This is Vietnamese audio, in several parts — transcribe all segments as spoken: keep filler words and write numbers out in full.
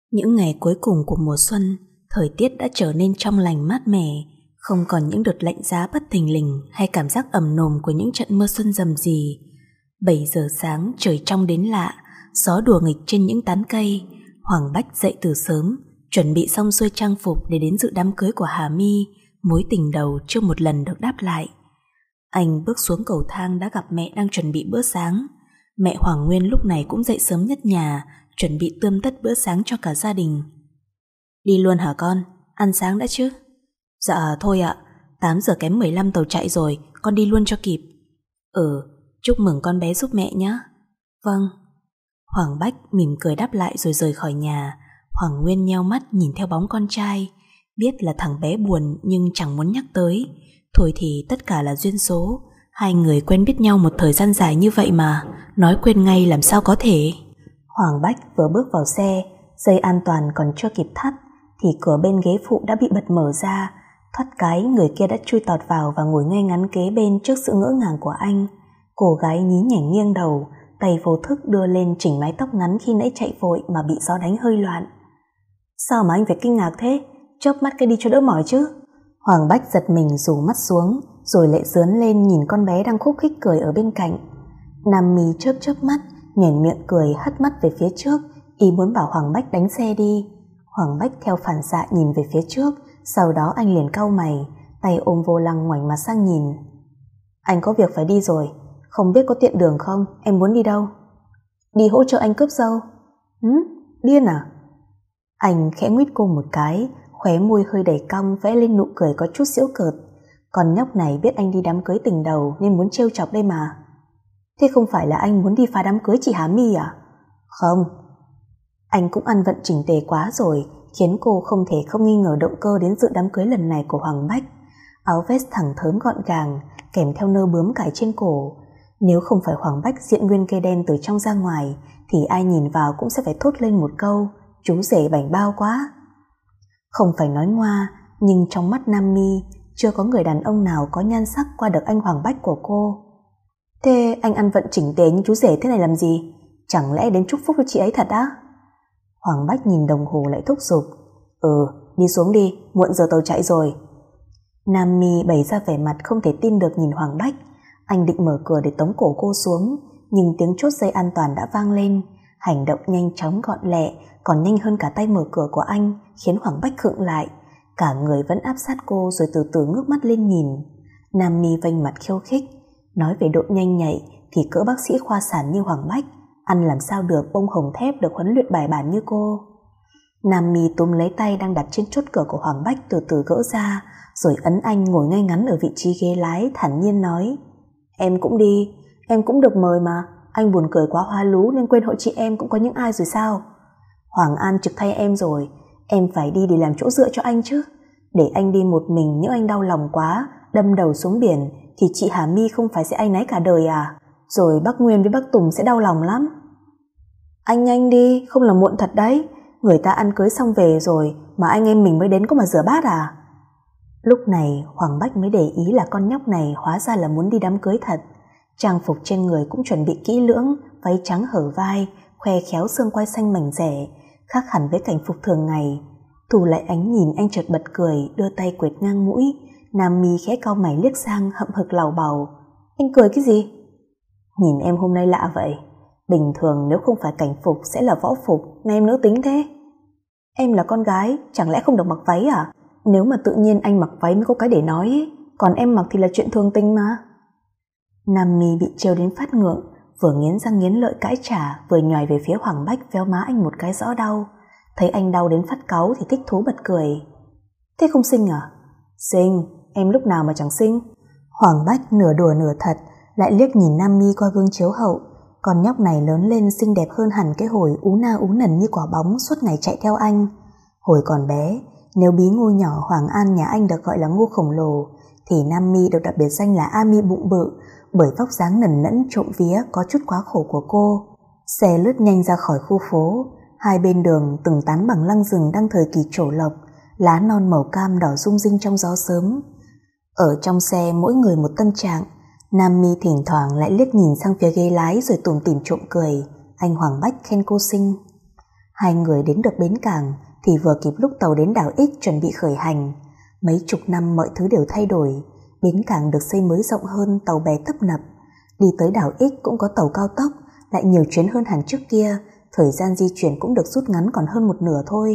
Những ngày cuối cùng của mùa xuân, thời tiết đã trở nên trong lành mát mẻ, không còn những đợt lạnh giá bất thình lình hay cảm giác ẩm nồm của những trận mưa xuân rầm rì. Bảy giờ sáng trời trong đến lạ, gió đùa nghịch trên những tán cây. Hoàng Bách dậy từ sớm, chuẩn bị xong xuôi trang phục để đến dự đám cưới của Hà My, mối tình đầu chưa một lần được đáp lại. Anh bước xuống cầu thang đã gặp mẹ đang chuẩn bị bữa sáng. Mẹ Hoàng Nguyên lúc này cũng dậy sớm nhất nhà, chuẩn bị tươm tất bữa sáng cho cả gia đình. Đi luôn hả con? Ăn sáng đã chứ? Dạ thôi ạ, tám giờ kém mười lăm tàu chạy rồi, con đi luôn cho kịp. Ừ, chúc mừng con bé giúp mẹ nhé. Vâng. Hoàng Bách mỉm cười đáp lại rồi rời khỏi nhà. Hoàng Nguyên nheo mắt nhìn theo bóng con trai, biết là thằng bé buồn nhưng chẳng muốn nhắc tới. Thôi thì tất cả là duyên số, hai người quen biết nhau một thời gian dài như vậy mà, nói quên ngay làm sao có thể. Hoàng Bách vừa bước vào xe, dây an toàn còn chưa kịp thắt thì cửa bên ghế phụ đã bị bật mở ra. Thoát cái người kia đã chui tọt vào và ngồi ngay ngắn kế bên trước sự ngỡ ngàng của anh. Cô gái nhí nhảnh nghiêng đầu, tay vô thức đưa lên chỉnh mái tóc ngắn khi nãy chạy vội mà bị gió đánh hơi loạn. Sao mà anh phải kinh ngạc thế? Chớp mắt cái đi cho đỡ mỏi chứ. Hoàng Bách giật mình rủ mắt xuống, rồi lại dướn lên nhìn con bé đang khúc khích cười ở bên cạnh. Nam Mi chớp chớp mắt, nhoẻn miệng cười hất mắt về phía trước, ý muốn bảo Hoàng Bách đánh xe đi. Hoàng Bách theo phản xạ nhìn về phía trước, sau đó anh liền cau mày, tay ôm vô lăng ngoảnh mặt sang nhìn. Anh có việc phải đi rồi, không biết có tiện đường không, em muốn đi đâu? Đi hỗ trợ anh cướp dâu. Hứ, điên à? Anh khẽ nguyết cô một cái, khóe môi hơi đầy cong vẽ lên nụ cười có chút giễu cợt. Con nhóc này biết anh đi đám cưới tình đầu nên muốn trêu chọc đây mà. Thế không phải là anh muốn đi phá đám cưới chị Hà My à? Không. Anh cũng ăn vận chỉnh tề quá rồi, khiến cô không thể không nghi ngờ động cơ đến dự đám cưới lần này của Hoàng Bách. Áo vest thẳng thớm gọn gàng, kèm theo nơ bướm cài trên cổ. Nếu không phải Hoàng Bách diện nguyên cây đen từ trong ra ngoài, thì ai nhìn vào cũng sẽ phải thốt lên một câu, chú rể bảnh bao quá. Không phải nói ngoa, nhưng trong mắt Nam Mi, chưa có người đàn ông nào có nhan sắc qua được anh Hoàng Bách của cô. Thế anh ăn vận chỉnh tề như chú rể thế này làm gì? Chẳng lẽ đến chúc phúc cho chị ấy thật á? Hoàng Bách nhìn đồng hồ lại thúc giục. Ừ, đi xuống đi, muộn giờ tàu chạy rồi. Nam Mi bày ra vẻ mặt không thể tin được nhìn Hoàng Bách. Anh định mở cửa để tống cổ cô xuống, nhưng tiếng chốt dây an toàn đã vang lên. Hành động nhanh chóng gọn lẹ, còn nhanh hơn cả tay mở cửa của anh, khiến Hoàng Bách khựng lại. Cả người vẫn áp sát cô rồi từ từ ngước mắt lên nhìn. Nam Mi vênh mặt khiêu khích. Nói về độ nhanh nhạy thì cỡ bác sĩ khoa sản như Hoàng Bách ăn làm sao được bông hồng thép được huấn luyện bài bản như cô. Nam Mi túm lấy tay đang đặt trên chốt cửa của Hoàng Bách từ từ gỡ ra, rồi ấn anh ngồi ngay ngắn ở vị trí ghế lái, thản nhiên nói: Em cũng đi, em cũng được mời mà. Anh buồn cười quá hoa lú nên quên hội chị em cũng có những ai rồi sao? Hoàng An trực thay em rồi, em phải đi để làm chỗ dựa cho anh chứ. Để anh đi một mình nhỡ anh đau lòng quá, đâm đầu xuống biển thì chị Hà My không phải sẽ áy náy cả đời à? Rồi bác Nguyên với bác Tùng sẽ đau lòng lắm. Anh nhanh đi, không là muộn thật đấy. Người ta ăn cưới xong về rồi mà anh em mình mới đến có mà rửa bát à? Lúc này Hoàng Bách mới để ý là con nhóc này hóa ra là muốn đi đám cưới thật. Trang phục trên người cũng chuẩn bị kỹ lưỡng, váy trắng hở vai, khoe khéo xương quai xanh mảnh rẻ, khác hẳn với cảnh phục thường ngày. Thu lại ánh nhìn anh chợt bật cười, đưa tay quệt ngang mũi. Nam Mi khẽ cau mày liếc sang hậm hực lảo bào. Anh cười cái gì? Nhìn em hôm nay lạ vậy. Bình thường nếu không phải cảnh phục sẽ là võ phục, nay em nữ tính thế. Em là con gái, chẳng lẽ không được mặc váy à? Nếu mà tự nhiên anh mặc váy mới có cái để nói ấy. Còn em mặc thì là chuyện thường tình mà. Nam Mi bị trêu đến phát ngượng, vừa nghiến răng nghiến lợi cãi trả, vừa nhòi về phía Hoàng Bách véo má anh một cái rõ đau. Thấy anh đau đến phát cáu thì thích thú bật cười. Thế không xinh à? Xinh, em lúc nào mà chẳng xinh. Hoàng Bách nửa đùa nửa thật, lại liếc nhìn Nam Mi qua gương chiếu hậu. Con nhóc này lớn lên xinh đẹp hơn hẳn cái hồi ú na ú nần như quả bóng suốt ngày chạy theo anh. Hồi còn bé, nếu bí ngô nhỏ Hoàng An nhà anh được gọi là ngô khổng lồ, thì Nam Mi được đặt biệt danh là A Mi bụng bự, bởi vóc dáng nần nẫn trộm vía có chút quá khổ của cô. Xe lướt nhanh ra khỏi khu phố, hai bên đường từng tán bằng lăng rừng đang thời kỳ trổ lộc, lá non màu cam đỏ rung rinh trong gió sớm. Ở trong xe mỗi người một tâm trạng. Nam Mi thỉnh thoảng lại liếc nhìn sang phía ghế lái rồi tủm tỉm trộm cười. Anh Hoàng Bách khen cô xinh. Hai người đến được bến cảng thì vừa kịp lúc tàu đến đảo X chuẩn bị khởi hành. Mấy chục năm mọi thứ đều thay đổi, bến cảng được xây mới rộng hơn, tàu bè tấp nập. Đi tới đảo X cũng có tàu cao tốc, lại nhiều chuyến hơn hẳn trước kia, thời gian di chuyển cũng được rút ngắn còn hơn một nửa thôi.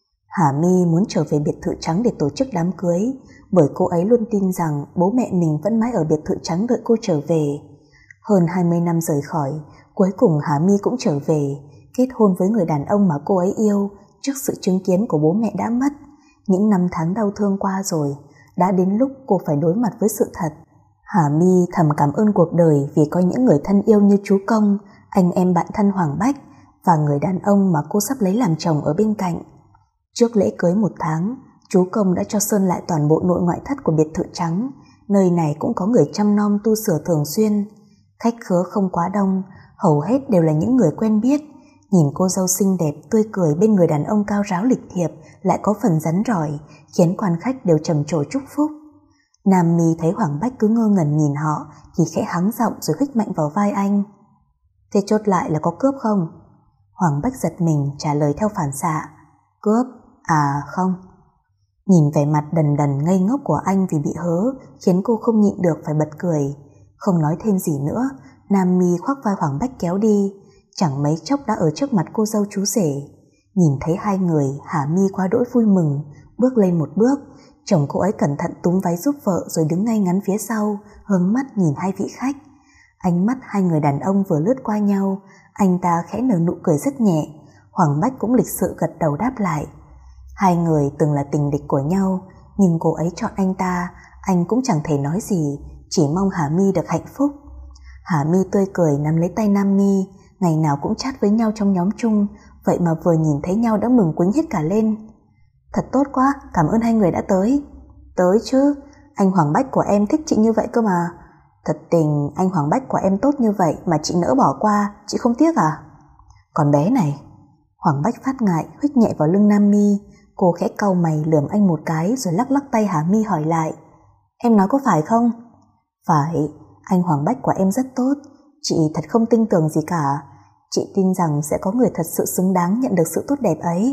Hà My muốn trở về biệt thự trắng để tổ chức đám cưới, bởi cô ấy luôn tin rằng bố mẹ mình vẫn mãi ở biệt thự trắng đợi cô trở về. Hơn hai mươi năm rời khỏi, cuối cùng Hà My cũng trở về, kết hôn với người đàn ông mà cô ấy yêu trước sự chứng kiến của bố mẹ đã mất. Những năm tháng đau thương qua rồi, đã đến lúc cô phải đối mặt với sự thật. Hà My thầm cảm ơn cuộc đời vì có những người thân yêu như chú Công, anh em bạn thân Hoàng Bách và người đàn ông mà cô sắp lấy làm chồng ở bên cạnh. Trước lễ cưới một tháng, chú Công đã cho sơn lại toàn bộ nội ngoại thất của biệt thự trắng. Nơi này cũng có người chăm nom tu sửa thường xuyên. Khách khứa không quá đông, hầu hết đều là những người quen biết. Nhìn cô dâu xinh đẹp tươi cười bên người đàn ông cao ráo lịch thiệp lại có phần rắn rỏi, khiến quan khách đều trầm trồ chúc phúc. Nam My thấy Hoàng Bách cứ ngơ ngẩn nhìn họ thì khẽ hắng giọng rồi khích mạnh vào vai anh. Thế chốt lại là có cướp không? Hoàng Bách giật mình trả lời theo phản xạ. Cướp? À không. Nhìn vẻ mặt đần đần ngây ngốc của anh vì bị hớ khiến cô không nhịn được phải bật cười. Không nói thêm gì nữa, Nam My khoác vai Hoàng Bách kéo đi. Chẳng mấy chốc đã ở trước mặt cô dâu chú rể. Nhìn thấy hai người, Hà My quá đỗi vui mừng, bước lên một bước. Chồng cô ấy cẩn thận túm váy giúp vợ rồi đứng ngay ngắn phía sau, hướng mắt nhìn hai vị khách. Ánh mắt hai người đàn ông vừa lướt qua nhau, anh ta khẽ nở nụ cười rất nhẹ. Hoàng Bách cũng lịch sự gật đầu đáp lại. Hai người từng là tình địch của nhau, nhưng cô ấy chọn anh ta, anh cũng chẳng thể nói gì, chỉ mong Hà My được hạnh phúc. Hà My tươi cười nắm lấy tay Nam My, ngày nào cũng chat với nhau trong nhóm chung, vậy mà vừa nhìn thấy nhau đã mừng quýnh hết cả lên. Thật tốt quá, cảm ơn hai người đã tới. Tới chứ, anh Hoàng Bách của em thích chị như vậy cơ mà. Thật tình, anh Hoàng Bách của em tốt như vậy mà chị nỡ bỏ qua, chị không tiếc à? Còn bé này. Hoàng Bách phát ngại huých nhẹ vào lưng Nam My. Cô khẽ cau mày lườm anh một cái rồi lắc lắc tay Hà My hỏi lại. Em nói có phải không? Phải, anh Hoàng Bách của em rất tốt. Chị thật không tin tưởng gì cả. Chị tin rằng sẽ có người thật sự xứng đáng nhận được sự tốt đẹp ấy.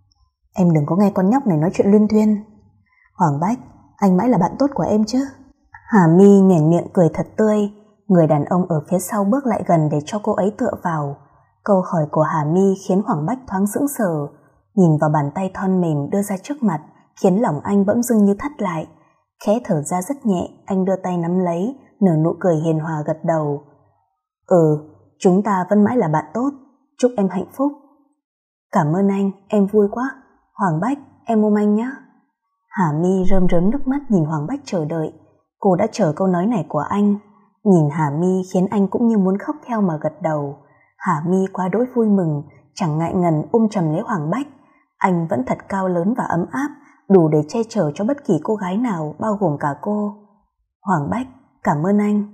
Em đừng có nghe con nhóc này nói chuyện luyên thuyên. Hoàng Bách, anh mãi là bạn tốt của em chứ? Hà My nhoẻn miệng cười thật tươi. Người đàn ông ở phía sau bước lại gần để cho cô ấy tựa vào. Câu hỏi của Hà My khiến Hoàng Bách thoáng sững sờ. Nhìn vào bàn tay thon mềm đưa ra trước mặt khiến lòng anh bỗng dưng như thắt lại. Khẽ thở ra rất nhẹ, anh đưa tay nắm lấy, nở nụ cười hiền hòa gật đầu. Ừ, chúng ta vẫn mãi là bạn tốt. Chúc em hạnh phúc. Cảm ơn anh, em vui quá. Hoàng Bách, em ôm anh nhé. Hà My rơm rớm nước mắt nhìn Hoàng Bách chờ đợi. Cô đã chờ câu nói này của anh. Nhìn Hà My khiến anh cũng như muốn khóc theo mà gật đầu. Hà My quá đỗi vui mừng, chẳng ngại ngần ôm chầm lấy Hoàng Bách. Anh vẫn thật cao lớn và ấm áp, đủ để che chở cho bất kỳ cô gái nào, bao gồm cả cô. Hoàng Bách, cảm ơn anh.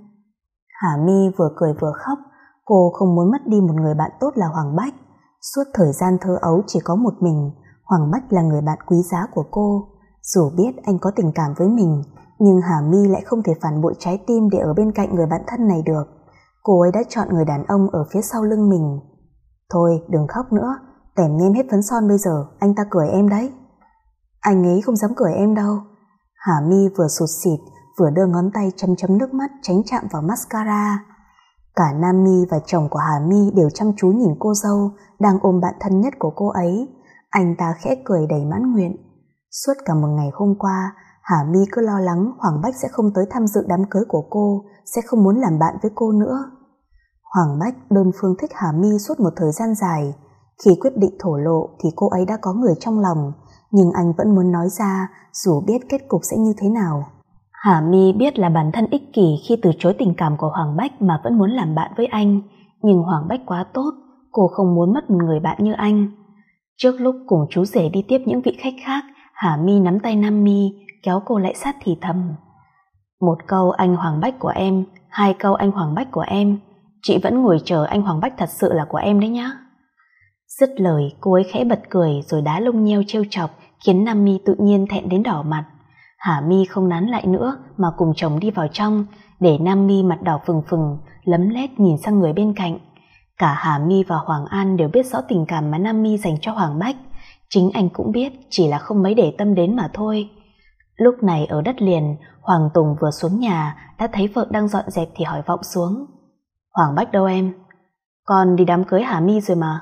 Hà My vừa cười vừa khóc. Cô không muốn mất đi một người bạn tốt là Hoàng Bách. Suốt thời gian thơ ấu chỉ có một mình, Hoàng Bách là người bạn quý giá của cô. Dù biết anh có tình cảm với mình, nhưng Hà My lại không thể phản bội trái tim để ở bên cạnh người bạn thân này được. Cô ấy đã chọn người đàn ông ở phía sau lưng mình. Thôi đừng khóc nữa, tẻm nhem hết phấn son bây giờ, anh ta cười em đấy. Anh ấy không dám cười em đâu. Hà My vừa sụt sịt vừa đưa ngón tay chấm chấm nước mắt tránh chạm vào mascara. Cả Nam My và chồng của Hà My đều chăm chú nhìn cô dâu đang ôm bạn thân nhất của cô ấy. Anh ta khẽ cười đầy mãn nguyện. Suốt cả một ngày hôm qua, Hà My cứ lo lắng Hoàng Bách sẽ không tới tham dự đám cưới của cô, sẽ không muốn làm bạn với cô nữa. Hoàng Bách đơn phương thích Hà My suốt một thời gian dài. Khi quyết định thổ lộ thì cô ấy đã có người trong lòng, nhưng anh vẫn muốn nói ra dù biết kết cục sẽ như thế nào. Hà My biết là bản thân ích kỷ khi từ chối tình cảm của Hoàng Bách mà vẫn muốn làm bạn với anh, nhưng Hoàng Bách quá tốt, cô không muốn mất một người bạn như anh. Trước lúc cùng chú rể đi tiếp những vị khách khác, Hà My nắm tay Nam My, kéo cô lại sát thì thầm. Một câu anh Hoàng Bách của em, hai câu anh Hoàng Bách của em, chị vẫn ngồi chờ anh Hoàng Bách thật sự là của em đấy nhá. Dứt lời, cô ấy khẽ bật cười rồi đá lông nheo trêu chọc, khiến Nam My tự nhiên thẹn đến đỏ mặt. Hà My không nán lại nữa mà cùng chồng đi vào trong, để Nam My mặt đỏ phừng phừng, lấm lét nhìn sang người bên cạnh. Cả Hà My và Hoàng An đều biết rõ tình cảm mà Nam My dành cho Hoàng Bách. Chính anh cũng biết, chỉ là không mấy để tâm đến mà thôi. Lúc này ở đất liền, Hoàng Tùng vừa xuống nhà đã thấy vợ đang dọn dẹp thì hỏi vọng xuống. Hoàng Bách đâu em? Con đi đám cưới Hà My rồi mà.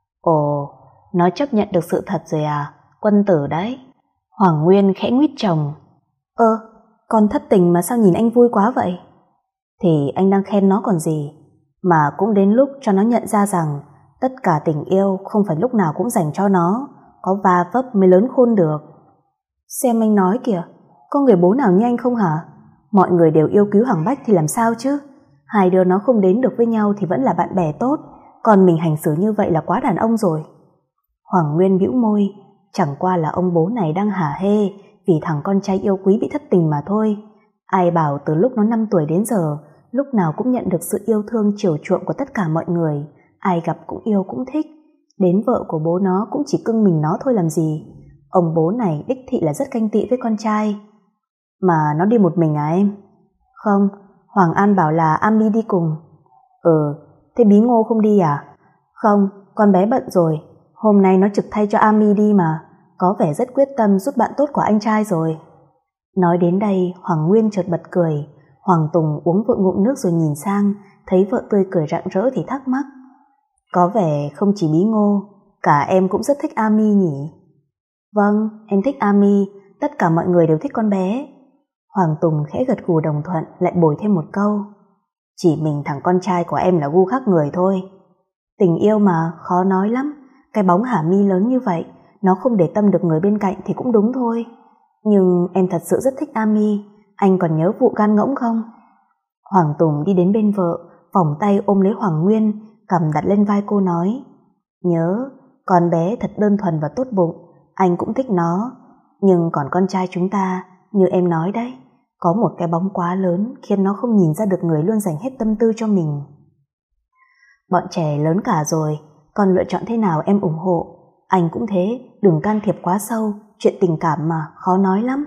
Ồ, nó chấp nhận được sự thật rồi à? Quân tử đấy. Hoàng Nguyên khẽ nguýt chồng. Ơ, con thất tình mà sao nhìn anh vui quá vậy? Thì anh đang khen nó còn gì. Mà cũng đến lúc cho nó nhận ra rằng tất cả tình yêu không phải lúc nào cũng dành cho nó, có va vấp mới lớn khôn được. Xem anh nói kìa, có người bố nào như anh không hả? Mọi người đều yêu cứu Hoàng Bách thì làm sao chứ? Hai đứa nó không đến được với nhau thì vẫn là bạn bè tốt, còn mình hành xử như vậy là quá đàn ông rồi. Hoàng Nguyên bĩu môi, chẳng qua là ông bố này đang hả hê vì thằng con trai yêu quý bị thất tình mà thôi. Ai bảo từ lúc nó năm tuổi đến giờ, lúc nào cũng nhận được sự yêu thương chiều chuộng của tất cả mọi người, ai gặp cũng yêu cũng thích. Đến vợ của bố nó cũng chỉ cưng mình nó thôi làm gì. Ông bố này đích thị là rất ganh tị với con trai. Mà nó đi một mình à em? Không, Hoàng An bảo là Ami đi cùng. Ừ, thế Bí Ngô không đi à? Không, con bé bận rồi. Hôm nay nó trực thay cho Ami đi mà. Có vẻ rất quyết tâm giúp bạn tốt của anh trai rồi. Nói đến đây, Hoàng Nguyên chợt bật cười. Hoàng Tùng uống vội ngụm nước rồi nhìn sang, thấy vợ tươi cười rạng rỡ thì thắc mắc. Có vẻ không chỉ Bí Ngô, cả em cũng rất thích Ami nhỉ? Vâng, em thích Ami, tất cả mọi người đều thích con bé. Hoàng Tùng khẽ gật gù đồng thuận, lại bồi thêm một câu. Chỉ mình thằng con trai của em là gu khác người thôi. Tình yêu mà, khó nói lắm. Cái bóng Hà My lớn như vậy, nó không để tâm được người bên cạnh thì cũng đúng thôi. Nhưng em thật sự rất thích Ami. Anh còn nhớ vụ gan ngỗng không? Hoàng Tùng đi đến bên vợ, vòng tay ôm lấy Hoàng Nguyên, cầm đặt lên vai cô nói. Nhớ, con bé thật đơn thuần và tốt bụng, anh cũng thích nó. Nhưng còn con trai chúng ta, như em nói đấy, có một cái bóng quá lớn khiến nó không nhìn ra được người luôn dành hết tâm tư cho mình. Bọn trẻ lớn cả rồi, con lựa chọn thế nào em ủng hộ. Anh cũng thế, đừng can thiệp quá sâu, chuyện tình cảm mà, khó nói lắm.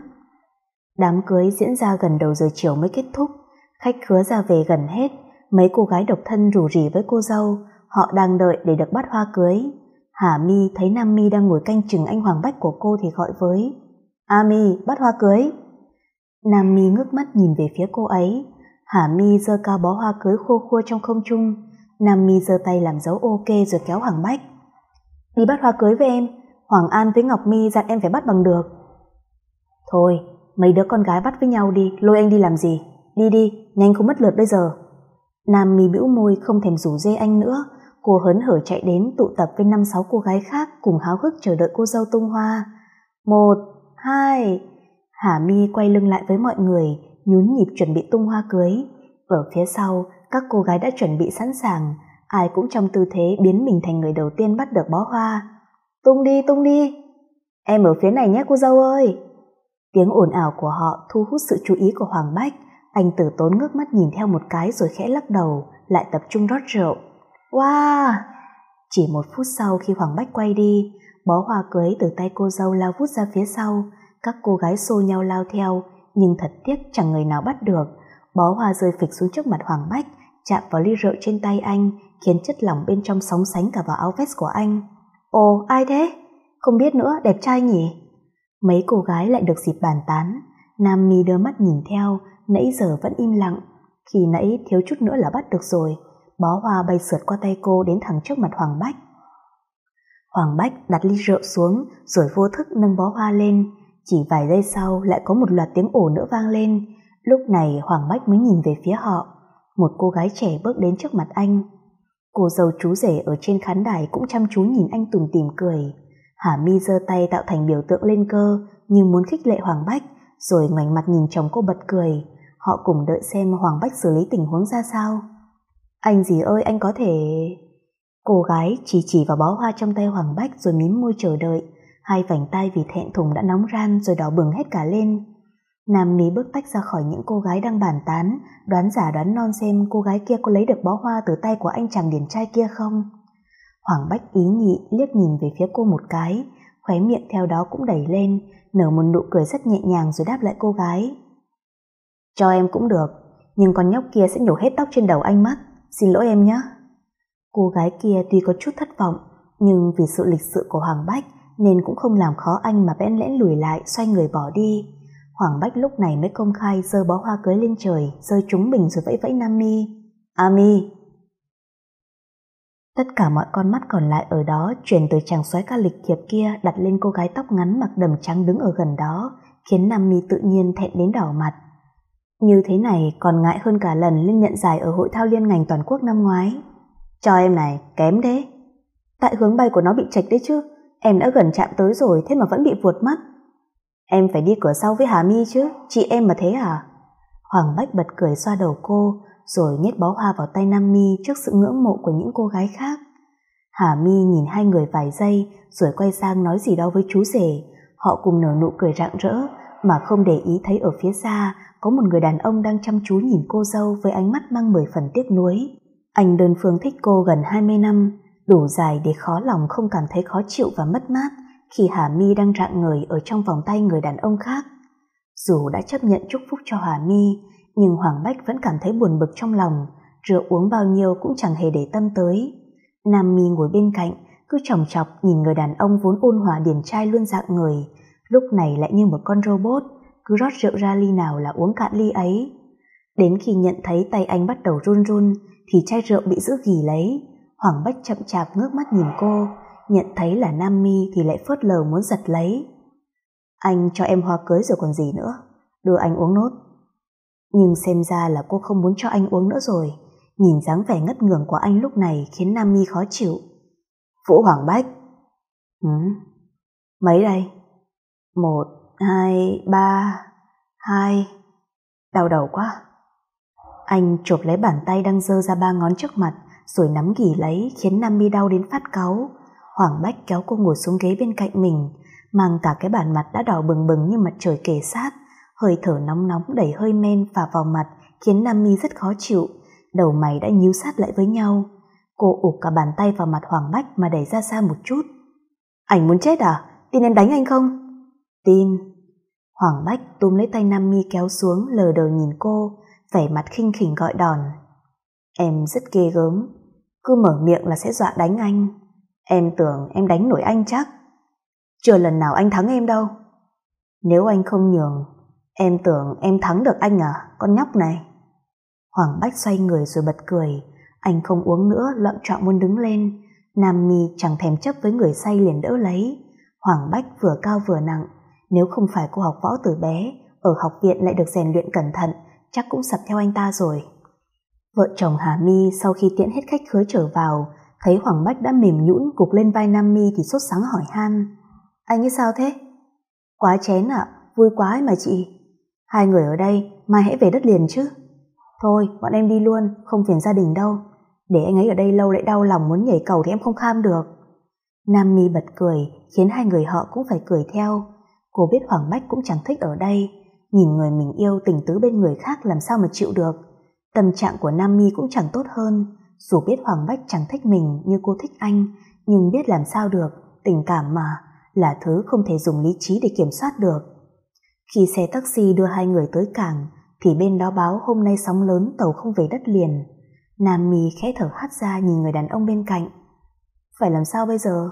Đám cưới diễn ra gần đầu giờ chiều mới kết thúc, khách khứa ra về gần hết, mấy cô gái độc thân rủ rỉ với cô dâu, họ đang đợi để được bắt hoa cưới. Hà My thấy Nam My đang ngồi canh chừng anh Hoàng Bách của cô thì gọi với. A My, bắt hoa cưới. Nam My ngước mắt nhìn về phía cô ấy. Hà My giơ cao bó hoa cưới khô khua trong không trung. Nam My giơ tay làm dấu ok rồi kéo Hoàng Bách. Đi bắt hoa cưới với em, Hoàng An với Ngọc My dặn em phải bắt bằng được. Thôi, mấy đứa con gái bắt với nhau đi, lôi anh đi làm gì? Đi đi, nhanh không mất lượt bây giờ. Nam My bĩu môi không thèm rủ dê anh nữa. Cô hớn hở chạy đến tụ tập với năm sáu cô gái khác cùng háo hức chờ đợi cô dâu tung hoa. Một, hai. Hà My quay lưng lại với mọi người, nhún nhịp chuẩn bị tung hoa cưới. Ở phía sau, các cô gái đã chuẩn bị sẵn sàng, ai cũng trong tư thế biến mình thành người đầu tiên bắt được bó hoa. Tung đi, tung đi. Em ở phía này nhé cô dâu ơi. Tiếng ồn ào của họ thu hút sự chú ý của Hoàng Bách. Anh Tử Tốn ngước mắt nhìn theo một cái rồi khẽ lắc đầu, lại tập trung rót rượu. Wow! Chỉ một phút sau khi Hoàng Bách quay đi, bó hoa cưới từ tay cô dâu lao vút ra phía sau. Các cô gái xô nhau lao theo, nhưng thật tiếc chẳng người nào bắt được. Bó hoa rơi phịch xuống trước mặt Hoàng Bách, chạm vào ly rượu trên tay anh, khiến chất lỏng bên trong sóng sánh cả vào áo vest của anh. Ồ, ai thế? Không biết nữa, đẹp trai nhỉ? Mấy cô gái lại được dịp bàn tán. Nam My đưa mắt nhìn theo, nãy giờ vẫn im lặng. Khi nãy thiếu chút nữa là bắt được rồi. Bó hoa bay sượt qua tay cô đến thẳng trước mặt Hoàng Bách. Hoàng Bách đặt ly rượu xuống rồi vô thức nâng bó hoa lên. Chỉ vài giây sau lại có một loạt tiếng ồ nữa vang lên. Lúc này Hoàng Bách mới nhìn về phía họ. Một cô gái trẻ bước đến trước mặt anh. Cô dâu chú rể ở trên khán đài cũng chăm chú nhìn anh tủm tỉm cười. Hà My giơ tay tạo thành biểu tượng lên cơ như muốn khích lệ Hoàng Bách, rồi ngoảnh mặt nhìn chồng cô bật cười. Họ cùng đợi xem Hoàng Bách xử lý tình huống ra sao. Anh gì ơi, anh có thể... Cô gái chỉ chỉ vào bó hoa trong tay Hoàng Bách rồi mím môi chờ đợi. Hai vành tay vì thẹn thùng đã nóng ran rồi đỏ bừng hết cả lên. Nam My bước tách ra khỏi những cô gái đang bàn tán, đoán giả đoán non xem cô gái kia có lấy được bó hoa từ tay của anh chàng điển trai kia không. Hoàng Bách ý nhị liếc nhìn về phía cô một cái, khóe miệng theo đó cũng đẩy lên, nở một nụ cười rất nhẹ nhàng rồi đáp lại cô gái. Cho em cũng được, nhưng con nhóc kia sẽ nhổ hết tóc trên đầu anh mất, xin lỗi em nhé. Cô gái kia tuy có chút thất vọng, nhưng vì sự lịch sự của Hoàng Bách nên cũng không làm khó anh mà bẽn lẽn lùi lại, xoay người bỏ đi. Hoàng Bách lúc này mới công khai giơ bó hoa cưới lên trời, rơi trúng mình rồi vẫy vẫy Nam Mi. Ami. Tất cả mọi con mắt còn lại ở đó chuyển từ chàng soái ca lịch thiệp kia đặt lên cô gái tóc ngắn mặc đầm trắng đứng ở gần đó, khiến Nam Mi tự nhiên thẹn đến đỏ mặt. Như thế này còn ngại hơn cả lần lên nhận giải ở hội thao liên ngành toàn quốc năm ngoái. Cho em này, kém thế. Tại hướng bay của nó bị chệch đấy chứ, em đã gần chạm tới rồi thế mà vẫn bị vụt mất. Em phải đi cửa sau với Hà Mi chứ, chị em mà thế à? Hoàng Bách bật cười xoa đầu cô, rồi nhét bó hoa vào tay Nam Mi trước sự ngưỡng mộ của những cô gái khác. Hà Mi nhìn hai người vài giây rồi quay sang nói gì đó với chú rể. Họ cùng nở nụ cười rạng rỡ mà không để ý thấy ở phía xa có một người đàn ông đang chăm chú nhìn cô dâu với ánh mắt mang mười phần tiếc nuối. Anh đơn phương thích cô gần hai mươi năm, đủ dài để khó lòng không cảm thấy khó chịu và mất mát khi Hà Mi đang rạng ngời ở trong vòng tay người đàn ông khác. Dù đã chấp nhận chúc phúc cho Hà Mi, nhưng Hoàng Bách vẫn cảm thấy buồn bực trong lòng, rượu uống bao nhiêu cũng chẳng hề để tâm tới. Nam Mi ngồi bên cạnh, cứ chòng chọc nhìn người đàn ông vốn ôn hòa điển trai luôn dạng người, lúc này lại như một con robot, cứ rót rượu ra ly nào là uống cạn ly ấy. Đến khi nhận thấy tay anh bắt đầu run run, thì chai rượu bị giữ ghì lấy. Hoàng Bách chậm chạp ngước mắt nhìn cô, nhận thấy là Nam Mi thì lại phớt lờ muốn giật lấy. Anh cho em hoa cưới rồi còn gì nữa, đưa anh uống nốt. Nhưng xem ra là cô không muốn cho anh uống nữa rồi. Nhìn dáng vẻ ngất ngưởng của anh lúc này khiến Nam Mi khó chịu. Vũ Hoàng Bách. Ừ? Mấy đây? Một, hai, ba, hai. Đau đầu quá. Anh chộp lấy bàn tay đang giơ ra ba ngón trước mặt rồi nắm ghì lấy, khiến Nam Mi đau đến phát cáu. Hoàng Bách kéo cô ngồi xuống ghế bên cạnh mình, mang cả cái bàn mặt đã đỏ bừng bừng như mặt trời kề sát. Hơi thở nóng nóng đẩy hơi men phả vào mặt khiến Nam Mi rất khó chịu, đầu mày đã nhíu sát lại với nhau. Cô ụp cả bàn tay vào mặt Hoàng Bách mà đẩy ra xa một chút. Anh muốn chết à? Tin em đánh anh không? Tin. Hoàng Bách túm lấy tay Nam Mi kéo xuống, lờ đờ nhìn cô, vẻ mặt khinh khỉnh gọi đòn. Em rất ghê gớm, cứ mở miệng là sẽ dọa đánh anh. Em tưởng em đánh nổi anh chắc. Chưa lần nào anh thắng em đâu. Nếu anh không nhường, em tưởng em thắng được anh à, con nhóc này. Hoàng Bách xoay người rồi bật cười. Anh không uống nữa, loạng choạng muốn đứng lên. Nam Mi chẳng thèm chấp với người say liền đỡ lấy. Hoàng Bách vừa cao vừa nặng, nếu không phải cô học võ từ bé, ở học viện lại được rèn luyện cẩn thận, chắc cũng sập theo anh ta rồi. Vợ chồng Hà Mi sau khi tiễn hết khách khứa trở vào, thấy Hoàng Bách đã mềm nhũn gục lên vai Nam Mi thì sốt sắng hỏi han. Anh ấy sao thế? Quá chén ạ, vui quá ấy mà chị. Hai người ở đây, mai hãy về đất liền chứ. Thôi, bọn em đi luôn, không phiền gia đình đâu. Để anh ấy ở đây lâu lại đau lòng muốn nhảy cầu thì em không kham được. Nam Mi bật cười, khiến hai người họ cũng phải cười theo. Cô biết Hoàng Bách cũng chẳng thích ở đây, nhìn người mình yêu tình tứ bên người khác làm sao mà chịu được. Tâm trạng của Nam Mi cũng chẳng tốt hơn. Dù biết Hoàng Bách chẳng thích mình như cô thích anh, nhưng biết làm sao được, tình cảm mà là thứ không thể dùng lý trí để kiểm soát được. Khi xe taxi đưa hai người tới cảng thì bên đó báo hôm nay sóng lớn, tàu không về đất liền. Nam Mi khẽ thở hắt ra nhìn người đàn ông bên cạnh. Phải làm sao bây giờ?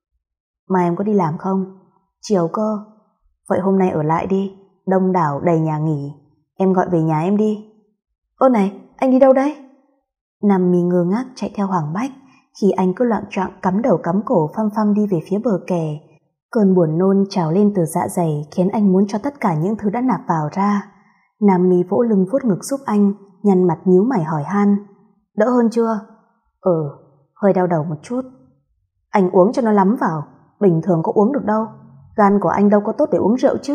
Mai em có đi làm không? Chiều cơ. Vậy hôm nay ở lại đi, đông đảo đầy nhà nghỉ. Em gọi về nhà em đi. Ơ này, anh đi đâu đấy? Nam Mi ngơ ngác chạy theo Hoàng Bách, khi anh cứ loạng choạng cắm đầu cắm cổ phăm phăm đi về phía bờ kè. Cơn buồn nôn trào lên từ dạ dày khiến anh muốn cho tất cả những thứ đã nạp vào ra. Nam Mi vỗ lưng vuốt ngực giúp anh, nhăn mặt nhíu mày hỏi han. Đỡ hơn chưa? Ừ, hơi đau đầu một chút. Anh uống cho nó lắm vào, bình thường có uống được đâu. Gan của anh đâu có tốt để uống rượu chứ.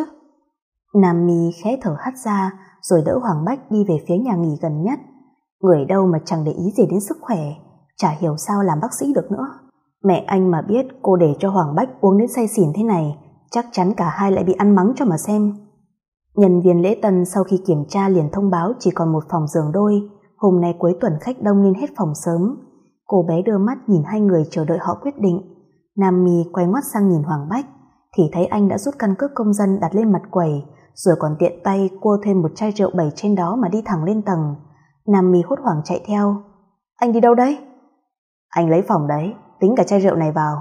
Nam Mi khẽ thở hắt ra rồi đỡ Hoàng Bách đi về phía nhà nghỉ gần nhất. Người đâu mà chẳng để ý gì đến sức khỏe, chả hiểu sao làm bác sĩ được nữa. Mẹ anh mà biết cô để cho Hoàng Bách uống đến say xỉn thế này, chắc chắn cả hai lại bị ăn mắng cho mà xem. Nhân viên lễ tân sau khi kiểm tra liền thông báo chỉ còn một phòng giường đôi. Hôm nay cuối tuần khách đông nên hết phòng sớm. Cô bé đưa mắt nhìn hai người chờ đợi họ quyết định. Nam Mi quay ngoắt sang nhìn Hoàng Bách thì thấy anh đã rút căn cước công dân đặt lên mặt quầy, rồi còn tiện tay cua thêm một chai rượu bày trên đó mà đi thẳng lên tầng. Nam Mi hốt hoảng chạy theo. Anh đi đâu đấy? Anh lấy phòng đấy, tính cả chai rượu này vào.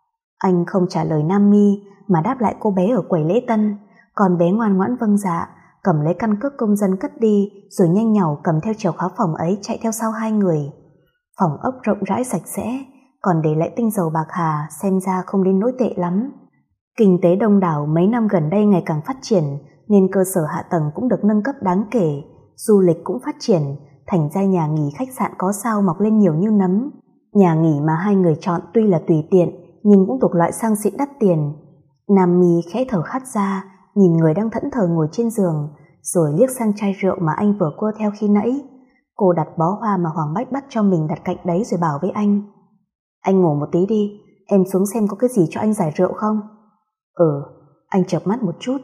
Anh không trả lời Nam Mi mà đáp lại cô bé ở quầy lễ tân. Còn bé ngoan ngoãn vâng dạ, cầm lấy căn cước công dân cất đi, rồi nhanh nhảu cầm theo chìa khóa phòng ấy chạy theo sau hai người. Phòng ốc rộng rãi sạch sẽ, còn để lại tinh dầu bạc hà, xem ra không đến nỗi tệ lắm. Kinh tế Đông Đảo mấy năm gần đây ngày càng phát triển, nên cơ sở hạ tầng cũng được nâng cấp đáng kể, du lịch cũng phát triển, thành ra nhà nghỉ khách sạn có sao mọc lên nhiều như nấm. Nhà nghỉ mà hai người chọn tuy là tùy tiện, nhưng cũng thuộc loại sang xịn đắt tiền. Nam Mi khẽ thở hắt ra, nhìn người đang thẫn thờ ngồi trên giường, rồi liếc sang chai rượu mà anh vừa cua theo khi nãy. Cô đặt bó hoa mà Hoàng Bách bắt cho mình đặt cạnh đấy rồi bảo với anh: Anh ngủ một tí đi, em xuống xem có cái gì cho anh giải rượu không? Ừ, anh chợp mắt một chút.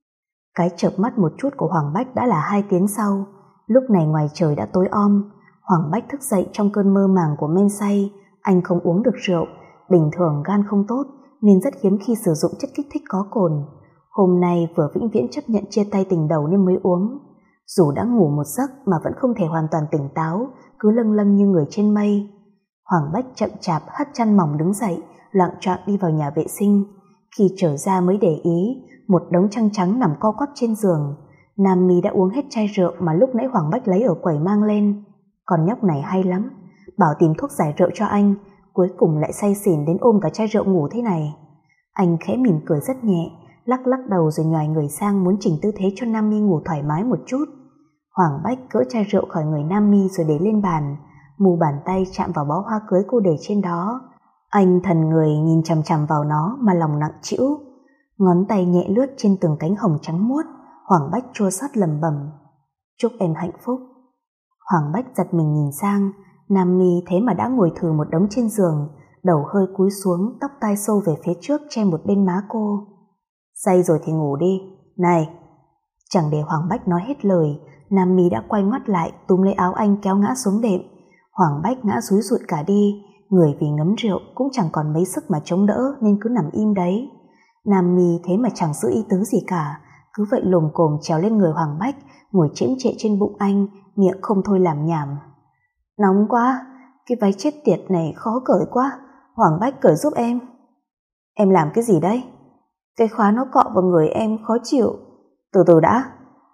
Cái chợp mắt một chút của Hoàng Bách đã là hai tiếng sau. Lúc này ngoài trời đã tối om. Hoàng Bách thức dậy trong cơn mơ màng của men say. Anh không uống được rượu, bình thường gan không tốt nên rất hiếm khi sử dụng chất kích thích có cồn. Hôm nay vừa vĩnh viễn chấp nhận chia tay tình đầu nên mới uống. Dù đã ngủ một giấc mà vẫn không thể hoàn toàn tỉnh táo, cứ lâng lâng như người trên mây. Hoàng Bách chậm chạp hất chăn mỏng đứng dậy, loạng choạng đi vào nhà vệ sinh. Khi trở ra mới để ý, một đống trăng trắng nằm co quắp trên giường. Nam Mi đã uống hết chai rượu mà lúc nãy Hoàng Bách lấy ở quầy mang lên. Con nhóc này hay lắm, bảo tìm thuốc giải rượu cho anh, cuối cùng lại say xỉn đến ôm cả chai rượu ngủ thế này. Anh khẽ mỉm cười rất nhẹ, lắc lắc đầu rồi nhoài người sang muốn chỉnh tư thế cho Nam Mi ngủ thoải mái một chút. Hoàng Bách gỡ chai rượu khỏi người Nam Mi rồi để lên bàn, mu bàn tay chạm vào bó hoa cưới cô để trên đó. Anh thần người nhìn chằm chằm vào nó mà lòng nặng trĩu. Ngón tay nhẹ lướt trên từng cánh hồng trắng muốt. Hoàng Bách chua xót lẩm bẩm: Chúc em hạnh phúc. Hoàng Bách giật mình nhìn sang, Nam Mi thế mà đã ngồi thừ một đống trên giường, đầu hơi cúi xuống, tóc tai xô về phía trước che một bên má cô. Say rồi thì ngủ đi. Này! Chẳng để Hoàng Bách nói hết lời, Nam Mi đã quay ngoắt lại túm lấy áo anh kéo ngã xuống đệm. Hoàng Bách ngã rúi rụi cả đi, người vì ngấm rượu cũng chẳng còn mấy sức mà chống đỡ nên cứ nằm im đấy. Nam Mi thế mà chẳng giữ ý tứ gì cả, cứ vậy lồm cồm trèo lên người Hoàng Bách, ngồi chễm chệ trên bụng anh, miệng không thôi làm nhảm. Nóng quá, cái váy chết tiệt này khó cởi quá, Hoàng Bách cởi giúp em. Em làm cái gì đấy? Cái khóa nó cọ vào người em khó chịu. Từ từ đã.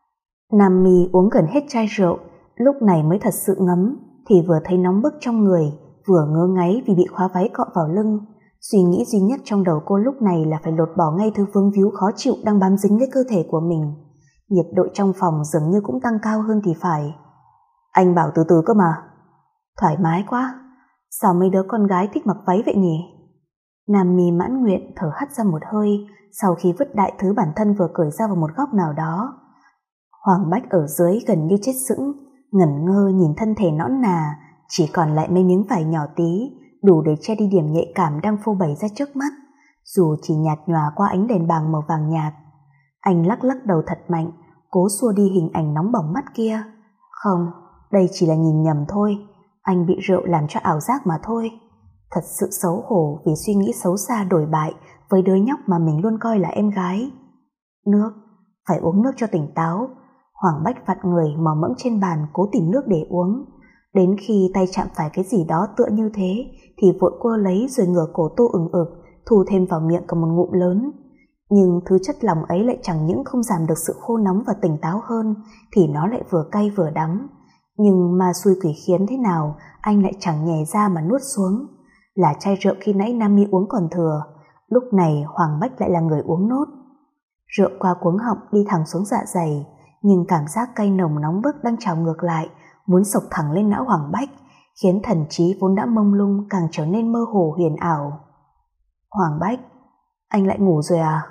Nam Mi uống gần hết chai rượu, lúc này mới thật sự ngấm, thì vừa thấy nóng bức trong người, vừa ngứa ngáy vì bị khóa váy cọ vào lưng. Suy nghĩ duy nhất trong đầu cô lúc này là phải lột bỏ ngay thứ vướng víu khó chịu đang bám dính lấy cơ thể của mình. Nhiệt độ trong phòng dường như cũng tăng cao hơn thì phải. Anh bảo từ từ cơ mà. Thoải mái quá, sao mấy đứa con gái thích mặc váy vậy nhỉ? Nam Mi mãn nguyện thở hắt ra một hơi sau khi vứt đại thứ bản thân vừa cởi ra vào một góc nào đó. Hoàng Bách ở dưới gần như chết sững, ngẩn ngơ nhìn thân thể nõn nà, chỉ còn lại mấy miếng vải nhỏ tí, đủ để che đi điểm nhạy cảm đang phô bày ra trước mắt, dù chỉ nhạt nhòa qua ánh đèn bàng màu vàng nhạt. Anh lắc lắc đầu thật mạnh, cố xua đi hình ảnh nóng bỏng mắt kia. Không, đây chỉ là nhìn nhầm thôi, anh bị rượu làm cho ảo giác mà thôi. Thật sự xấu hổ vì suy nghĩ xấu xa đổi bại với đứa nhóc mà mình luôn coi là em gái. Nước, phải uống nước cho tỉnh táo. Hoàng Bách vặn người mò mẫm trên bàn cố tìm nước để uống. Đến khi tay chạm phải cái gì đó tựa như thế thì vội quơ lấy rồi ngửa cổ tu ừng ực, thu thêm vào miệng cả một ngụm lớn. Nhưng thứ chất lỏng ấy lại chẳng những không giảm được sự khô nóng và tỉnh táo hơn, thì nó lại vừa cay vừa đắng. Nhưng mà xui quỷ khiến thế nào, anh lại chẳng nhè ra mà nuốt xuống. Là chai rượu khi nãy Nam Mi uống còn thừa, lúc này Hoàng Bách lại là người uống nốt. Rượu qua cuống họng đi thẳng xuống dạ dày, nhưng cảm giác cay nồng nóng bức đang trào ngược lại, muốn xộc thẳng lên não Hoàng Bách, khiến thần trí vốn đã mông lung càng trở nên mơ hồ huyền ảo. Hoàng Bách, anh lại ngủ rồi à?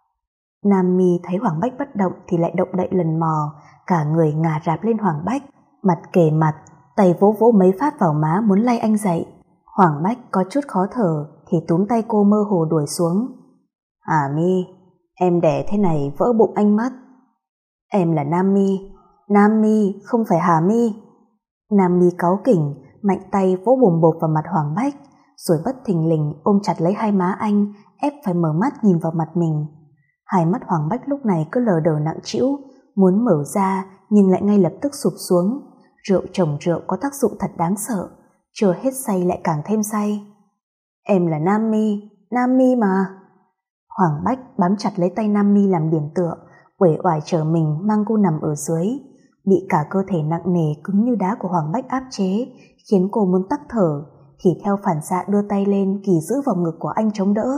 Nam Mi thấy Hoàng Bách bất động thì lại động đậy lần mò, cả người ngả rạp lên Hoàng Bách, mặt kề mặt, tay vỗ vỗ mấy phát vào má muốn lay anh dậy. Hoàng Bách có chút khó thở thì túm tay cô mơ hồ đuổi xuống. Hà Mi, em đẻ thế này vỡ bụng anh mất. Em là Nam Mi, Nam Mi không phải Hà Mi. Nam Mi cáu kỉnh, mạnh tay vỗ bùm bộp vào mặt Hoàng Bách, rồi bất thình lình ôm chặt lấy hai má anh, ép phải mở mắt nhìn vào mặt mình. Hai mắt Hoàng Bách lúc này cứ lờ đờ nặng trĩu, muốn mở ra nhưng lại ngay lập tức sụp xuống. Rượu chồng rượu có tác dụng thật đáng sợ. chưa hết say lại càng thêm say. Em là Nam Mi, Nam Mi mà. Hoàng Bách bám chặt lấy tay Nam Mi làm điểm tựa, uể oải trở mình mang cô nằm ở dưới. Bị cả cơ thể nặng nề cứng như đá của Hoàng Bách áp chế, khiến cô muốn tắc thở, thì theo phản xạ đưa tay lên kì giữ vào ngực của anh chống đỡ.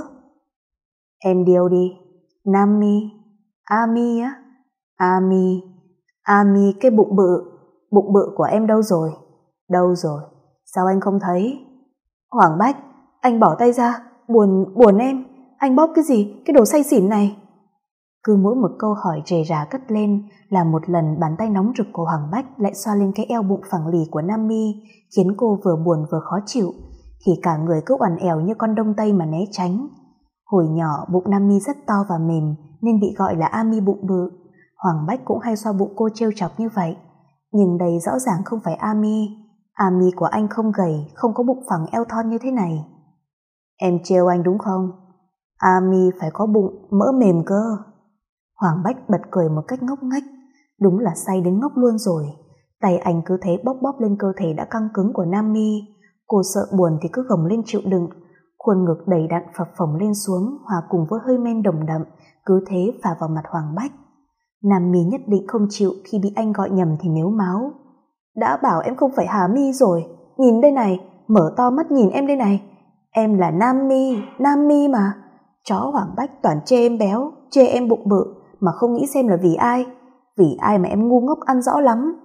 Em điêu đi, Nam Mi, A Mi á, A Mi, A Mi cái bụng bự, bụng bự của em đâu rồi? Đâu rồi? Sao anh không thấy? Hoàng Bách, anh bỏ tay ra, buồn, buồn em, anh bóp cái gì, cái đồ say xỉn này? Cứ mỗi một câu hỏi rề rà cất lên là một lần bàn tay nóng rực của Hoàng Bách lại xoa lên cái eo bụng phẳng lì của Nam Mi, khiến cô vừa buồn vừa khó chịu, thì cả người cứ uằn ẻo như con đông tây mà né tránh. Hồi nhỏ bụng Nam Mi rất to và mềm nên bị gọi là A Mi bụng bự. Hoàng Bách cũng hay xoa bụng cô trêu chọc như vậy, nhưng đây rõ ràng không phải A Mi. A Mi của anh không gầy, không có bụng phẳng eo thon như thế này. Em trêu anh đúng không? A Mi phải có bụng mỡ mềm cơ. Hoàng Bách bật cười một cách ngốc nghếch, đúng là say đến ngốc luôn rồi. Tay anh cứ thế bóp bóp lên cơ thể đã căng cứng của Nam Mi. Cô sợ buồn thì cứ gồng lên chịu đựng, khuôn ngực đầy đặn phập phồng lên xuống, hòa cùng với hơi men đồng đậm, cứ thế phả vào mặt Hoàng Bách. Nam Mi nhất định không chịu khi bị anh gọi nhầm thì mếu máo. Đã bảo em không phải Hà Mi rồi, nhìn đây này, mở to mắt nhìn em đây này. Em là Nam Mi, Nam Mi mà. Chó Hoàng Bách toàn chê em béo, chê em bụng bự, mà không nghĩ xem là vì ai. Vì ai mà em ngu ngốc ăn rõ lắm.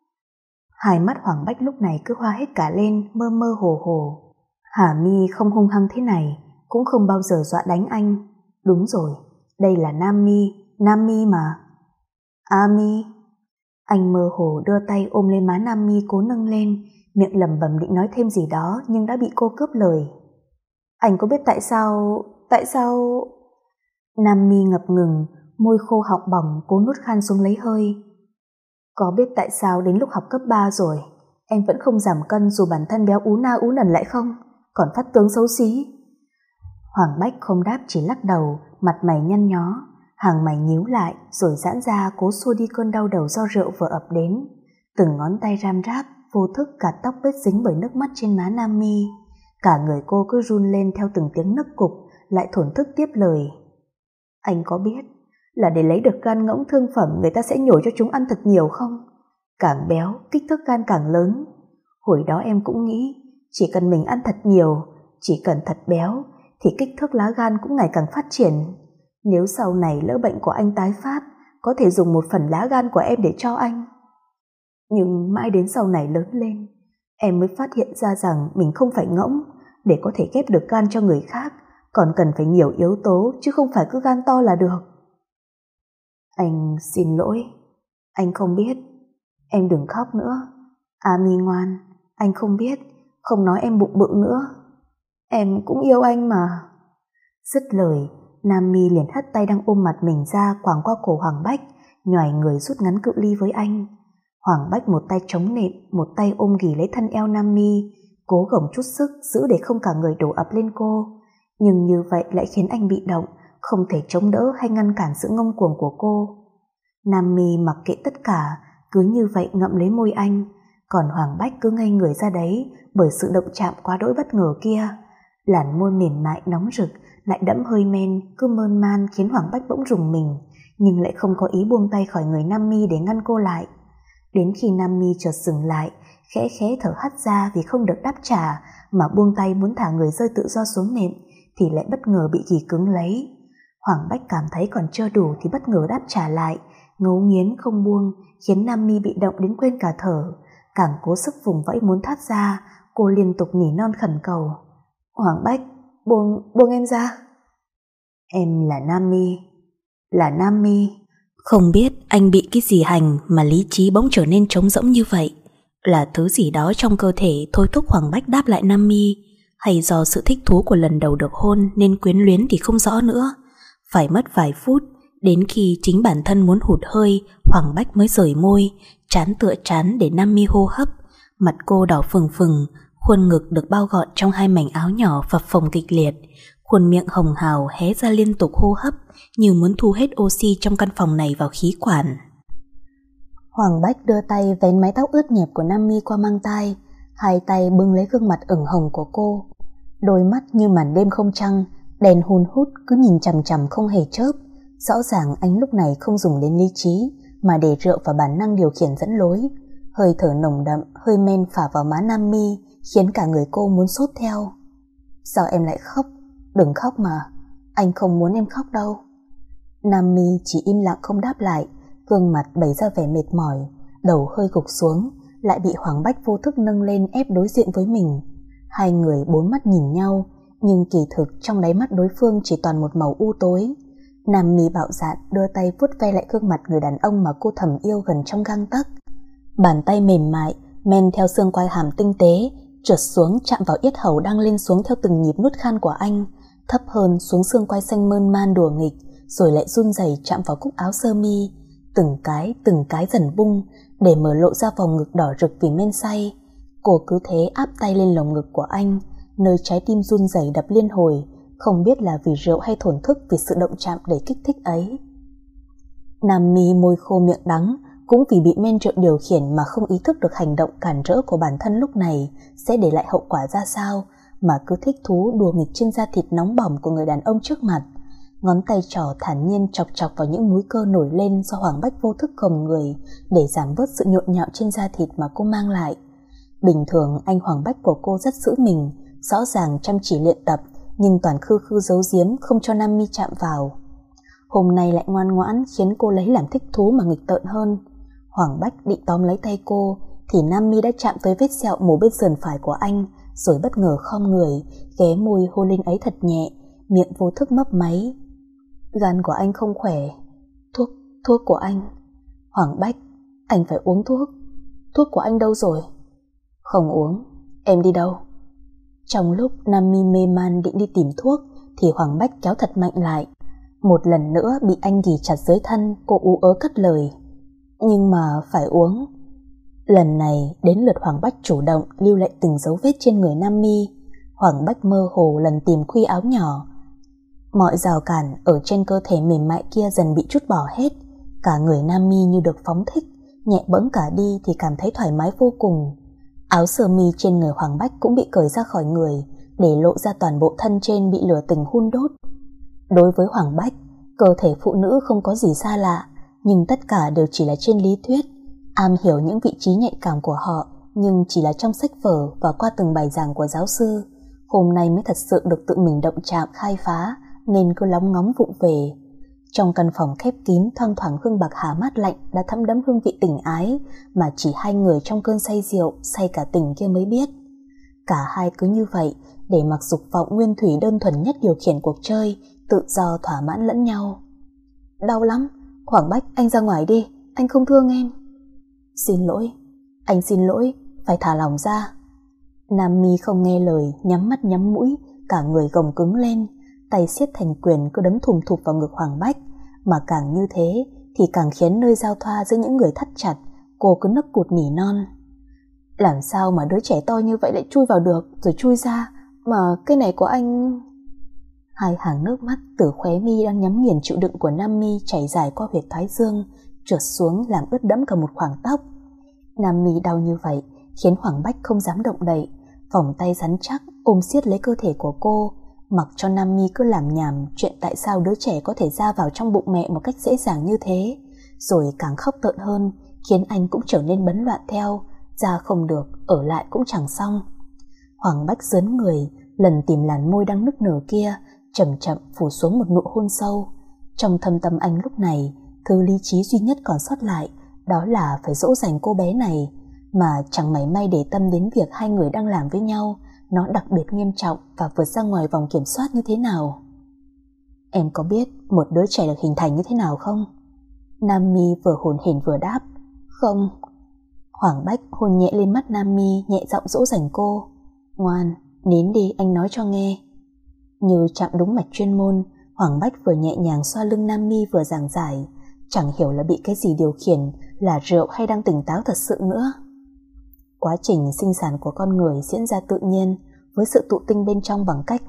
Hai mắt Hoàng Bách lúc này cứ hoa hết cả lên, mơ mơ hồ hồ. Hà Mi không hung hăng thế này, cũng không bao giờ dọa đánh anh. Đúng rồi, đây là Nam Mi, Nam Mi mà. A Mi. Anh mơ hồ đưa tay ôm lên má Nam Mi cố nâng lên, miệng lẩm bẩm định nói thêm gì đó nhưng đã bị cô cướp lời. Anh có biết tại sao, tại sao... Nam Mi ngập ngừng, môi khô họng bỏng cố nuốt khan xuống lấy hơi. Có biết tại sao đến lúc học cấp ba rồi em vẫn không giảm cân dù bản thân béo ú na ú nần lại không, còn phát tướng xấu xí? Hoàng Bách không đáp, chỉ lắc đầu, mặt mày nhăn nhó, hàng mày nhíu lại rồi giãn ra cố xua đi cơn đau đầu do rượu vừa ập đến. Từng ngón tay ram ráp vô thức gạt tóc bết dính bởi nước mắt trên má Nam Mi. Cả người cô cứ run lên theo từng tiếng nấc cục, lại thổn thức tiếp lời. Anh có biết là để lấy được gan ngỗng thương phẩm người ta sẽ nhồi cho chúng ăn thật nhiều không? Càng béo, kích thước gan càng lớn. Hồi đó em cũng nghĩ chỉ cần mình ăn thật nhiều, chỉ cần thật béo thì kích thước lá gan cũng ngày càng phát triển. Nếu sau này lỡ bệnh của anh tái phát, có thể dùng một phần lá gan của em để cho anh. Nhưng mãi đến sau này lớn lên, em mới phát hiện ra rằng mình không phải ngỗng. Để có thể ghép được gan cho người khác còn cần phải nhiều yếu tố, chứ không phải cứ gan to là được. Anh xin lỗi, anh không biết. Em đừng khóc nữa, A Mi ngoan, anh không biết, không nói em bụng bự nữa. Em cũng yêu anh mà. Dứt lời, Nam Mi liền hất tay đang ôm mặt mình ra quàng qua cổ Hoàng Bách, nhoài người rút ngắn cự ly với anh. Hoàng Bách một tay chống nệm, một tay ôm ghì lấy thân eo Nam Mi, cố gồng chút sức giữ để không cả người đổ ập lên cô. Nhưng như vậy lại khiến anh bị động, không thể chống đỡ hay ngăn cản sự ngông cuồng của cô. Nam Mi mặc kệ tất cả, cứ như vậy ngậm lấy môi anh, còn Hoàng Bách cứ ngây người ra đấy bởi sự động chạm quá đỗi bất ngờ kia. Làn môi mềm mại nóng rực lại đẫm hơi men cứ mơn man khiến Hoàng Bách bỗng rùng mình, nhưng lại không có ý buông tay khỏi người Nam Mi để ngăn cô lại. Đến khi Nam Mi chợt dừng lại, khẽ khẽ thở hắt ra vì không được đáp trả, mà buông tay muốn thả người rơi tự do xuống nệm, thì lại bất ngờ bị ghì cứng lấy. Hoàng Bách cảm thấy còn chưa đủ thì bất ngờ đáp trả lại, ngấu nghiến không buông, khiến Nam Mi bị động đến quên cả thở. Càng cố sức vùng vẫy muốn thoát ra, cô liên tục nỉ non khẩn cầu. Hoàng Bách, buông, buông em ra. Em là Nam Mi, là Nam Mi. Không biết anh bị cái gì hành mà lý trí bỗng trở nên trống rỗng như vậy. Là thứ gì đó trong cơ thể thôi thúc Hoàng Bách đáp lại Nam Mi, hay do sự thích thú của lần đầu được hôn nên quyến luyến thì không rõ nữa. Phải mất vài phút, đến khi chính bản thân muốn hụt hơi, Hoàng Bách mới rời môi, trán tựa trán để Nam Mi hô hấp. Mặt cô đỏ phừng phừng, khuôn ngực được bao gọn trong hai mảnh áo nhỏ phập phồng kịch liệt, khuôn miệng hồng hào hé ra liên tục hô hấp như muốn thu hết oxy trong căn phòng này vào khí quản. Hoàng Bách đưa tay vén mái tóc ướt nhẹp của Nam Mi qua mang tai, hai tay bưng lấy gương mặt ửng hồng của cô. Đôi mắt như màn đêm không trăng, đèn hun hút cứ nhìn chằm chằm không hề chớp. Rõ ràng anh lúc này không dùng đến lý trí, mà để rượu và bản năng điều khiển dẫn lối. Hơi thở nồng đậm, hơi men phả vào má Nam Mi, khiến cả người cô muốn sốt theo. Sao em lại khóc? Đừng khóc mà, anh không muốn em khóc đâu. Nam Mi chỉ im lặng không đáp lại, gương mặt bày ra vẻ mệt mỏi, đầu hơi gục xuống, lại bị Hoàng Bách vô thức nâng lên ép đối diện với mình. Hai người bốn mắt nhìn nhau, nhưng kỳ thực trong đáy mắt đối phương chỉ toàn một màu u tối. Nam Mi bạo dạn đưa tay vuốt ve lại gương mặt người đàn ông mà cô thầm yêu gần trong gang tấc. Bàn tay mềm mại men theo xương quai hàm tinh tế, trượt xuống chạm vào yết hầu đang lên xuống theo từng nhịp nuốt khan của anh, thấp hơn xuống xương quai xanh mơn man đùa nghịch, rồi lại run rẩy chạm vào cúc áo sơ mi, từng cái từng cái dần bung để mở lộ ra vòng ngực đỏ rực vì men say. Cô cứ thế áp tay lên lồng ngực của anh, nơi trái tim run rẩy đập liên hồi, không biết là vì rượu hay thổn thức vì sự động chạm đầy kích thích ấy. Nam Mi môi khô miệng đắng, cũng vì bị men rượu điều khiển mà không ý thức được hành động cản rỡ của bản thân lúc này sẽ để lại hậu quả ra sao, mà cứ thích thú đùa nghịch trên da thịt nóng bỏng của người đàn ông trước mặt. Ngón tay trỏ thản nhiên chọc chọc vào những múi cơ nổi lên do Hoàng Bách vô thức khom người để giảm bớt sự nhộn nhạo trên da thịt mà cô mang lại. Bình thường anh Hoàng Bách của cô rất giữ mình, rõ ràng chăm chỉ luyện tập, nhưng toàn khư khư giấu giếm không cho Nam Mi chạm vào. Hôm nay lại ngoan ngoãn khiến cô lấy làm thích thú mà nghịch tợn hơn. Hoàng Bách định tóm lấy tay cô thì Nam Mi đã chạm tới vết sẹo mổ bên sườn phải của anh, rồi bất ngờ khom người ghé môi hôn lên ấy thật nhẹ, miệng vô thức mấp máy. Gan của anh không khỏe. Thuốc, thuốc của anh. Hoàng Bách, anh phải uống thuốc. Thuốc của anh đâu rồi? Không uống. Em đi đâu? Trong lúc Nam Mi mê man định đi tìm thuốc thì Hoàng Bách kéo thật mạnh lại. Một lần nữa bị anh ghì chặt dưới thân, cô ú ớ cất lời. Nhưng mà phải uống. Lần này đến lượt Hoàng Bách chủ động lưu lại từng dấu vết trên người Nam Mi. Hoàng Bách mơ hồ lần tìm khuy áo nhỏ. Mọi rào cản ở trên cơ thể mềm mại kia dần bị trút bỏ hết. Cả người Nam Mi như được phóng thích, nhẹ bẫng cả đi thì cảm thấy thoải mái vô cùng. Áo sơ mi trên người Hoàng Bách cũng bị cởi ra khỏi người, để lộ ra toàn bộ thân trên bị lửa tình hun đốt. Đối với Hoàng Bách, cơ thể phụ nữ không có gì xa lạ, nhưng tất cả đều chỉ là trên lý thuyết. Am hiểu những vị trí nhạy cảm của họ, nhưng chỉ là trong sách vở và qua từng bài giảng của giáo sư. Hôm nay mới thật sự được tự mình động chạm khai phá, nên cứ lóng ngóng vụng về. Trong căn phòng khép kín, thoang thoảng hương bạc hà mát lạnh đã thấm đẫm hương vị tình ái mà chỉ hai người trong cơn say rượu, say cả tình kia mới biết. Cả hai cứ như vậy để mặc dục vọng nguyên thủy đơn thuần nhất điều khiển cuộc chơi, tự do thỏa mãn lẫn nhau. Đau lắm, Hoàng Bách, anh ra ngoài đi, anh không thương em. Xin lỗi, anh xin lỗi, phải thả lỏng ra. Nam Mi không nghe lời, nhắm mắt nhắm mũi, cả người gồng cứng lên, tay siết thành quyền cứ đấm thùm thụp vào ngực Hoàng Bách, mà càng như thế thì càng khiến nơi giao thoa giữa những người thắt chặt. Cô cứ nấc cụt nỉ non. Làm sao mà đứa trẻ to như vậy lại chui vào được rồi chui ra, mà cái này của anh... Hai hàng nước mắt từ khóe mi đang nhắm nghiền chịu đựng của Nam Mi chảy dài qua huyệt thái dương, trượt xuống làm ướt đẫm cả một khoảng tóc. Nam Mi đau như vậy khiến Hoàng Bách không dám động đậy, vòng tay rắn chắc ôm siết lấy cơ thể của cô, mặc cho Nam Mi cứ làm nhảm chuyện tại sao đứa trẻ có thể ra vào trong bụng mẹ một cách dễ dàng như thế, rồi càng khóc tợn hơn, khiến anh cũng trở nên bấn loạn theo, ra không được, ở lại cũng chẳng xong. Hoàng Bách giớn người, lần tìm làn môi đang nức nở kia, chậm chậm phủ xuống một nụ hôn sâu. Trong thâm tâm anh lúc này, thứ lý trí duy nhất còn sót lại đó là phải dỗ dành cô bé này, mà chẳng mảy may để tâm đến việc hai người đang làm với nhau nó đặc biệt nghiêm trọng và vượt ra ngoài vòng kiểm soát như thế nào. Em có biết một đứa trẻ được hình thành như thế nào không? Nam Mi vừa hồn hển vừa đáp. Không. Hoàng Bách hôn nhẹ lên mắt Nam Mi, nhẹ giọng dỗ dành cô. Ngoan, nín đi, anh nói cho nghe. Như chạm đúng mạch chuyên môn, Hoàng Bách vừa nhẹ nhàng xoa lưng Nam Mi vừa giảng giải, chẳng hiểu là bị cái gì điều khiển, là rượu hay đang tỉnh táo thật sự nữa. Quá trình sinh sản của con người diễn ra tự nhiên, với sự tụ tinh bên trong bằng cách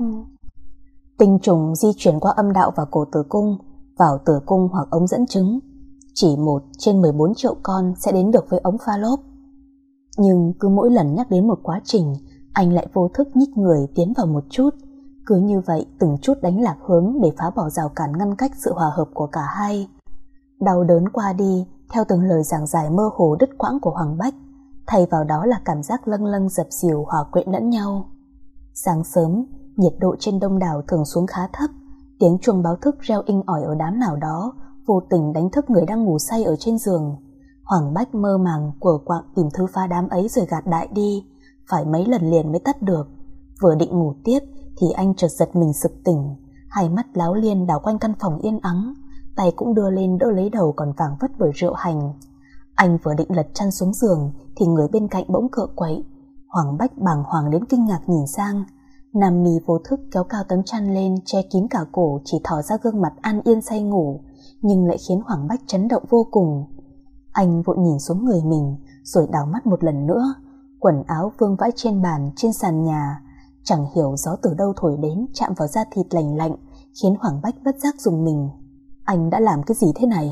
tinh trùng di chuyển qua âm đạo và cổ tử cung, vào tử cung hoặc ống dẫn trứng. Chỉ một trên mười bốn triệu con sẽ đến được với ống pha lốp. Nhưng cứ mỗi lần nhắc đến một quá trình, anh lại vô thức nhích người tiến vào một chút. Cứ như vậy từng chút đánh lạc hướng để phá bỏ rào cản ngăn cách sự hòa hợp của cả hai. Đau đớn qua đi theo từng lời giảng giải mơ hồ đứt quãng của Hoàng Bách, thay vào đó là cảm giác lâng lâng dập dìu hòa quyện lẫn nhau. Sáng sớm, nhiệt độ trên đông đảo thường xuống khá thấp, tiếng chuông báo thức reo inh ỏi ở đám nào đó vô tình đánh thức người đang ngủ say ở trên giường. Hoàng Bách mơ màng quờ quạng tìm thứ phá đám ấy rồi gạt đại đi, phải mấy lần liền mới tắt được. Vừa định ngủ tiếp thì anh chợt giật mình sực tỉnh, hai mắt láo liên đảo quanh căn phòng yên ắng, tay cũng đưa lên đỡ lấy đầu còn vàng vất bởi rượu hành. Anh vừa định lật chăn xuống giường thì người bên cạnh bỗng cựa quậy. Hoàng Bách bàng hoàng đến kinh ngạc nhìn sang. Nam Mi vô thức kéo cao tấm chăn lên che kín cả cổ, chỉ thò ra gương mặt an yên say ngủ, nhưng lại khiến Hoàng Bách chấn động vô cùng. Anh vội nhìn xuống người mình rồi đảo mắt một lần nữa. Quần áo vương vãi trên bàn, trên sàn nhà, chẳng hiểu gió từ đâu thổi đến chạm vào da thịt lành lạnh, khiến Hoàng Bách bất giác rùng mình. Anh đã làm cái gì thế này?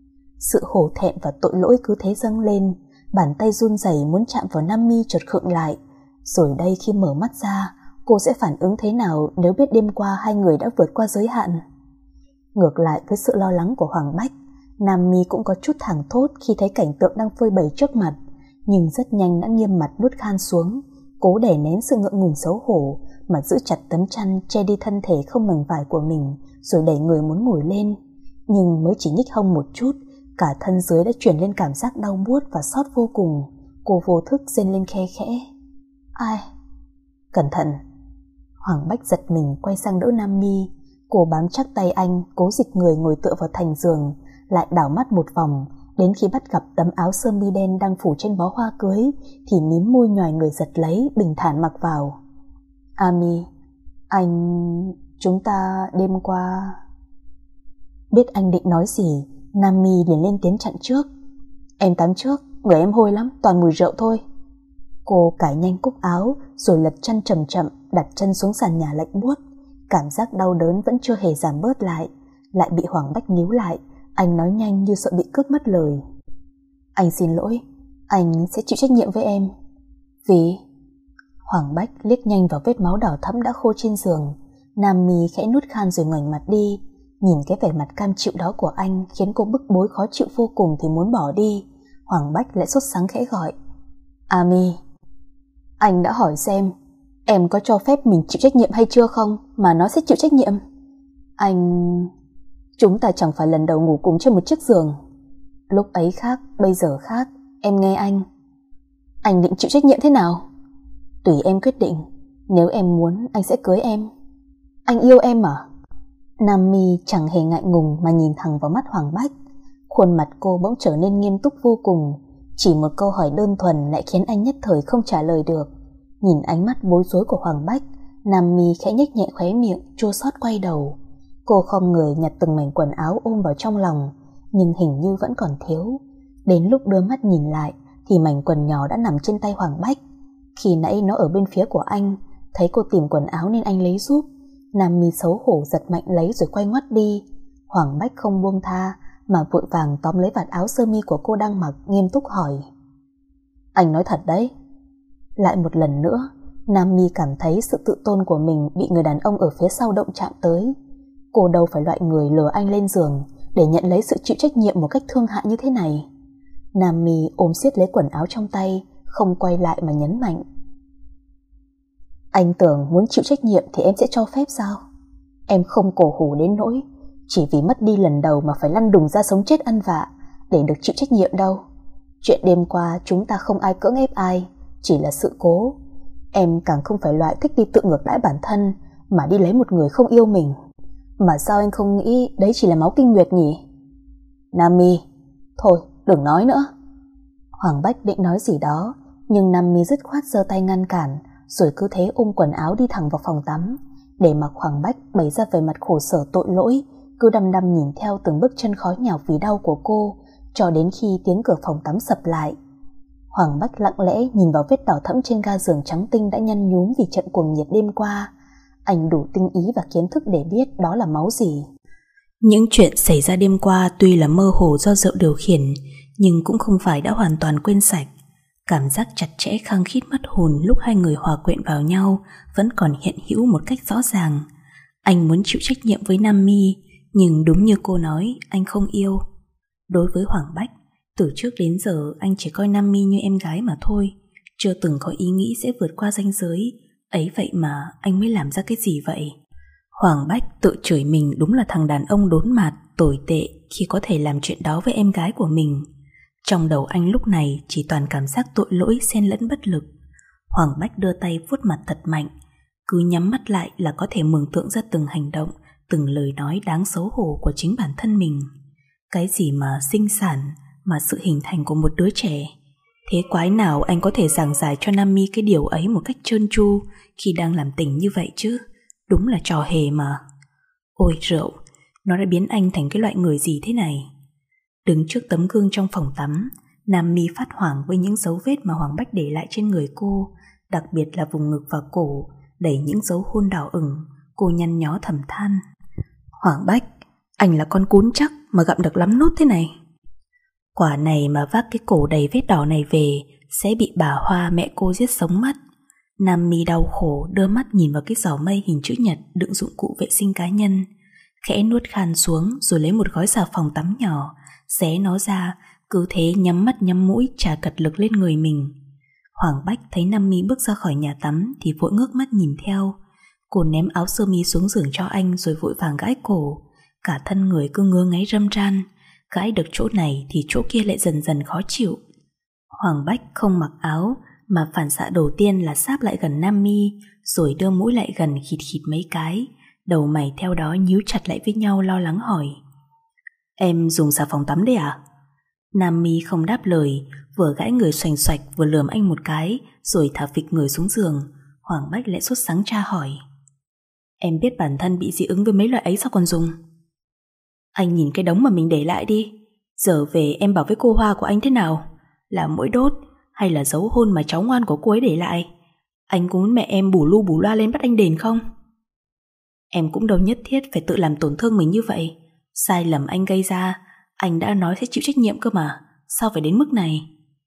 Sự hổ thẹn và tội lỗi cứ thế dâng lên, bàn tay run rẩy muốn chạm vào Nam Mi chợt khựng lại. Rồi đây khi mở mắt ra, cô sẽ phản ứng thế nào nếu biết đêm qua hai người đã vượt qua giới hạn? Ngược lại với sự lo lắng của Hoàng Bách, Nam Mi cũng có chút thảng thốt khi thấy cảnh tượng đang phơi bày trước mặt, nhưng rất nhanh đã nghiêm mặt nuốt khan xuống, cố đè nén sự ngượng ngùng xấu hổ mà giữ chặt tấm chăn che đi thân thể không mảnh vải của mình, rồi đẩy người muốn ngồi lên. Nhưng mới chỉ nhích hông một chút, cả thân dưới đã chuyển lên cảm giác đau buốt và xót vô cùng. Cô vô thức rên lên khe khẽ. Ai? Cẩn thận! Hoàng Bách giật mình quay sang đỡ Nam Mi. Cô bám chắc tay anh, cố dịch người ngồi tựa vào thành giường, lại đảo mắt một vòng, đến khi bắt gặp tấm áo sơ mi đen đang phủ trên bó hoa cưới thì mím môi nhoài người giật lấy, bình thản mặc vào. Ami, anh... chúng ta đêm qua... Biết anh định nói gì, Nam Mi liền lên tiếng chặn trước. Em tắm trước, người em hôi lắm, toàn mùi rượu thôi. Cô cải nhanh cúc áo rồi lật chăn chậm chậm, đặt chân xuống sàn nhà lạnh buốt. Cảm giác đau đớn vẫn chưa hề giảm bớt lại, lại bị Hoàng Bách níu lại. Anh nói nhanh như sợ bị cướp mất lời. Anh xin lỗi, anh sẽ chịu trách nhiệm với em. Vì... Hoàng Bách liếc nhanh vào vết máu đỏ thẫm đã khô trên giường. Nam Mi khẽ nuốt khan rồi ngoảnh mặt đi. Nhìn cái vẻ mặt cam chịu đó của anh khiến cô bức bối khó chịu vô cùng thì muốn bỏ đi. Hoàng Bách lại sốt sắng khẽ gọi. Ami, anh đã hỏi xem em có cho phép mình chịu trách nhiệm hay chưa không, mà nó sẽ chịu trách nhiệm. Anh... Chúng ta chẳng phải lần đầu ngủ cùng trên một chiếc giường. Lúc ấy khác, bây giờ khác. Em nghe anh. Anh định chịu trách nhiệm thế nào? Tùy em quyết định. Nếu em muốn, anh sẽ cưới em. Anh yêu em à? Nam Mi chẳng hề ngại ngùng mà nhìn thẳng vào mắt Hoàng Bách. Khuôn mặt cô bỗng trở nên nghiêm túc vô cùng. Chỉ một câu hỏi đơn thuần lại khiến anh nhất thời không trả lời được. Nhìn ánh mắt bối rối của Hoàng Bách, Nam Mi khẽ nhếch nhẹ khóe miệng, chua xót quay đầu. Cô khom người nhặt từng mảnh quần áo ôm vào trong lòng, nhưng hình như vẫn còn thiếu. Đến lúc đưa mắt nhìn lại thì mảnh quần nhỏ đã nằm trên tay Hoàng Bách. Khi nãy nó ở bên phía của anh, thấy cô tìm quần áo nên anh lấy giúp. Nam Mi xấu hổ giật mạnh lấy rồi quay ngoắt đi. Hoàng Bách không buông tha mà vội vàng tóm lấy vạt áo sơ mi của cô đang mặc, nghiêm túc hỏi. Anh nói thật đấy. Lại một lần nữa, Nam Mi cảm thấy sự tự tôn của mình bị người đàn ông ở phía sau động chạm tới. Cô đâu phải loại người lừa anh lên giường để nhận lấy sự chịu trách nhiệm một cách thương hại như thế này. Nam Mi ôm siết lấy quần áo trong tay, không quay lại mà nhấn mạnh. Anh tưởng muốn chịu trách nhiệm thì em sẽ cho phép sao? Em không cổ hủ đến nỗi chỉ vì mất đi lần đầu mà phải lăn đùng ra sống chết ăn vạ để được chịu trách nhiệm đâu. Chuyện đêm qua chúng ta không ai cưỡng ép ai, chỉ là sự cố. Em càng không phải loại thích đi tự ngược đãi bản thân mà đi lấy một người không yêu mình. Mà sao anh không nghĩ đấy chỉ là máu kinh nguyệt nhỉ? Nam Mi, thôi đừng nói nữa. Hoàng Bách định nói gì đó, nhưng Nam Mi dứt khoát giơ tay ngăn cản, rồi cứ thế ôm quần áo đi thẳng vào phòng tắm, để mặc Hoàng Bách bày ra về mặt khổ sở tội lỗi, cứ đăm đăm nhìn theo từng bước chân khó nhọc vì đau của cô, cho đến khi tiếng cửa phòng tắm sập lại. Hoàng Bách lặng lẽ nhìn vào vết đỏ thẫm trên ga giường trắng tinh đã nhăn nhúm vì trận cuồng nhiệt đêm qua. Anh đủ tinh ý và kiến thức để biết đó là máu gì. Những chuyện xảy ra đêm qua tuy là mơ hồ do rượu điều khiển, nhưng cũng không phải đã hoàn toàn quên sạch. Cảm giác chặt chẽ khăng khít mất hồn lúc hai người hòa quyện vào nhau vẫn còn hiện hữu một cách rõ ràng. Anh muốn chịu trách nhiệm với Nam My, nhưng đúng như cô nói, anh không yêu. Đối với Hoàng Bách, từ trước đến giờ anh chỉ coi Nam My như em gái mà thôi, chưa từng có ý nghĩ sẽ vượt qua ranh giới. Ấy vậy mà anh mới làm ra cái gì vậy? Hoàng Bách tự chửi mình đúng là thằng đàn ông đốn mạt, tồi tệ khi có thể làm chuyện đó với em gái của mình. Trong đầu anh lúc này chỉ toàn cảm giác tội lỗi xen lẫn bất lực. Hoàng Bách đưa tay vuốt mặt thật mạnh, cứ nhắm mắt lại là có thể mường tượng ra từng hành động, từng lời nói đáng xấu hổ của chính bản thân mình. Cái gì mà sinh sản, mà sự hình thành của một đứa trẻ. Thế quái nào anh có thể giảng giải cho Nam My cái điều ấy một cách trơn tru khi đang làm tình như vậy chứ? Đúng là trò hề mà. Ôi rượu, nó đã biến anh thành cái loại người gì thế này? Đứng trước tấm gương trong phòng tắm, Nam My phát hoảng với những dấu vết mà Hoàng Bách để lại trên người cô, đặc biệt là vùng ngực và cổ, đầy những dấu hôn đỏ ửng. Cô nhăn nhó thầm than: Hoàng Bách, anh là con cún chắc mà gặm được lắm nốt thế này. Quả này mà vác cái cổ đầy vết đỏ này về sẽ bị bà Hoa mẹ cô giết sống mất. Nam My đau khổ đưa mắt nhìn vào cái giỏ mây hình chữ nhật đựng dụng cụ vệ sinh cá nhân, khẽ nuốt khan xuống rồi lấy một gói xà phòng tắm nhỏ, xé nó ra, cứ thế nhắm mắt nhắm mũi chà cật lực lên người mình. Hoàng Bách thấy Nam My bước ra khỏi nhà tắm thì vội ngước mắt nhìn theo. Cô ném áo sơ mi xuống giường cho anh rồi vội vàng gãi cổ, cả thân người cứ ngứa ngáy râm ran, gãi được chỗ này thì chỗ kia lại dần dần khó chịu. Hoàng Bách không mặc áo mà phản xạ đầu tiên là sáp lại gần Nam My, rồi đưa mũi lại gần khịt khịt mấy cái, đầu mày theo đó nhíu chặt lại với nhau lo lắng hỏi: Em dùng xà phòng tắm đấy à? Nam My không đáp lời, vừa gãi người xoành xoạch vừa lườm anh một cái rồi thả phịch người xuống giường. Hoàng Bách lại sốt sắng tra hỏi: Em biết bản thân bị dị ứng với mấy loại ấy sao còn dùng? Anh nhìn cái đống mà mình để lại đi. Giờ về em bảo với cô Hoa của anh thế nào? Là mũi đốt hay là dấu hôn mà cháu ngoan của cô ấy để lại? Anh cũng muốn mẹ em bù lu bù loa lên bắt anh đền không? Em cũng đâu nhất thiết phải tự làm tổn thương mình như vậy. Sai lầm anh gây ra, anh đã nói sẽ chịu trách nhiệm cơ mà. Sao phải đến mức này?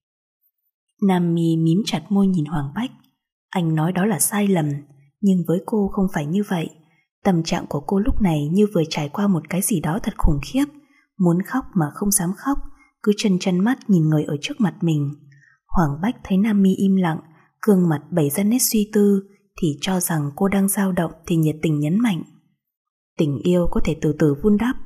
Nam My mím chặt môi nhìn Hoàng Bách. Anh nói đó là sai lầm, nhưng với cô không phải như vậy. Tâm trạng của cô lúc này như vừa trải qua một cái gì đó thật khủng khiếp, muốn khóc mà không dám khóc, cứ chân chân mắt nhìn người ở trước mặt mình. Hoàng Bách thấy Nam My im lặng, gương mặt bày ra nét suy tư, thì cho rằng cô đang dao động thì nhiệt tình nhấn mạnh: Tình yêu có thể từ từ vun đắp.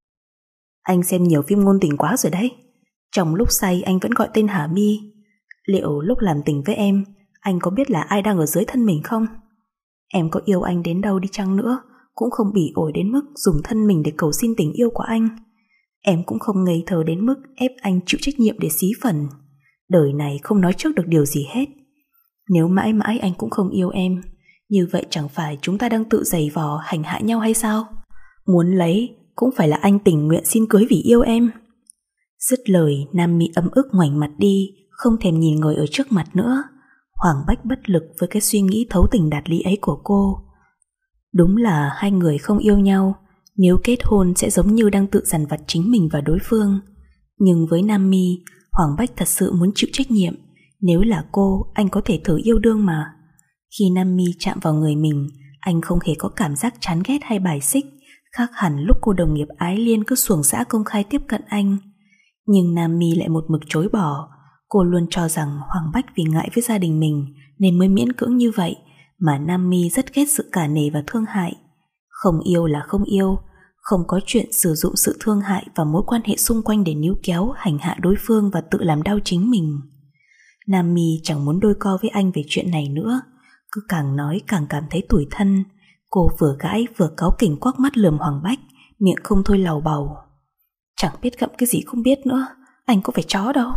Anh xem nhiều phim ngôn tình quá rồi đấy. Trong lúc say anh vẫn gọi tên Hà My. Liệu lúc làm tình với em, anh có biết là ai đang ở dưới thân mình không? Em có yêu anh đến đâu đi chăng nữa cũng không bỉ ổi đến mức dùng thân mình để cầu xin tình yêu của anh. Em cũng không ngây thơ đến mức ép anh chịu trách nhiệm để xí phần. Đời này không nói trước được điều gì hết. Nếu mãi mãi anh cũng không yêu em, như vậy chẳng phải chúng ta đang tự giày vò hành hạ nhau hay sao? Muốn lấy cũng phải là anh tình nguyện xin cưới vì yêu em. Dứt lời, Nam My ấm ức ngoảnh mặt đi, không thèm nhìn người ở trước mặt nữa. Hoàng Bách bất lực với cái suy nghĩ thấu tình đạt lý ấy của cô. Đúng là hai người không yêu nhau, nếu kết hôn sẽ giống như đang tự dằn vặt chính mình và đối phương. Nhưng với Nam My, Hoàng Bách thật sự muốn chịu trách nhiệm. Nếu là cô, anh có thể thử yêu đương mà. Khi Nam My chạm vào người mình, anh không hề có cảm giác chán ghét hay bài xích, khác hẳn lúc cô đồng nghiệp Ái Liên cứ xuồng xã công khai tiếp cận anh. Nhưng Nam My lại một mực chối bỏ. Cô luôn cho rằng Hoàng Bách vì ngại với gia đình mình nên mới miễn cưỡng như vậy, mà Nam My rất ghét sự cả nể và thương hại. Không yêu là không yêu, không có chuyện sử dụng sự thương hại và mối quan hệ xung quanh để níu kéo, hành hạ đối phương và tự làm đau chính mình. Nam My chẳng muốn đôi co với anh về chuyện này nữa, cứ càng nói càng cảm thấy tủi thân. Cô vừa gãi vừa cáu kỉnh quắc mắt lườm Hoàng Bách, miệng không thôi lầu bầu: Chẳng biết gặm cái gì không biết nữa, anh có phải chó đâu.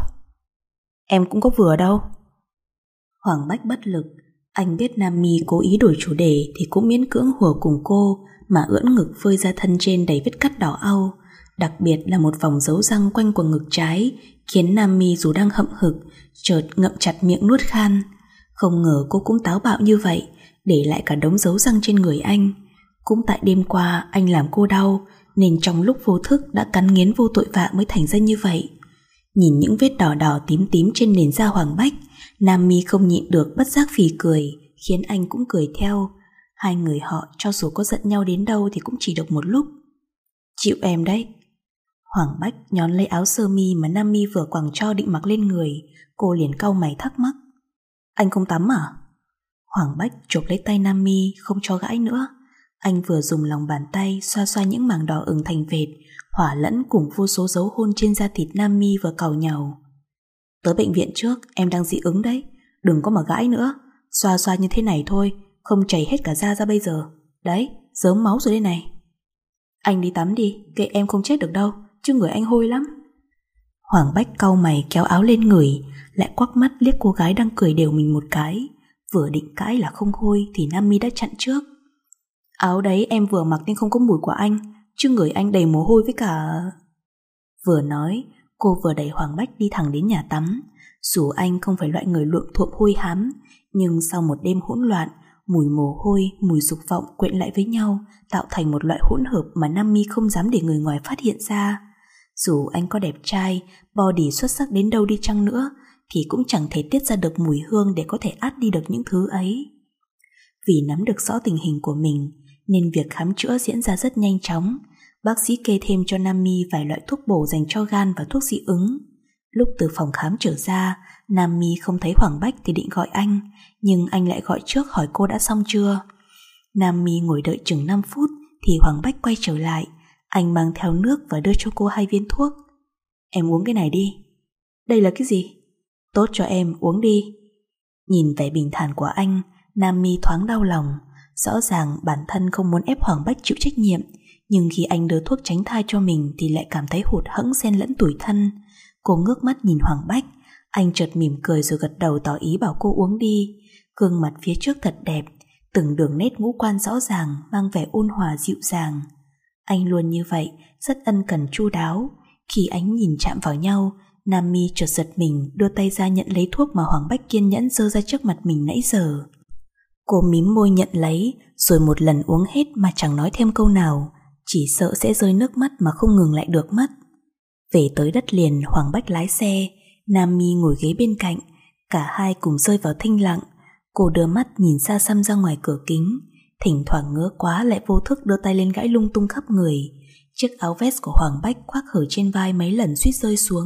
Em cũng có vừa đâu. Hoàng Bách bất lực. Anh biết Nam My cố ý đổi chủ đề thì cũng miễn cưỡng hùa cùng cô, mà ưỡn ngực phơi ra thân trên đầy vết cắt đỏ au, đặc biệt là một vòng dấu răng quanh quầng ngực trái, khiến Nam My dù đang hậm hực chợt ngậm chặt miệng nuốt khan. Không ngờ cô cũng táo bạo như vậy, để lại cả đống dấu răng trên người anh. Cũng tại đêm qua anh làm cô đau, nên trong lúc vô thức đã cắn nghiến vô tội vạ mới thành ra như vậy. Nhìn những vết đỏ đỏ tím tím trên nền da Hoàng Bách, Nam Mi không nhịn được bất giác phì cười, khiến anh cũng cười theo. Hai người họ cho dù có giận nhau đến đâu thì cũng chỉ được một lúc. Chịu em đấy. Hoàng Bách nhón lấy áo sơ mi mà Nam Mi vừa quàng cho định mặc lên người. Cô liền cau mày thắc mắc. Anh không tắm à? Hoàng Bách chộp lấy tay Nam Mi không cho gãi nữa. Anh vừa dùng lòng bàn tay xoa xoa những mảng đỏ ửng thành vệt, hòa lẫn cùng vô số dấu hôn trên da thịt Nam Mi vừa cào nhàu. Tới bệnh viện trước, em đang dị ứng đấy, đừng có mà gãi nữa. Xoa xoa như thế này thôi, không chảy hết cả da ra bây giờ. Đấy, rớm máu rồi đây này. Anh đi tắm đi, kệ em không chết được đâu, chứ người anh hôi lắm. Hoàng Bách cau mày kéo áo lên người, lại quắc mắt liếc cô gái đang cười đều mình một cái. Vừa định cãi là không hôi thì Nam Mi đã chặn trước. Áo đấy em vừa mặc nên không có mùi của anh, chứ người anh đầy mồ hôi với cả... Vừa nói, cô vừa đẩy Hoàng Bách đi thẳng đến nhà tắm. Dù anh không phải loại người luộm thuộm hôi hám, nhưng sau một đêm hỗn loạn, mùi mồ hôi, mùi dục vọng quyện lại với nhau, tạo thành một loại hỗn hợp mà Nam Mi không dám để người ngoài phát hiện ra. Dù anh có đẹp trai, body xuất sắc đến đâu đi chăng nữa, thì cũng chẳng thể tiết ra được mùi hương để có thể át đi được những thứ ấy. Vì nắm được rõ tình hình của mình, nên việc khám chữa diễn ra rất nhanh chóng. Bác sĩ kê thêm cho Nam Mi vài loại thuốc bổ dành cho gan và thuốc dị ứng. Lúc từ phòng khám trở ra, Nam Mi không thấy Hoàng Bách thì định gọi anh, nhưng anh lại gọi trước hỏi cô đã xong chưa. Nam Mi ngồi đợi chừng năm phút thì Hoàng Bách quay trở lại. Anh mang theo nước và đưa cho cô hai viên thuốc. Em uống cái này đi. Đây là cái gì? Tốt cho em, uống đi. Nhìn vẻ bình thản của anh, Nam Mi thoáng đau lòng. Rõ ràng bản thân không muốn ép Hoàng Bách chịu trách nhiệm, nhưng khi anh đưa thuốc tránh thai cho mình thì lại cảm thấy hụt hẫng xen lẫn tủi thân. Cô ngước mắt nhìn Hoàng Bách. Anh chợt mỉm cười rồi gật đầu tỏ ý bảo cô uống đi. Gương mặt phía trước thật đẹp, từng đường nét ngũ quan rõ ràng, mang vẻ ôn hòa dịu dàng. Anh luôn như vậy, rất ân cần chu đáo. Khi ánh nhìn chạm vào nhau, Nam Mi chợt giật mình, đưa tay ra nhận lấy thuốc mà Hoàng Bách kiên nhẫn giơ ra trước mặt mình nãy giờ. Cô mím môi nhận lấy, rồi một lần uống hết mà chẳng nói thêm câu nào, chỉ sợ sẽ rơi nước mắt mà không ngừng lại được mất. Về tới đất liền, Hoàng Bách lái xe, Nam Mi ngồi ghế bên cạnh, cả hai cùng rơi vào thinh lặng. Cô đưa mắt nhìn xa xăm ra ngoài cửa kính, thỉnh thoảng ngứa quá lại vô thức đưa tay lên gãi lung tung khắp người. Chiếc áo vest của Hoàng Bách khoác hở trên vai mấy lần suýt rơi xuống.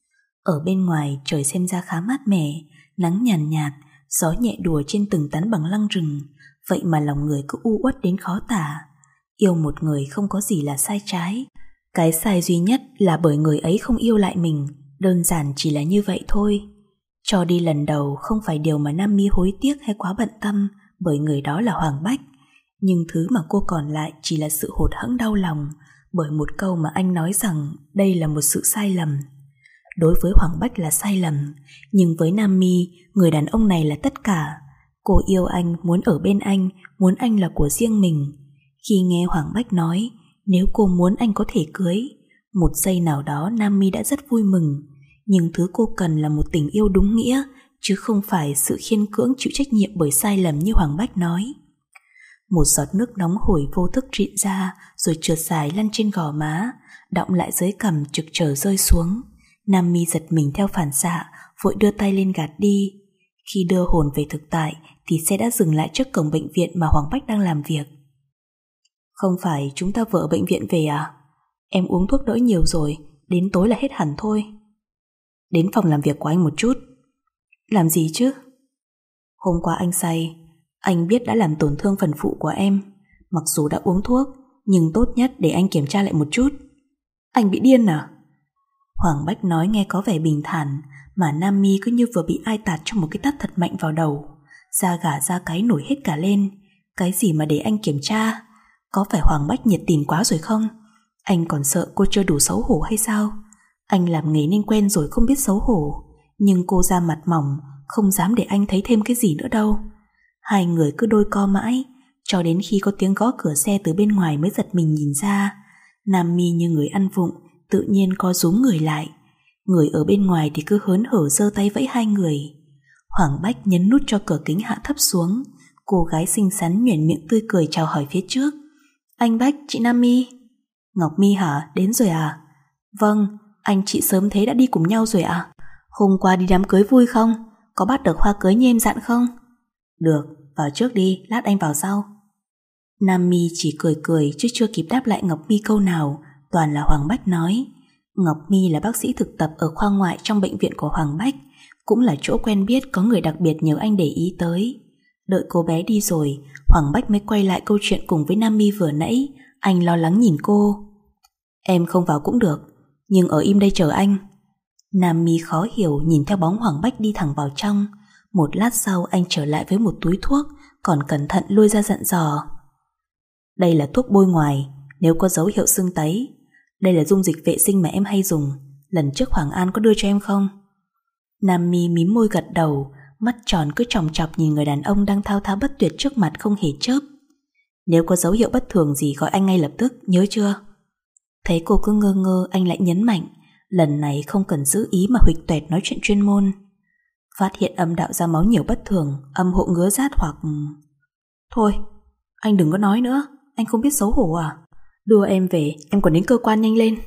Ở bên ngoài trời xem ra khá mát mẻ, nắng nhàn nhạt, nhạt, gió nhẹ đùa trên từng tán bằng lăng rừng. Vậy mà lòng người cứ u uất đến khó tả. Yêu một người không có gì là sai trái, cái sai duy nhất là bởi người ấy không yêu lại mình. Đơn giản chỉ là như vậy thôi. Cho đi lần đầu không phải điều mà Nam Mi hối tiếc hay quá bận tâm, bởi người đó là Hoàng Bách. Nhưng thứ mà cô còn lại chỉ là sự hụt hẫng đau lòng, bởi một câu mà anh nói rằng đây là một sự sai lầm. Đối với Hoàng Bách là sai lầm, nhưng với Nam Mi, người đàn ông này là tất cả. Cô yêu anh, muốn ở bên anh, muốn anh là của riêng mình. Khi nghe Hoàng Bách nói nếu cô muốn anh có thể cưới, một giây nào đó Nam Mi đã rất vui mừng. Nhưng thứ cô cần là một tình yêu đúng nghĩa, chứ không phải sự khiên cưỡng chịu trách nhiệm bởi sai lầm như Hoàng Bách nói. Một giọt nước nóng hổi vô thức rịn ra, rồi trượt dài lăn trên gò má, đọng lại dưới cằm trực trở rơi xuống. Nam Mi giật mình theo phản xạ, vội đưa tay lên gạt đi. Khi đưa hồn về thực tại thì xe đã dừng lại trước cổng bệnh viện mà Hoàng Bách đang làm việc. Không phải chúng ta vừa ở bệnh viện về à? Em uống thuốc đỡ nhiều rồi, đến tối là hết hẳn thôi. Đến phòng làm việc của anh một chút. Làm gì chứ? Hôm qua anh say, anh biết đã làm tổn thương phần phụ của em. Mặc dù đã uống thuốc, nhưng tốt nhất để anh kiểm tra lại một chút. Anh bị điên à? Hoàng Bách nói nghe có vẻ bình thản, mà Nam Mi cứ như vừa bị ai tạt cho một cái tát thật mạnh vào đầu. Da gà da cái nổi hết cả lên. Cái gì mà để anh kiểm tra? Có phải Hoàng Bách nhiệt tình quá rồi không? Anh còn sợ cô chưa đủ xấu hổ hay sao? Anh làm nghề nên quen rồi không biết xấu hổ, nhưng cô da mặt mỏng, không dám để anh thấy thêm cái gì nữa đâu. Hai người cứ đôi co mãi, cho đến khi có tiếng gõ cửa xe từ bên ngoài mới giật mình nhìn ra. Nam Mi như người ăn vụng, tự nhiên co rúm người lại. Người ở bên ngoài thì cứ hớn hở giơ tay vẫy hai người. Hoàng Bách nhấn nút cho cửa kính hạ thấp xuống. Cô gái xinh xắn nhoẻn miệng tươi cười chào hỏi phía trước. Anh Bách, chị Nam Mi. Ngọc Mi hả? Đến rồi à? Vâng, Anh chị sớm thế đã đi cùng nhau rồi à? Hôm qua đi đám cưới vui không? Có bắt được hoa cưới như em dặn không? Được, vào trước đi, lát anh vào sau. Nam Mi chỉ cười cười chứ chưa kịp đáp lại Ngọc Mi câu nào, toàn là Hoàng Bách nói. Ngọc Mi là bác sĩ thực tập ở khoa ngoại trong bệnh viện của Hoàng Bách, cũng là chỗ quen biết có người đặc biệt nhờ anh để ý tới. Đợi cô bé đi rồi, Hoàng Bách mới quay lại câu chuyện cùng với Nam Mi vừa nãy. Anh lo lắng nhìn cô. Em không vào cũng được, nhưng ở im đây chờ anh. Nam Mi khó hiểu nhìn theo bóng Hoàng Bách đi thẳng vào trong. Một lát sau anh trở lại với một túi thuốc, còn cẩn thận lôi ra dặn dò. Đây là thuốc bôi ngoài, nếu có dấu hiệu sưng tấy. Đây là dung dịch vệ sinh mà em hay dùng, lần trước Hoàng An có đưa cho em không? Nam Mi mím môi gật đầu, mắt tròn cứ chòng chọc nhìn người đàn ông đang thao thao bất tuyệt trước mặt không hề chớp. Nếu có dấu hiệu bất thường gì gọi anh ngay lập tức, nhớ chưa? Thấy cô cứ ngơ ngơ, anh lại nhấn mạnh, lần này không cần giữ ý mà huỵch toẹt nói chuyện chuyên môn. Phát hiện âm đạo ra máu nhiều bất thường, âm hộ ngứa rát hoặc... Thôi, anh đừng có nói nữa, anh không biết xấu hổ à? Đưa em về, em còn đến cơ quan nhanh lên.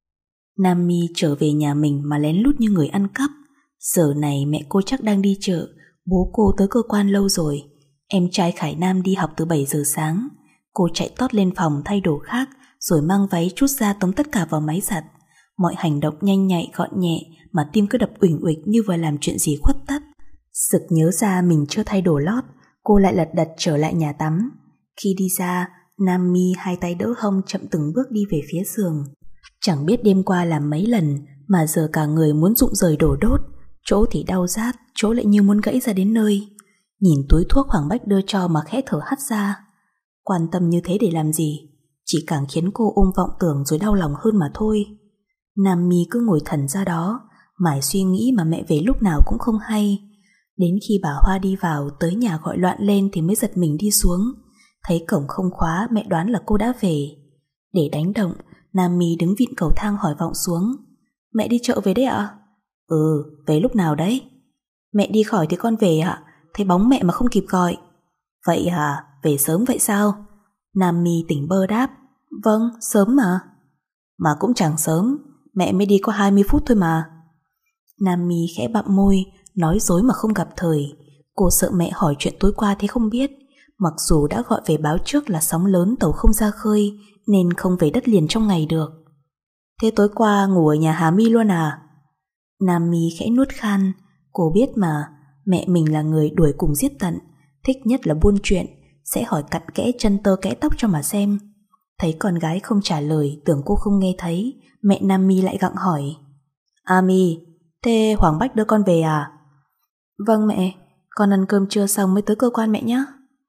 Nam Mi trở về nhà mình mà lén lút như người ăn cắp. Giờ này mẹ cô chắc đang đi chợ, bố cô tới cơ quan lâu rồi. Em trai Khải Nam đi học từ bảy giờ sáng. Cô chạy tót lên phòng thay đồ khác, rồi mang váy trút ra tống tất cả vào máy giặt. Mọi hành động nhanh nhạy gọn nhẹ mà tim cứ đập uỳnh uịch như vừa làm chuyện gì khuất tất. Sực nhớ ra mình chưa thay đồ lót, cô lại lật đật trở lại nhà tắm. Khi đi ra, Nam Mi hai tay đỡ hông chậm từng bước đi về phía giường. Chẳng biết đêm qua làm mấy lần mà giờ cả người muốn rụng rời đổ đốt, chỗ thì đau rát, chỗ lại như muốn gãy ra đến nơi. Nhìn túi thuốc Hoàng Bách đưa cho mà khẽ thở hắt ra. Quan tâm như thế để làm gì? Chỉ càng khiến cô ôm vọng tưởng rồi đau lòng hơn mà thôi. Nam Mi cứ ngồi thẫn ra đó, mải suy nghĩ mà mẹ về lúc nào cũng không hay. Đến khi bà Hoa đi vào tới nhà gọi loạn lên thì mới giật mình đi xuống. Thấy cổng không khóa, mẹ đoán là cô đã về. Để đánh động, Nam Mi đứng vịn cầu thang hỏi vọng xuống. Mẹ đi chợ về đấy ạ? Ừ, về lúc nào đấy? Mẹ đi khỏi thì con về ạ, thấy bóng mẹ mà không kịp gọi. Vậy à, về sớm vậy sao? Nam Mi tỉnh bơ đáp. Vâng, sớm mà. Mà cũng chẳng sớm, mẹ mới đi có hai mươi phút thôi mà. Nam Mi khẽ bặm môi, nói dối mà không gặp thời. Cô sợ mẹ hỏi chuyện tối qua thế không biết. Mặc dù đã gọi về báo trước là sóng lớn tàu không ra khơi, nên không về đất liền trong ngày được. Thế tối qua ngủ ở nhà Hà Mi luôn à? Nam Mi khẽ nuốt khan. Cô biết mà, mẹ mình là người đuổi cùng giết tận, thích nhất là buôn chuyện, sẽ hỏi cặn kẽ chân tơ kẽ tóc cho mà xem. Thấy con gái không trả lời, tưởng cô không nghe thấy, mẹ Nam Mi lại gặng hỏi. A Mi, thế Hoàng Bách đưa con về à? Vâng mẹ, con ăn cơm trưa xong mới tới cơ quan mẹ nhé.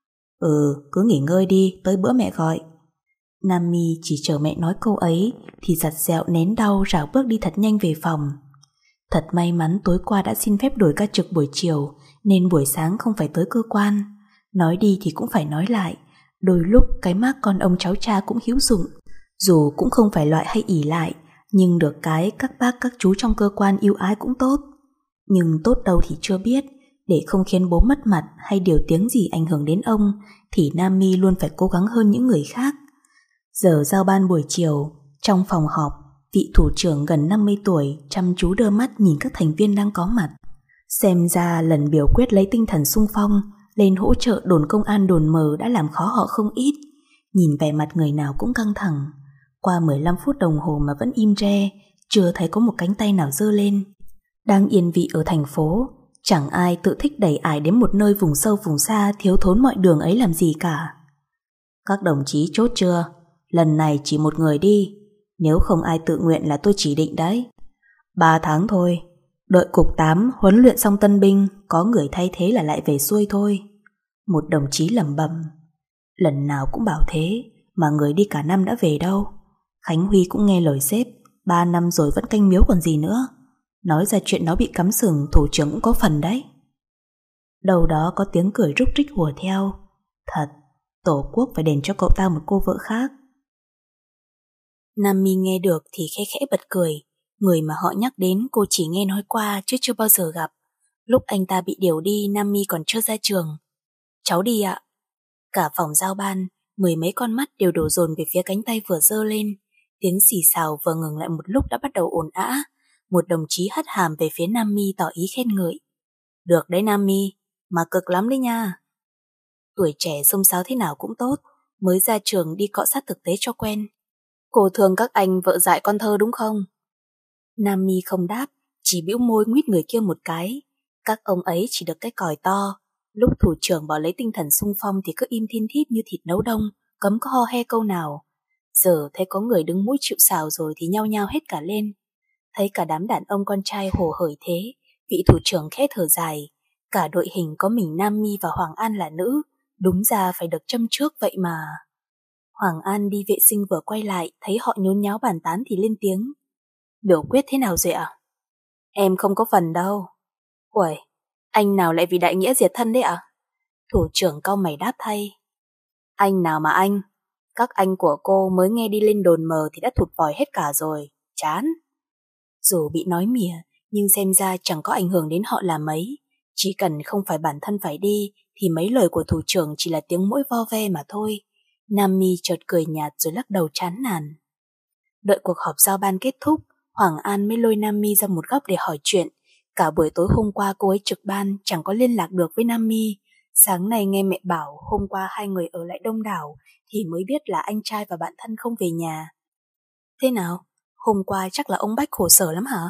Ừ, cứ nghỉ ngơi đi, tới bữa mẹ gọi. Nam Mi chỉ chờ mẹ nói câu ấy thì giặt dẹo nén đau rảo bước đi thật nhanh về phòng. Thật may mắn tối qua đã xin phép đổi ca trực buổi chiều, nên buổi sáng không phải tới cơ quan. Nói đi thì cũng phải nói lại, đôi lúc cái mác con ông cháu cha cũng hữu dụng. Dù cũng không phải loại hay ỷ lại, nhưng được cái các bác các chú trong cơ quan yêu ái cũng tốt. Nhưng tốt đâu thì chưa biết. Để không khiến bố mất mặt hay điều tiếng gì ảnh hưởng đến ông thì Nam Mi luôn phải cố gắng hơn những người khác. Giờ giao ban buổi chiều, trong phòng họp, vị thủ trưởng gần năm mươi tuổi chăm chú đưa mắt nhìn các thành viên đang có mặt. Xem ra lần biểu quyết lấy tinh thần xung phong lên hỗ trợ đồn công an đồn mờ đã làm khó họ không ít. Nhìn vẻ mặt người nào cũng căng thẳng. Qua mười lăm phút đồng hồ mà vẫn im re, chưa thấy có một cánh tay nào giơ lên. Đang yên vị ở thành phố, chẳng ai tự thích đẩy ải đến một nơi vùng sâu vùng xa thiếu thốn mọi đường ấy làm gì cả. Các đồng chí chốt chưa? Lần này chỉ một người đi, nếu không ai tự nguyện là tôi chỉ định đấy. Ba tháng thôi, đợi cục tám huấn luyện xong tân binh, có người thay thế là lại về xuôi thôi. Một đồng chí lẩm bẩm. Lần nào cũng bảo thế, mà người đi cả năm đã về đâu. Khánh Huy cũng nghe lời sếp, ba năm rồi vẫn canh miếu còn gì nữa. Nói ra chuyện nó bị cắm sừng, thủ trưởng cũng có phần đấy. Đầu đó có tiếng cười rúc rích hùa theo. Thật, tổ quốc phải đền cho cậu ta một cô vợ khác. Nam Mi nghe được thì khẽ khẽ bật cười. Người mà họ nhắc đến cô chỉ nghe nói qua chứ chưa bao giờ gặp. Lúc anh ta bị điều đi, Nam Mi còn chưa ra trường. Cháu đi ạ. Cả phòng giao ban, mười mấy con mắt đều đổ dồn về phía cánh tay vừa giơ lên. Tiếng xì xào vừa ngừng lại một lúc đã bắt đầu ồn ào. Một đồng chí hất hàm về phía Nam Mi tỏ ý khen ngợi. Được đấy Nam Mi, mà cực lắm đấy nha. Tuổi trẻ xông xáo thế nào cũng tốt, mới ra trường đi cọ sát thực tế cho quen. Cô thương các anh vợ dại con thơ đúng không? Nam Mi không đáp, chỉ bĩu môi nguýt người kia một cái. Các ông ấy chỉ được cái còi to. Lúc thủ trưởng bảo lấy tinh thần xung phong thì cứ im thin thít như thịt nấu đông, cấm có ho he câu nào. Giờ thấy có người đứng mũi chịu sào rồi thì nhao nhao hết cả lên. Thấy cả đám đàn ông con trai hồ hởi thế, vị thủ trưởng khẽ thở dài. Cả đội hình có mình Nam Mi và Hoàng An là nữ, đúng ra phải được châm trước vậy mà. Hoàng An đi vệ sinh vừa quay lại, thấy họ nhốn nháo bàn tán thì lên tiếng. Biểu quyết thế nào rồi ạ? Em không có phần đâu. Uầy, anh nào lại vì đại nghĩa diệt thân đấy ạ? Thủ trưởng cau mày đáp thay. Anh nào mà anh? Các anh của cô mới nghe đi lên đồn mờ thì đã thụt vòi hết cả rồi. Chán. Dù bị nói mỉa, nhưng xem ra chẳng có ảnh hưởng đến họ là mấy. Chỉ cần không phải bản thân phải đi, thì mấy lời của thủ trưởng chỉ là tiếng mũi vo ve mà thôi. Nam Mi chợt cười nhạt rồi lắc đầu chán nản. Đợi cuộc họp giao ban kết thúc, Hoàng An mới lôi Nam Mi ra một góc để hỏi chuyện. Cả buổi tối hôm qua cô ấy trực ban chẳng có liên lạc được với Nam Mi. Sáng nay nghe mẹ bảo hôm qua hai người ở lại đông đảo thì mới biết là anh trai và bạn thân không về nhà. Thế nào? Hôm qua chắc là ông Bách khổ sở lắm hả?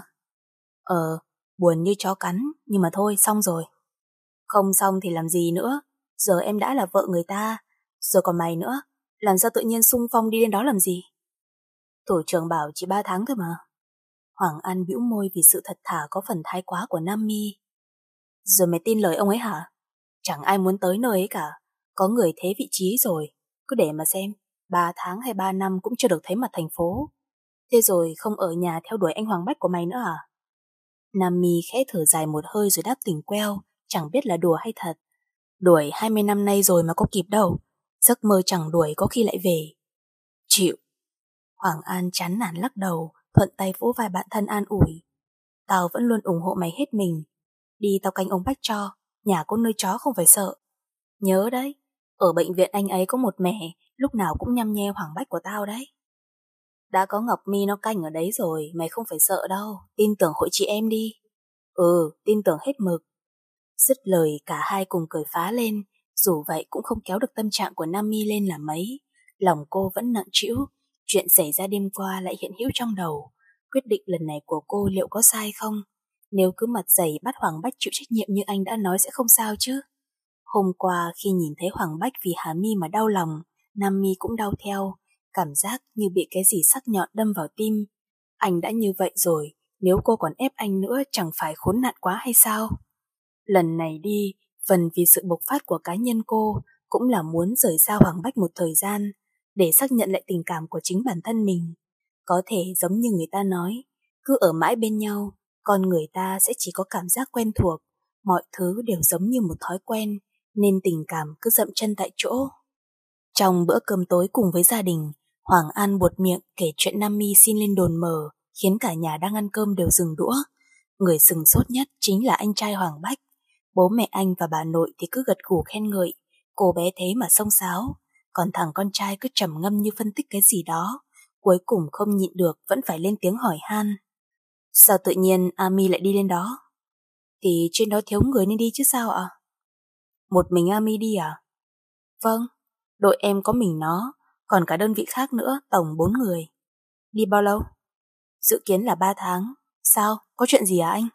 Ờ, buồn như chó cắn, nhưng mà thôi xong rồi. Không xong thì làm gì nữa, giờ em đã là vợ người ta, rồi còn mày nữa, làm sao tự nhiên xung phong đi đến đó làm gì? Thủ trưởng bảo chỉ ba tháng thôi mà. Hoàng An bĩu môi vì sự thật thà có phần thái quá của Nam Mi. Rồi mày tin lời ông ấy hả? Chẳng ai muốn tới nơi ấy cả, có người thế vị trí rồi, cứ để mà xem, ba tháng hay ba năm cũng chưa được thấy mặt thành phố. Thế rồi không ở nhà theo đuổi anh Hoàng Bách của mày nữa à? Nam Mi khẽ thở dài một hơi rồi đáp tỉnh queo, chẳng biết là đùa hay thật. Đuổi hai mươi năm nay rồi mà có kịp đâu, giấc mơ chẳng đuổi có khi lại về. Chịu. Hoàng An chán nản lắc đầu, thuận tay vỗ vai bạn thân an ủi. Tao vẫn luôn ủng hộ mày hết mình. Đi tao canh ông Bách cho, nhà có nơi chó không phải sợ. Nhớ đấy, ở bệnh viện anh ấy có một mẹ, lúc nào cũng nhăm nhe Hoàng Bách của tao đấy. Đã có Ngọc Mi nó canh ở đấy rồi, mày không phải sợ đâu, tin tưởng hội chị em đi. Ừ, tin tưởng hết mực. Dứt lời cả hai cùng cười phá lên, dù vậy cũng không kéo được tâm trạng của Nam Mi lên là mấy. Lòng cô vẫn nặng trĩu, chuyện xảy ra đêm qua lại hiện hữu trong đầu. Quyết định lần này của cô liệu có sai không? Nếu cứ mặt dày bắt Hoàng Bách chịu trách nhiệm như anh đã nói sẽ không sao chứ. Hôm qua khi nhìn thấy Hoàng Bách vì Hà Mi mà đau lòng, Nam Mi cũng đau theo, cảm giác như bị cái gì sắc nhọn đâm vào tim. Anh đã như vậy rồi, nếu cô còn ép anh nữa chẳng phải khốn nạn quá hay sao? Lần này đi, phần vì sự bộc phát của cá nhân cô, cũng là muốn rời xa Hoàng Bách một thời gian, để xác nhận lại tình cảm của chính bản thân mình. Có thể giống như người ta nói, cứ ở mãi bên nhau, con người ta sẽ chỉ có cảm giác quen thuộc, mọi thứ đều giống như một thói quen, nên tình cảm cứ dậm chân tại chỗ. Trong bữa cơm tối cùng với gia đình, Hoàng An buột miệng kể chuyện Nam Mi xin lên đồn mờ, khiến cả nhà đang ăn cơm đều dừng đũa. Người sừng sốt nhất chính là anh trai Hoàng Bách. Bố mẹ anh và bà nội thì cứ gật gù khen ngợi, cô bé thế mà xông xáo, còn thằng con trai cứ trầm ngâm như phân tích cái gì đó, cuối cùng không nhịn được vẫn phải lên tiếng hỏi han. Sao tự nhiên Ami lại đi lên đó? Thì trên đó thiếu người nên đi chứ sao ạ? Một mình Ami đi à? Vâng, đội em có mình nó, còn cả đơn vị khác nữa, tổng bốn người. Đi bao lâu? Dự kiến là ba tháng. Sao? Có chuyện gì à anh?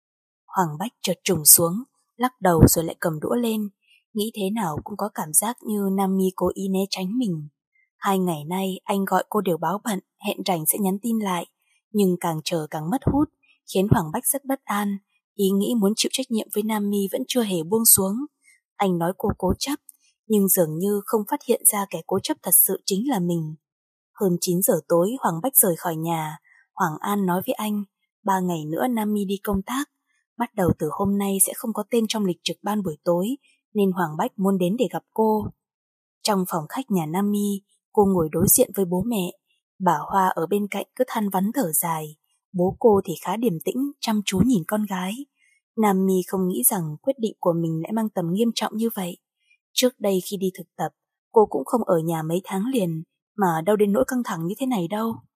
Hoàng Bách chợt trùng xuống, lắc đầu rồi lại cầm đũa lên, nghĩ thế nào cũng có cảm giác như Nam Mi cố ý né tránh mình. Hai ngày nay anh gọi cô đều báo bận, hẹn rảnh sẽ nhắn tin lại, nhưng càng chờ càng mất hút, khiến Hoàng Bách rất bất an, ý nghĩ muốn chịu trách nhiệm với Nam Mi vẫn chưa hề buông xuống. Anh nói cô cố chấp, nhưng dường như không phát hiện ra kẻ cố chấp thật sự chính là mình. Hơn chín giờ tối Hoàng Bách rời khỏi nhà, Hoàng An nói với anh, ba ngày nữa Nam Mi đi công tác, bắt đầu từ hôm nay sẽ không có tên trong lịch trực ban buổi tối, nên Hoàng Bách muốn đến để gặp cô. Trong phòng khách nhà Nam Mi, cô ngồi đối diện với bố mẹ, bà Hoa ở bên cạnh cứ than vắn thở dài, bố cô thì khá điềm tĩnh, chăm chú nhìn con gái. Nam Mi không nghĩ rằng quyết định của mình lại mang tầm nghiêm trọng như vậy. Trước đây khi đi thực tập, cô cũng không ở nhà mấy tháng liền, mà đâu đến nỗi căng thẳng như thế này đâu.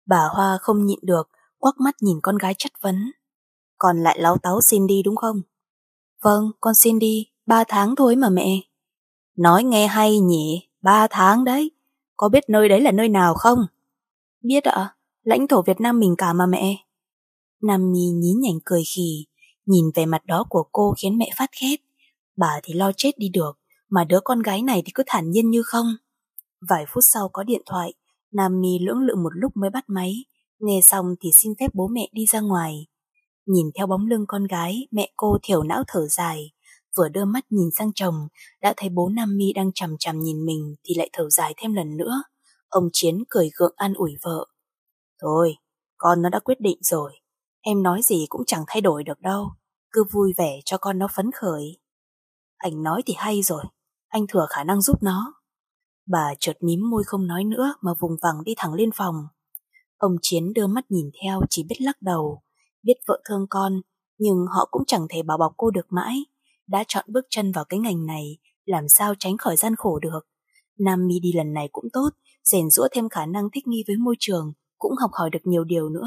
Bà Hoa không nhịn được, quắc mắt nhìn con gái chất vấn. Con lại láu táu xin đi đúng không? Vâng, con xin đi, ba tháng thôi mà mẹ. Nói nghe hay nhỉ, ba tháng đấy. Có biết nơi đấy là nơi nào không? Biết ạ, lãnh thổ Việt Nam mình cả mà mẹ. Nam Mi nhí nhảnh cười khì, nhìn về mặt đó của cô khiến mẹ phát ghét. Bà thì lo chết đi được, mà đứa con gái này thì cứ thản nhiên như không. Vài phút sau có điện thoại, Nam Mi lưỡng lự một lúc mới bắt máy, nghe xong thì xin phép bố mẹ đi ra ngoài. Nhìn theo bóng lưng con gái, mẹ cô thiểu não thở dài, vừa đưa mắt nhìn sang chồng, đã thấy bố Nam Mi đang chằm chằm nhìn mình thì lại thở dài thêm lần nữa. Ông Chiến cười gượng an ủi vợ. Thôi, con nó đã quyết định rồi, em nói gì cũng chẳng thay đổi được đâu, cứ vui vẻ cho con nó phấn khởi. Anh nói thì hay rồi, anh thừa khả năng giúp nó. Bà chợt mím môi không nói nữa mà vùng vằng đi thẳng lên phòng. Ông Chiến đưa mắt nhìn theo chỉ biết lắc đầu, biết vợ thương con, nhưng họ cũng chẳng thể bảo bọc cô được mãi. Đã chọn bước chân vào cái ngành này, làm sao tránh khỏi gian khổ được. Nam Mi đi lần này cũng tốt, rèn giũa thêm khả năng thích nghi với môi trường, cũng học hỏi được nhiều điều nữa.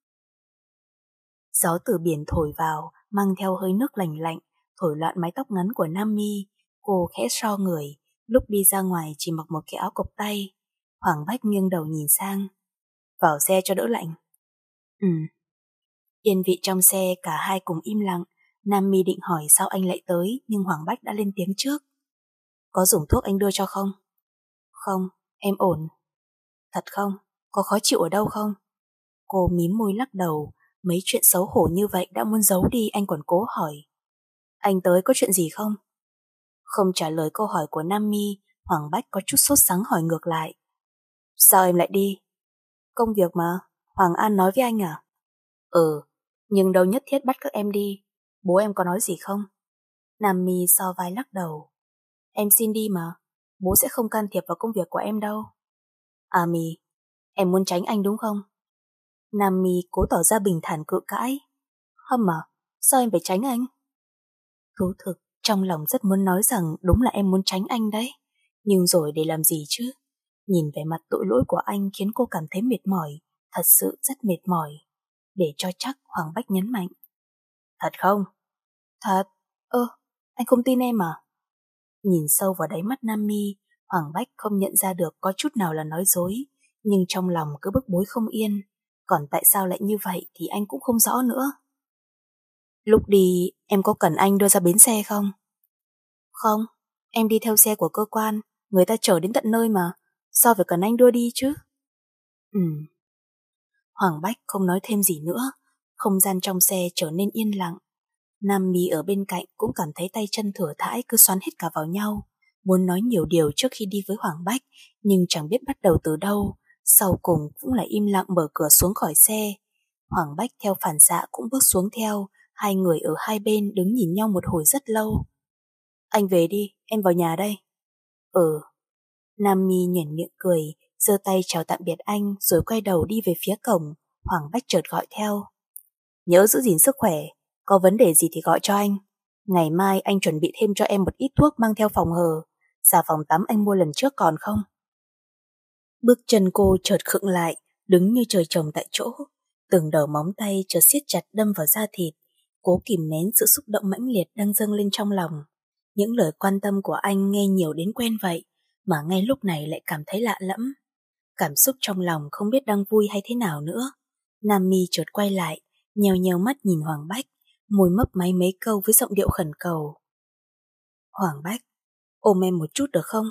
Gió từ biển thổi vào, mang theo hơi nước lành lạnh, thổi loạn mái tóc ngắn của Nam Mi. Cô khẽ so người, lúc đi ra ngoài chỉ mặc một cái áo cộc tay. Hoàng Bách nghiêng đầu nhìn sang. Vào xe cho đỡ lạnh. Ừ. Yên vị trong xe cả hai cùng im lặng. Nam Mi định hỏi sao anh lại tới, nhưng Hoàng Bách đã lên tiếng trước. Có dùng thuốc anh đưa cho không? Không, em ổn. Thật không? Có khó chịu ở đâu không? Cô mím môi lắc đầu. Mấy chuyện xấu hổ như vậy đã muốn giấu đi anh còn cố hỏi. Anh tới có chuyện gì không? Không trả lời câu hỏi của Nam Mi, Hoàng Bách có chút sốt sắng hỏi ngược lại. Sao em lại đi? Công việc mà, Hoàng An nói với anh à? Ừ, nhưng đâu nhất thiết bắt các em đi. Bố em có nói gì không? Nam Mi so vai lắc đầu. Em xin đi mà, bố sẽ không can thiệp vào công việc của em đâu. À Mi, em muốn tránh anh đúng không? Nam Mi cố tỏ ra bình thản cự cãi. Hâm à, sao em phải tránh anh? Thú thực, trong lòng rất muốn nói rằng đúng là em muốn tránh anh đấy. Nhưng rồi để làm gì chứ? Nhìn về mặt tội lỗi của anh khiến cô cảm thấy mệt mỏi, thật sự rất mệt mỏi. Để cho chắc, Hoàng Bách nhấn mạnh. Thật không? Thật? Ơ, anh không tin em à? Nhìn sâu vào đáy mắt Nam Mi, Hoàng Bách không nhận ra được có chút nào là nói dối, nhưng trong lòng cứ bức bối không yên. Còn tại sao lại như vậy thì anh cũng không rõ nữa. Lúc đi, em có cần anh đưa ra bến xe không? Không, em đi theo xe của cơ quan, người ta chở đến tận nơi mà, sao phải cần anh đưa đi chứ? Ừ. Hoàng Bách không nói thêm gì nữa, không gian trong xe trở nên yên lặng. Nam Mi ở bên cạnh cũng cảm thấy tay chân thừa thãi cứ xoắn hết cả vào nhau, muốn nói nhiều điều trước khi đi với Hoàng Bách, nhưng chẳng biết bắt đầu từ đâu, sau cùng cũng lại im lặng mở cửa xuống khỏi xe. Hoàng Bách theo phản xạ cũng bước xuống theo, hai người ở hai bên đứng nhìn nhau một hồi rất lâu. Anh về đi, em vào nhà đây. Ừ. Nam Mi nhoẻn miệng cười, giơ tay chào tạm biệt anh rồi quay đầu đi về phía cổng. Hoàng Bách chợt gọi theo. Nhớ giữ gìn sức khỏe, có vấn đề gì thì gọi cho anh. Ngày mai anh chuẩn bị thêm cho em một ít thuốc mang theo phòng hờ. Xà phòng tắm anh mua lần trước còn không? Bước chân cô chợt khựng lại, đứng như trời trồng tại chỗ. Từng đầu móng tay chợt siết chặt đâm vào da thịt, cố kìm nén sự xúc động mãnh liệt đang dâng lên trong lòng. Những lời quan tâm của anh nghe nhiều đến quen vậy, mà ngay lúc này lại cảm thấy lạ lẫm. Cảm xúc trong lòng không biết đang vui hay thế nào nữa. Nam Mi chợt quay lại, nheo nheo mắt nhìn Hoàng Bách, môi mấp máy mấy câu với giọng điệu khẩn cầu. Hoàng Bách, ôm em một chút được không?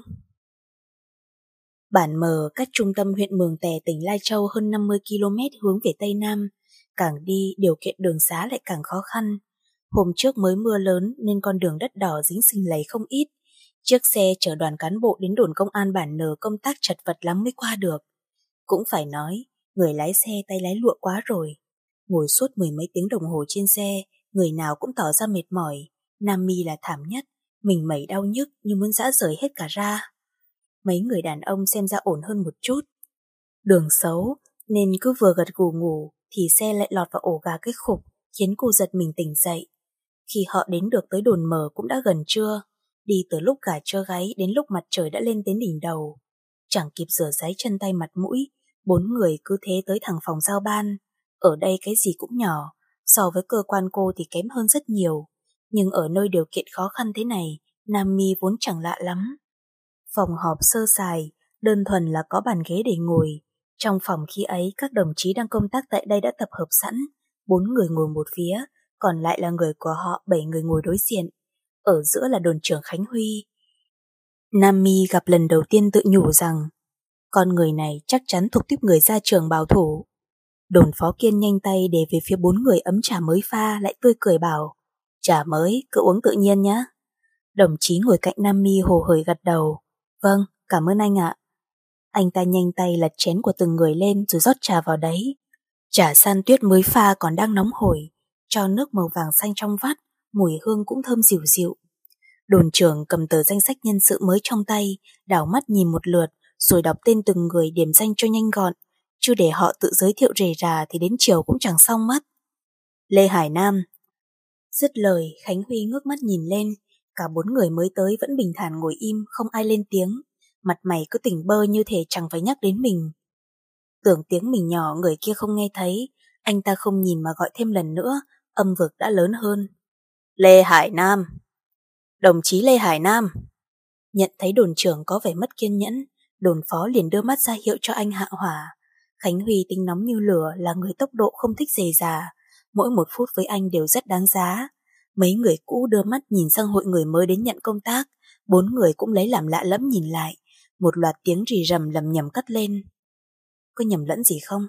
Bản Mờ cách trung tâm huyện Mường Tè tỉnh Lai Châu hơn năm mươi ki lô mét hướng về Tây Nam. Càng đi, điều kiện đường xá lại càng khó khăn. Hôm trước mới mưa lớn nên con đường đất đỏ dính sình lầy không ít. Chiếc xe chở đoàn cán bộ đến đồn công an Bản Nờ công tác chật vật lắm mới qua được. Cũng phải nói, người lái xe tay lái lụa quá rồi. Ngồi suốt mười mấy tiếng đồng hồ trên xe, người nào cũng tỏ ra mệt mỏi. Nam Mi là thảm nhất, mình mẩy đau nhức như muốn rã rời hết cả ra. Mấy người đàn ông xem ra ổn hơn một chút. Đường xấu, nên cứ vừa gật gù ngủ thì xe lại lọt vào ổ gà cái khục, khiến cô giật mình tỉnh dậy. Khi họ đến được tới đồn Mờ cũng đã gần trưa, đi từ lúc gà trơ gáy đến lúc mặt trời đã lên đến đỉnh đầu. Chẳng kịp rửa ráy chân tay mặt mũi, Bốn người cứ thế tới thẳng phòng giao ban. Ở đây cái gì cũng nhỏ, so với cơ quan cô thì kém hơn rất nhiều. Nhưng ở nơi điều kiện khó khăn thế này, Nam Mi vốn chẳng lạ lắm. Phòng họp sơ sài, đơn thuần là có bàn ghế để ngồi. Trong phòng khi ấy các đồng chí đang công tác tại đây đã tập hợp sẵn, bốn người ngồi một phía, còn lại là người của họ bảy người ngồi đối diện. Ở giữa là đồn trưởng Khánh Huy. Nam Mi gặp lần đầu tiên tự nhủ rằng con người này chắc chắn thuộc tiếp người ra trường bảo thủ. Đồn phó Kiên nhanh tay để về phía bốn người ấm trà mới pha, lại tươi cười bảo: trà mới, cứ uống tự nhiên nhé. Đồng chí ngồi cạnh Nam Mi hồ hởi gật đầu: vâng, cảm ơn anh ạ. Anh ta nhanh tay lật chén của từng người lên rồi rót trà vào đấy. Trà san tuyết mới pha còn đang nóng hổi, cho nước màu vàng xanh trong vắt, mùi hương cũng thơm dịu dịu. Đồn trưởng cầm tờ danh sách nhân sự mới trong tay, đảo mắt nhìn một lượt, rồi đọc tên từng người điểm danh cho nhanh gọn, chứ để họ tự giới thiệu rề rà thì đến chiều cũng chẳng xong mất. Lê Hải Nam. Dứt lời, Khánh Huy ngước mắt nhìn lên, cả bốn người mới tới vẫn bình thản ngồi im, không ai lên tiếng, mặt mày cứ tỉnh bơ như thể chẳng phải nhắc đến mình. Tưởng tiếng mình nhỏ người kia không nghe thấy, anh ta không nhìn mà gọi thêm lần nữa, âm vực đã lớn hơn. Lê Hải Nam. Đồng chí Lê Hải Nam. Nhận thấy đồn trưởng có vẻ mất kiên nhẫn, đồn phó liền đưa mắt ra hiệu cho anh hạ hỏa. Khánh Huy tính nóng như lửa, là người tốc độ không thích dề dà, mỗi một phút với anh đều rất đáng giá. Mấy người cũ đưa mắt nhìn sang hội người mới đến nhận công tác, bốn người cũng lấy làm lạ lẫm nhìn lại, một loạt tiếng rì rầm lầm nhầm cất lên. Có nhầm lẫn gì không?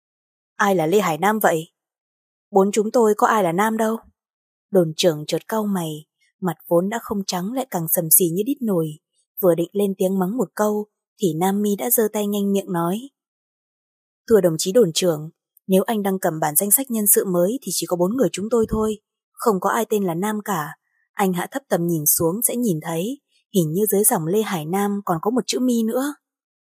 Ai là Lê Hải Nam vậy? Bốn chúng tôi có ai là Nam đâu. Đồn trưởng chợt cau mày, mặt vốn đã không trắng lại càng sầm xì như đít nồi. Vừa định lên tiếng mắng một câu thì Nam Mi đã giơ tay nhanh miệng nói: thưa đồng chí đồn trưởng, nếu anh đang cầm bản danh sách nhân sự mới thì chỉ có bốn người chúng tôi thôi, không có ai tên là Nam cả. Anh hạ thấp tầm nhìn xuống sẽ nhìn thấy, hình như dưới dòng Lê Hải Nam còn có một chữ Mi nữa.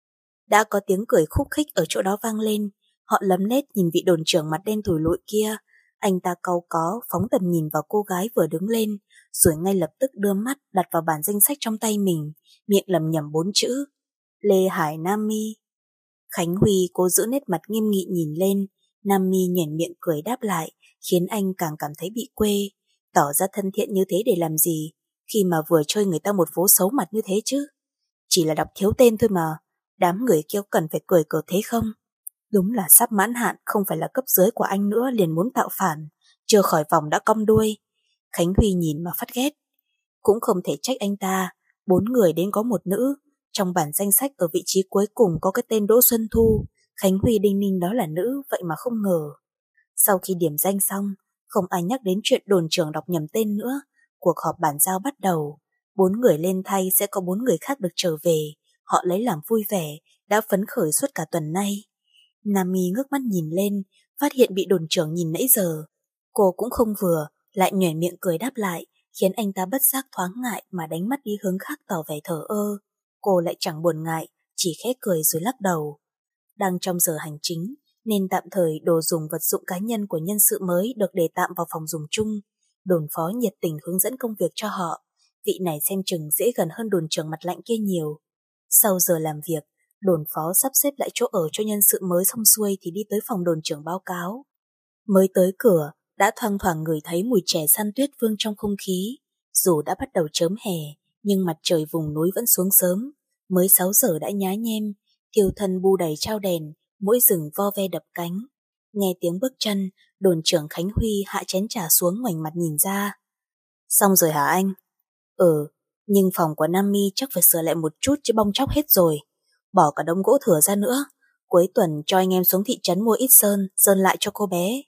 Đã có tiếng cười khúc khích ở chỗ đó vang lên, họ lấm lét nhìn vị đồn trưởng mặt đen thủi lụi kia. Anh ta cau có phóng tầm nhìn vào cô gái vừa đứng lên, rồi ngay lập tức đưa mắt đặt vào bản danh sách trong tay mình, miệng lầm nhầm bốn chữ: Lê Hải Nam Mi. Khánh Huy cố giữ nét mặt nghiêm nghị nhìn lên, Nam Mi nhoẻn miệng cười đáp lại, khiến anh càng cảm thấy bị quê. Tỏ ra thân thiện như thế để làm gì, khi mà vừa chơi người ta một vố xấu mặt như thế chứ. Chỉ là đọc thiếu tên thôi mà, đám người kia cần phải cười cợt thế không? Đúng là sắp mãn hạn, không phải là cấp dưới của anh nữa liền muốn tạo phản, chưa khỏi vòng đã cong đuôi. Khánh Huy nhìn mà phát ghét. Cũng không thể trách anh ta, bốn người đến có một nữ. Trong bản danh sách ở vị trí cuối cùng có cái tên Đỗ Xuân Thu, Khánh Huy đinh ninh đó là nữ, vậy mà không ngờ. Sau khi điểm danh xong, không ai nhắc đến chuyện đồn trưởng đọc nhầm tên nữa. Cuộc họp bàn giao bắt đầu, bốn người lên thay sẽ có bốn người khác được trở về. Họ lấy làm vui vẻ, đã phấn khởi suốt cả tuần nay. Nam Mi ngước mắt nhìn lên, phát hiện bị đồn trưởng nhìn nãy giờ. Cô cũng không vừa, lại nhoẻn miệng cười đáp lại, khiến anh ta bất giác thoáng ngại mà đánh mắt đi hướng khác tỏ vẻ thờ ơ. Cô lại chẳng buồn ngại, chỉ khẽ cười rồi lắc đầu. Đang trong giờ hành chính, nên tạm thời đồ dùng vật dụng cá nhân của nhân sự mới được để tạm vào phòng dùng chung. Đồn phó nhiệt tình hướng dẫn công việc cho họ. Vị này xem chừng dễ gần hơn đồn trưởng mặt lạnh kia nhiều. Sau giờ làm việc, đồn phó sắp xếp lại chỗ ở cho nhân sự mới xong xuôi thì đi tới phòng đồn trưởng báo cáo. Mới tới cửa, đã thoang thoảng ngửi thấy mùi chè săn tuyết vương trong không khí. Dù đã bắt đầu chớm hè, nhưng mặt trời vùng núi vẫn xuống sớm. Mới sáu giờ đã nhá nhem, thiêu thân bu đầy trao đèn, mỗi rừng vo ve đập cánh. Nghe tiếng bước chân, đồn trưởng Khánh Huy hạ chén trà xuống ngoảnh mặt nhìn ra. Xong rồi hả anh? Ừ, nhưng phòng của Nam Mi chắc phải sửa lại một chút chứ bong chóc hết rồi. Bỏ cả đống gỗ thừa ra nữa. Cuối tuần cho anh em xuống thị trấn mua ít sơn, sơn lại cho cô bé.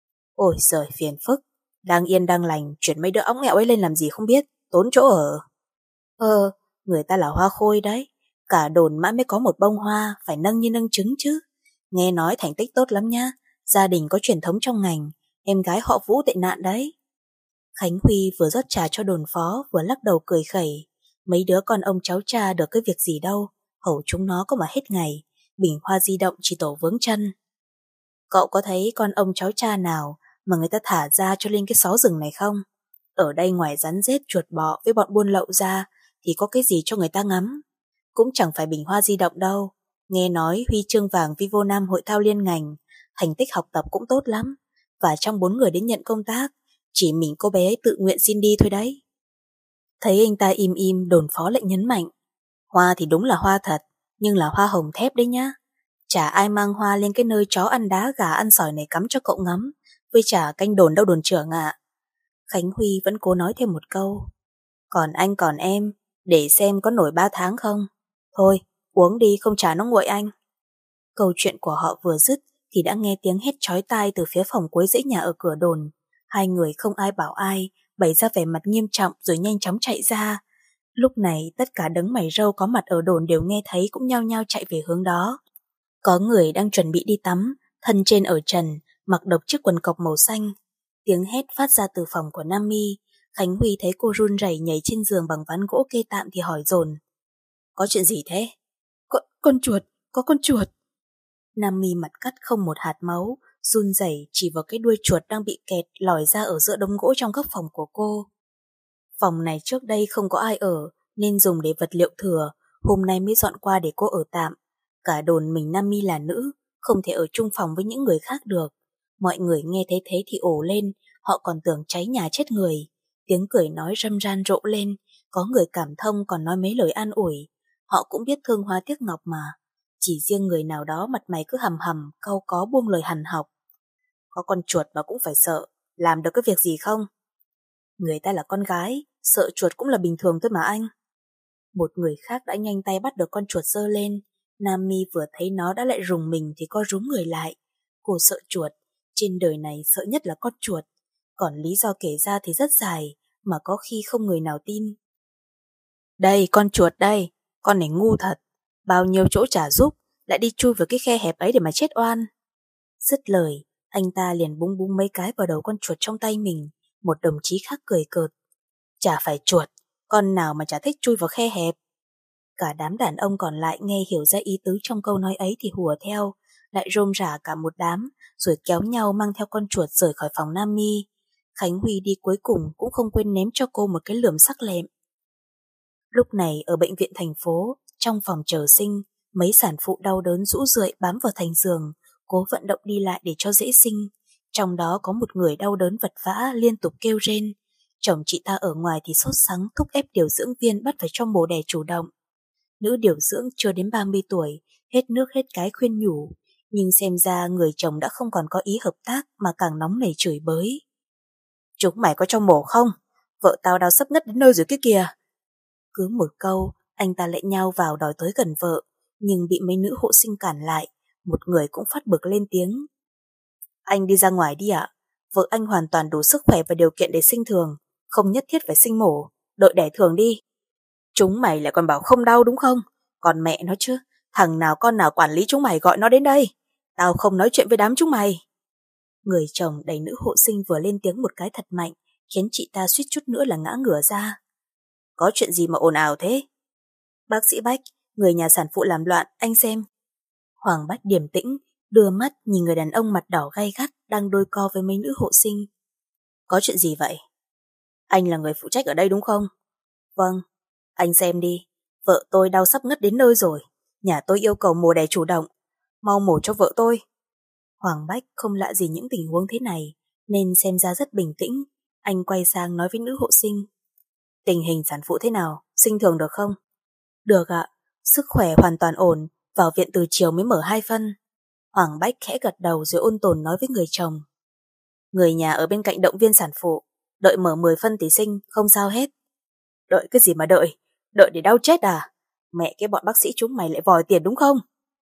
Ôi giời, phiền phức. Đang yên đang lành, chuyển mấy đứa óng nghẹo ấy lên làm gì không biết, tốn chỗ ở. Ờ, người ta là hoa khôi đấy. Cả đồn mãi mới có một bông hoa, phải nâng như nâng trứng chứ. Nghe nói thành tích tốt lắm nhá. Gia đình có truyền thống trong ngành, em gái họ Vũ tệ nạn đấy. Khánh Huy vừa rót trà cho đồn phó, vừa lắc đầu cười khẩy. Mấy đứa con ông cháu cha được cái việc gì đâu, hầu chúng nó có mà hết ngày. Bình hoa di động chỉ tổ vướng chân. Cậu có thấy con ông cháu cha nào mà người ta thả ra cho lên cái xó rừng này không? Ở đây ngoài rắn rết chuột bọ với bọn buôn lậu ra thì có cái gì cho người ta ngắm. Cũng chẳng phải bình hoa di động đâu, Nghe nói huy chương vàng Vivo Nam hội thao liên ngành, thành tích học tập cũng tốt lắm. Và trong bốn người đến nhận công tác, chỉ mình cô bé ấy tự nguyện xin đi thôi đấy. Thấy anh ta im im, đồn phó lại nhấn mạnh. Hoa thì đúng là hoa thật, nhưng là hoa hồng thép đấy nhá. Chả ai mang hoa lên cái nơi chó ăn đá gà ăn sỏi này cắm cho cậu ngắm, với chả canh đồn đâu đồn trưởng ạ. Khánh Huy vẫn cố nói thêm một câu. Còn anh còn em, để xem có nổi ba tháng không. Thôi, uống đi không trả nó nguội anh. Câu chuyện của họ vừa dứt thì đã nghe tiếng hét chói tai từ phía phòng cuối dãy nhà ở cửa đồn. Hai người không ai bảo ai, bày ra vẻ mặt nghiêm trọng rồi nhanh chóng chạy ra. Lúc này tất cả đấng mày râu có mặt ở đồn đều nghe thấy cũng nhao nhao chạy về hướng đó. Có người đang chuẩn bị đi tắm, thân trên ở trần, mặc độc chiếc quần cộc màu xanh. Tiếng hét phát ra từ phòng của Nam My. Khánh Huy thấy cô run rẩy nhảy trên giường bằng ván gỗ kê tạm thì hỏi dồn. Có chuyện gì thế? Con, con chuột, có con chuột. Nam My mặt cắt không một hạt máu, run rẩy chỉ vào cái đuôi chuột đang bị kẹt lòi ra ở giữa đống gỗ trong góc phòng của cô. Phòng này trước đây không có ai ở nên dùng để vật liệu thừa, hôm nay mới dọn qua để cô ở tạm. Cả đồn mình Nam My là nữ, không thể ở chung phòng với những người khác được. Mọi người nghe thấy thế thì ồ lên, họ còn tưởng cháy nhà chết người. Tiếng cười nói râm ran rộ lên, có người cảm thông còn nói mấy lời an ủi. Họ cũng biết thương hoa tiếc ngọc mà. Chỉ riêng người nào đó mặt mày cứ hầm hầm, cau có buông lời hằn học. Có con chuột mà cũng phải sợ, làm được cái việc gì không? Người ta là con gái, sợ chuột cũng là bình thường thôi mà anh. Một người khác đã nhanh tay bắt được con chuột giơ lên. Nam My vừa thấy nó đã lại rùng mình thì co rúm người lại. Cô sợ chuột, trên đời này sợ nhất là con chuột. Còn lý do kể ra thì rất dài, mà có khi không người nào tin. Đây, con chuột đây, con này ngu thật. Bao nhiêu chỗ chả giúp, lại đi chui vào cái khe hẹp ấy để mà chết oan. Dứt lời, anh ta liền búng búng mấy cái vào đầu con chuột trong tay mình. Một đồng chí khác cười cợt. Chả phải chuột, con nào mà chả thích chui vào khe hẹp. Cả đám đàn ông còn lại nghe hiểu ra ý tứ trong câu nói ấy thì hùa theo, lại rôm rả cả một đám, rồi kéo nhau mang theo con chuột rời khỏi phòng Nam My. Khánh Huy đi cuối cùng cũng không quên ném cho cô một cái lườm sắc lẹm. Lúc này ở bệnh viện thành phố, trong phòng chờ sinh, mấy sản phụ đau đớn rũ rượi bám vào thành giường, cố vận động đi lại để cho dễ sinh. Trong đó có một người đau đớn vật vã liên tục kêu rên. Chồng chị ta ở ngoài thì sốt sắng thúc ép điều dưỡng viên bắt phải cho mổ đẻ chủ động. Nữ điều dưỡng chưa đến ba mươi tuổi, hết nước hết cái khuyên nhủ, nhưng xem ra người chồng đã không còn có ý hợp tác mà càng nóng nảy chửi bới. Chúng mày có cho mổ không? Vợ tao đau sắp ngất đến nơi rồi kia kìa. Cứ một câu, anh ta lại nhao vào đòi tới gần vợ, nhưng bị mấy nữ hộ sinh cản lại, một người cũng phát bực lên tiếng. Anh đi ra ngoài đi ạ, vợ anh hoàn toàn đủ sức khỏe và điều kiện để sinh thường, không nhất thiết phải sinh mổ, đợi đẻ thường đi. Chúng mày lại còn bảo không đau đúng không? Còn mẹ nó chứ, thằng nào con nào quản lý chúng mày gọi nó đến đây. Tao không nói chuyện với đám chúng mày. Người chồng đẩy nữ hộ sinh vừa lên tiếng một cái thật mạnh, khiến chị ta suýt chút nữa là ngã ngửa ra. Có chuyện gì mà ồn ào thế? Bác sĩ Bách, người nhà sản phụ làm loạn, anh xem. Hoàng Bách điềm tĩnh, đưa mắt nhìn người đàn ông mặt đỏ gay gắt đang đôi co với mấy nữ hộ sinh. Có chuyện gì vậy? Anh là người phụ trách ở đây đúng không? Vâng. Anh xem đi, vợ tôi đau sắp ngất đến nơi rồi. Nhà tôi yêu cầu mổ đẻ chủ động, mau mổ cho vợ tôi. Hoàng Bách không lạ gì những tình huống thế này, nên xem ra rất bình tĩnh. Anh quay sang nói với nữ hộ sinh. Tình hình sản phụ thế nào, sinh thường được không? Được ạ, sức khỏe hoàn toàn ổn, vào viện từ chiều mới mở hai phân. Hoàng Bách khẽ gật đầu rồi ôn tồn nói với người chồng. Người nhà ở bên cạnh động viên sản phụ, đợi mở mười phân thì sinh, không sao hết. Đợi cái gì mà đợi, đợi để đau chết à? Mẹ cái bọn bác sĩ chúng mày lại vòi tiền đúng không?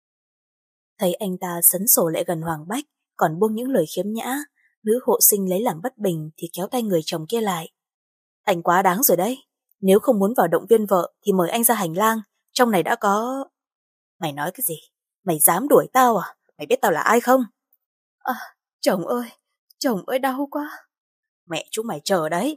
Thấy anh ta sấn sổ lại gần Hoàng Bách, còn buông những lời khiếm nhã, nữ hộ sinh lấy làm bất bình thì kéo tay người chồng kia lại. Anh quá đáng rồi đấy, nếu không muốn vào động viên vợ thì mời anh ra hành lang, trong này đã có... Mày nói cái gì? Mày dám đuổi tao à? Mày biết tao là ai không? À, chồng ơi, chồng ơi đau quá. Mẹ chúng mày chờ đấy.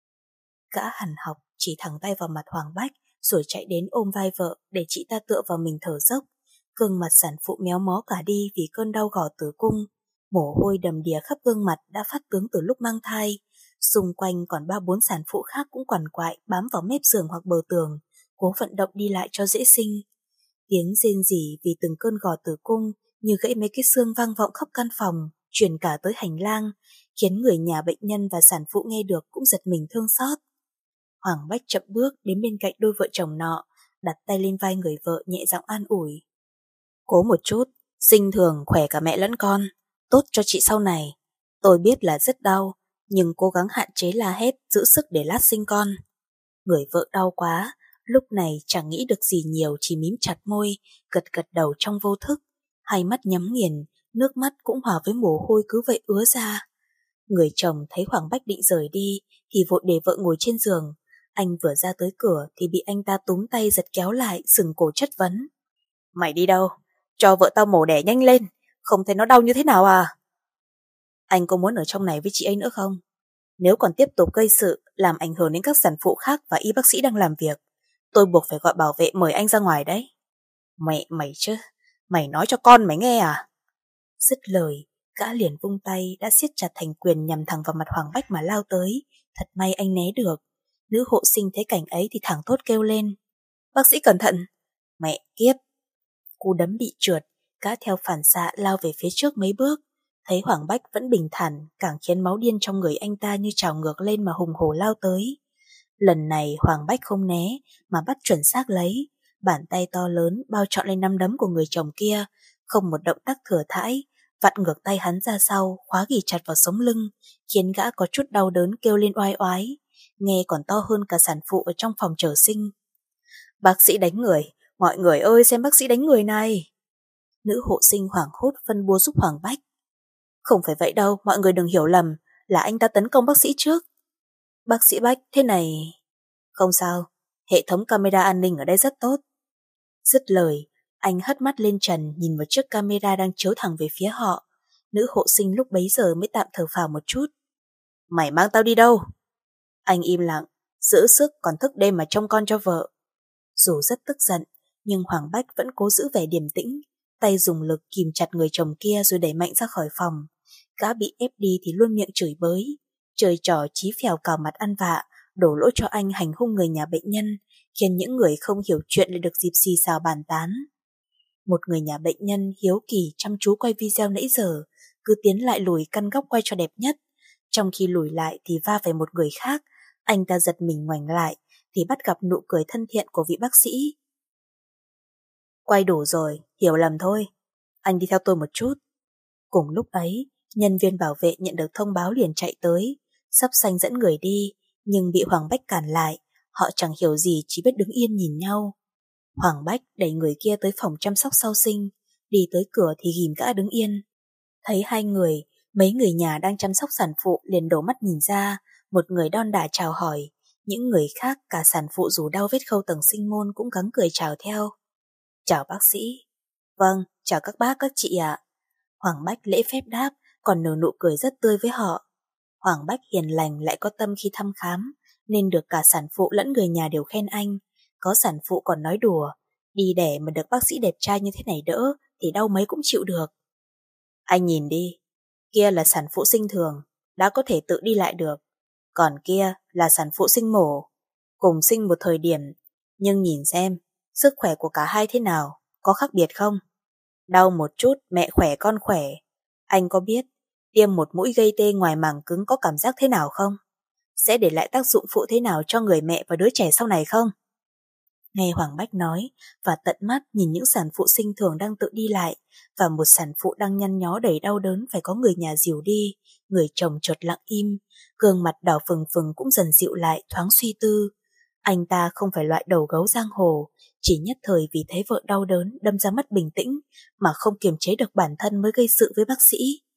Gã hằn học chỉ thẳng tay vào mặt Hoàng Bách rồi chạy đến ôm vai vợ để chị ta tựa vào mình thở dốc. Gương mặt sản phụ méo mó cả đi vì cơn đau gò tử cung. Mồ hôi đầm đìa khắp gương mặt đã phát tướng từ lúc mang thai. Xung quanh còn ba bốn sản phụ khác cũng quằn quại bám vào mép giường hoặc bờ tường, cố vận động đi lại cho dễ sinh. Tiếng rên rỉ vì từng cơn gò tử cung như gãy mấy cái xương vang vọng khắp căn phòng, truyền cả tới hành lang, khiến người nhà bệnh nhân và sản phụ nghe được cũng giật mình thương xót. Hoàng Bách chậm bước đến bên cạnh đôi vợ chồng nọ, đặt tay lên vai người vợ nhẹ giọng an ủi. Cố một chút, sinh thường khỏe cả mẹ lẫn con, tốt cho chị sau này. Tôi biết là rất đau, nhưng cố gắng hạn chế la hét, giữ sức để lát sinh con. Người vợ đau quá, lúc này chẳng nghĩ được gì nhiều, chỉ mím chặt môi, gật gật đầu trong vô thức. Hai mắt nhắm nghiền, nước mắt cũng hòa với mồ hôi cứ vậy ứa ra. Người chồng thấy Hoàng Bách định rời đi thì vội để vợ ngồi trên giường. Anh vừa ra tới cửa thì bị anh ta túm tay giật kéo lại, sừng cổ chất vấn. Mày đi đâu? Cho vợ tao mổ đẻ nhanh lên, không thấy nó đau như thế nào à? Anh có muốn ở trong này với chị ấy nữa không? Nếu còn tiếp tục gây sự, làm ảnh hưởng đến các sản phụ khác và y bác sĩ đang làm việc, tôi buộc phải gọi bảo vệ mời anh ra ngoài đấy. Mẹ mày chứ, mày nói cho con mày nghe à? Dứt lời, gã liền vung tay đã siết chặt thành quyền nhằm thẳng vào mặt Hoàng Bách mà lao tới. Thật may anh né được. Nữ hộ sinh thấy cảnh ấy thì thẳng thốt kêu lên. Bác sĩ cẩn thận! Mẹ kiếp! Cú đấm bị trượt, gã theo phản xạ lao về phía trước mấy bước. Thấy Hoàng Bách vẫn bình thản, càng khiến máu điên trong người anh ta như trào ngược lên mà hùng hổ lao tới. Lần này Hoàng Bách không né mà bắt chuẩn xác lấy. Bàn tay to lớn bao trọn lên nắm đấm của người chồng kia, không một động tác thừa thãi, vặn ngược tay hắn ra sau, khóa ghì chặt vào sống lưng, khiến gã có chút đau đớn kêu lên oai oái, nghe còn to hơn cả sản phụ ở trong phòng chờ sinh. Bác sĩ đánh người, mọi người ơi xem bác sĩ đánh người này. Nữ hộ sinh hoảng hốt phân bua giúp Hoàng Bách. Không phải vậy đâu, mọi người đừng hiểu lầm, là anh ta tấn công bác sĩ trước. Bác sĩ Bách, thế này... Không sao, hệ thống camera an ninh ở đây rất tốt. Dứt lời, anh hất mắt lên trần nhìn vào chiếc camera đang chiếu thẳng về phía họ. Nữ hộ sinh lúc bấy giờ mới tạm thở phào một chút. Mày mang tao đi đâu? Anh im lặng, giữ sức còn thức đêm mà trông con cho vợ. Dù rất tức giận, nhưng Hoàng Bách vẫn cố giữ vẻ điềm tĩnh, tay dùng lực kìm chặt người chồng kia rồi đẩy mạnh ra khỏi phòng. Gã bị ép đi thì luôn miệng chửi bới, chơi trò chí phèo cào mặt ăn vạ, đổ lỗi cho anh hành hung người nhà bệnh nhân, khiến những người không hiểu chuyện lại được dịp xì xào bàn tán. Một người nhà bệnh nhân hiếu kỳ chăm chú quay video nãy giờ, cứ tiến lại lùi căn góc quay cho đẹp nhất. Trong khi lùi lại thì va phải một người khác, anh ta giật mình ngoảnh lại thì bắt gặp nụ cười thân thiện của vị bác sĩ. Quay đủ rồi, hiểu lầm thôi. Anh đi theo tôi một chút. Cùng lúc ấy, nhân viên bảo vệ nhận được thông báo liền chạy tới, sắp xanh dẫn người đi, nhưng bị Hoàng Bách cản lại. Họ chẳng hiểu gì, chỉ biết đứng yên nhìn nhau. Hoàng Bách đẩy người kia tới phòng chăm sóc sau sinh, đi tới cửa thì ghìm gã đứng yên. Thấy hai người, mấy người nhà đang chăm sóc sản phụ liền đổ mắt nhìn ra, một người đon đả chào hỏi, những người khác cả sản phụ dù đau vết khâu tầng sinh môn cũng gắng cười chào theo. Chào bác sĩ. Vâng, chào các bác các chị ạ. Hoàng Bách lễ phép đáp, còn nở nụ cười rất tươi với họ. Hoàng Bách hiền lành lại có tâm khi thăm khám, nên được cả sản phụ lẫn người nhà đều khen anh. Có sản phụ còn nói đùa, đi đẻ mà được bác sĩ đẹp trai như thế này đỡ thì đau mấy cũng chịu được. Anh nhìn đi, kia là sản phụ sinh thường, đã có thể tự đi lại được. Còn kia là sản phụ sinh mổ, cùng sinh một thời điểm, nhưng nhìn xem, sức khỏe của cả hai thế nào, có khác biệt không? Đau một chút, mẹ khỏe con khỏe. Anh có biết tiêm một mũi gây tê ngoài màng cứng có cảm giác thế nào không? Sẽ để lại tác dụng phụ thế nào cho người mẹ và đứa trẻ sau này không? Nghe Hoàng Bách nói và tận mắt nhìn những sản phụ sinh thường đang tự đi lại và một sản phụ đang nhăn nhó đầy đau đớn phải có người nhà dìu đi, người chồng chợt lặng im, gương mặt đỏ phừng phừng cũng dần dịu lại, thoáng suy tư. Anh ta không phải loại đầu gấu giang hồ, chỉ nhất thời vì thấy vợ đau đớn đâm ra mất bình tĩnh mà không kiềm chế được bản thân mới gây sự với bác sĩ.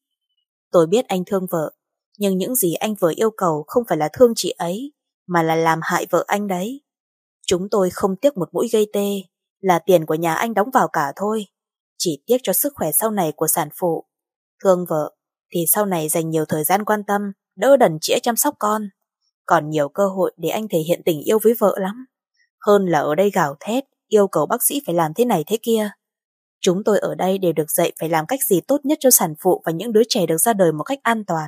Tôi biết anh thương vợ, nhưng những gì anh vừa yêu cầu không phải là thương chị ấy, mà là làm hại vợ anh đấy. Chúng tôi không tiếc một mũi gây tê, là tiền của nhà anh đóng vào cả thôi. Chỉ tiếc cho sức khỏe sau này của sản phụ. Thương vợ, thì sau này dành nhiều thời gian quan tâm, đỡ đần chĩa chăm sóc con. Còn nhiều cơ hội để anh thể hiện tình yêu với vợ lắm. Hơn là ở đây gào thét, yêu cầu bác sĩ phải làm thế này thế kia. Chúng tôi ở đây đều được dạy phải làm cách gì tốt nhất cho sản phụ và những đứa trẻ được ra đời một cách an toàn.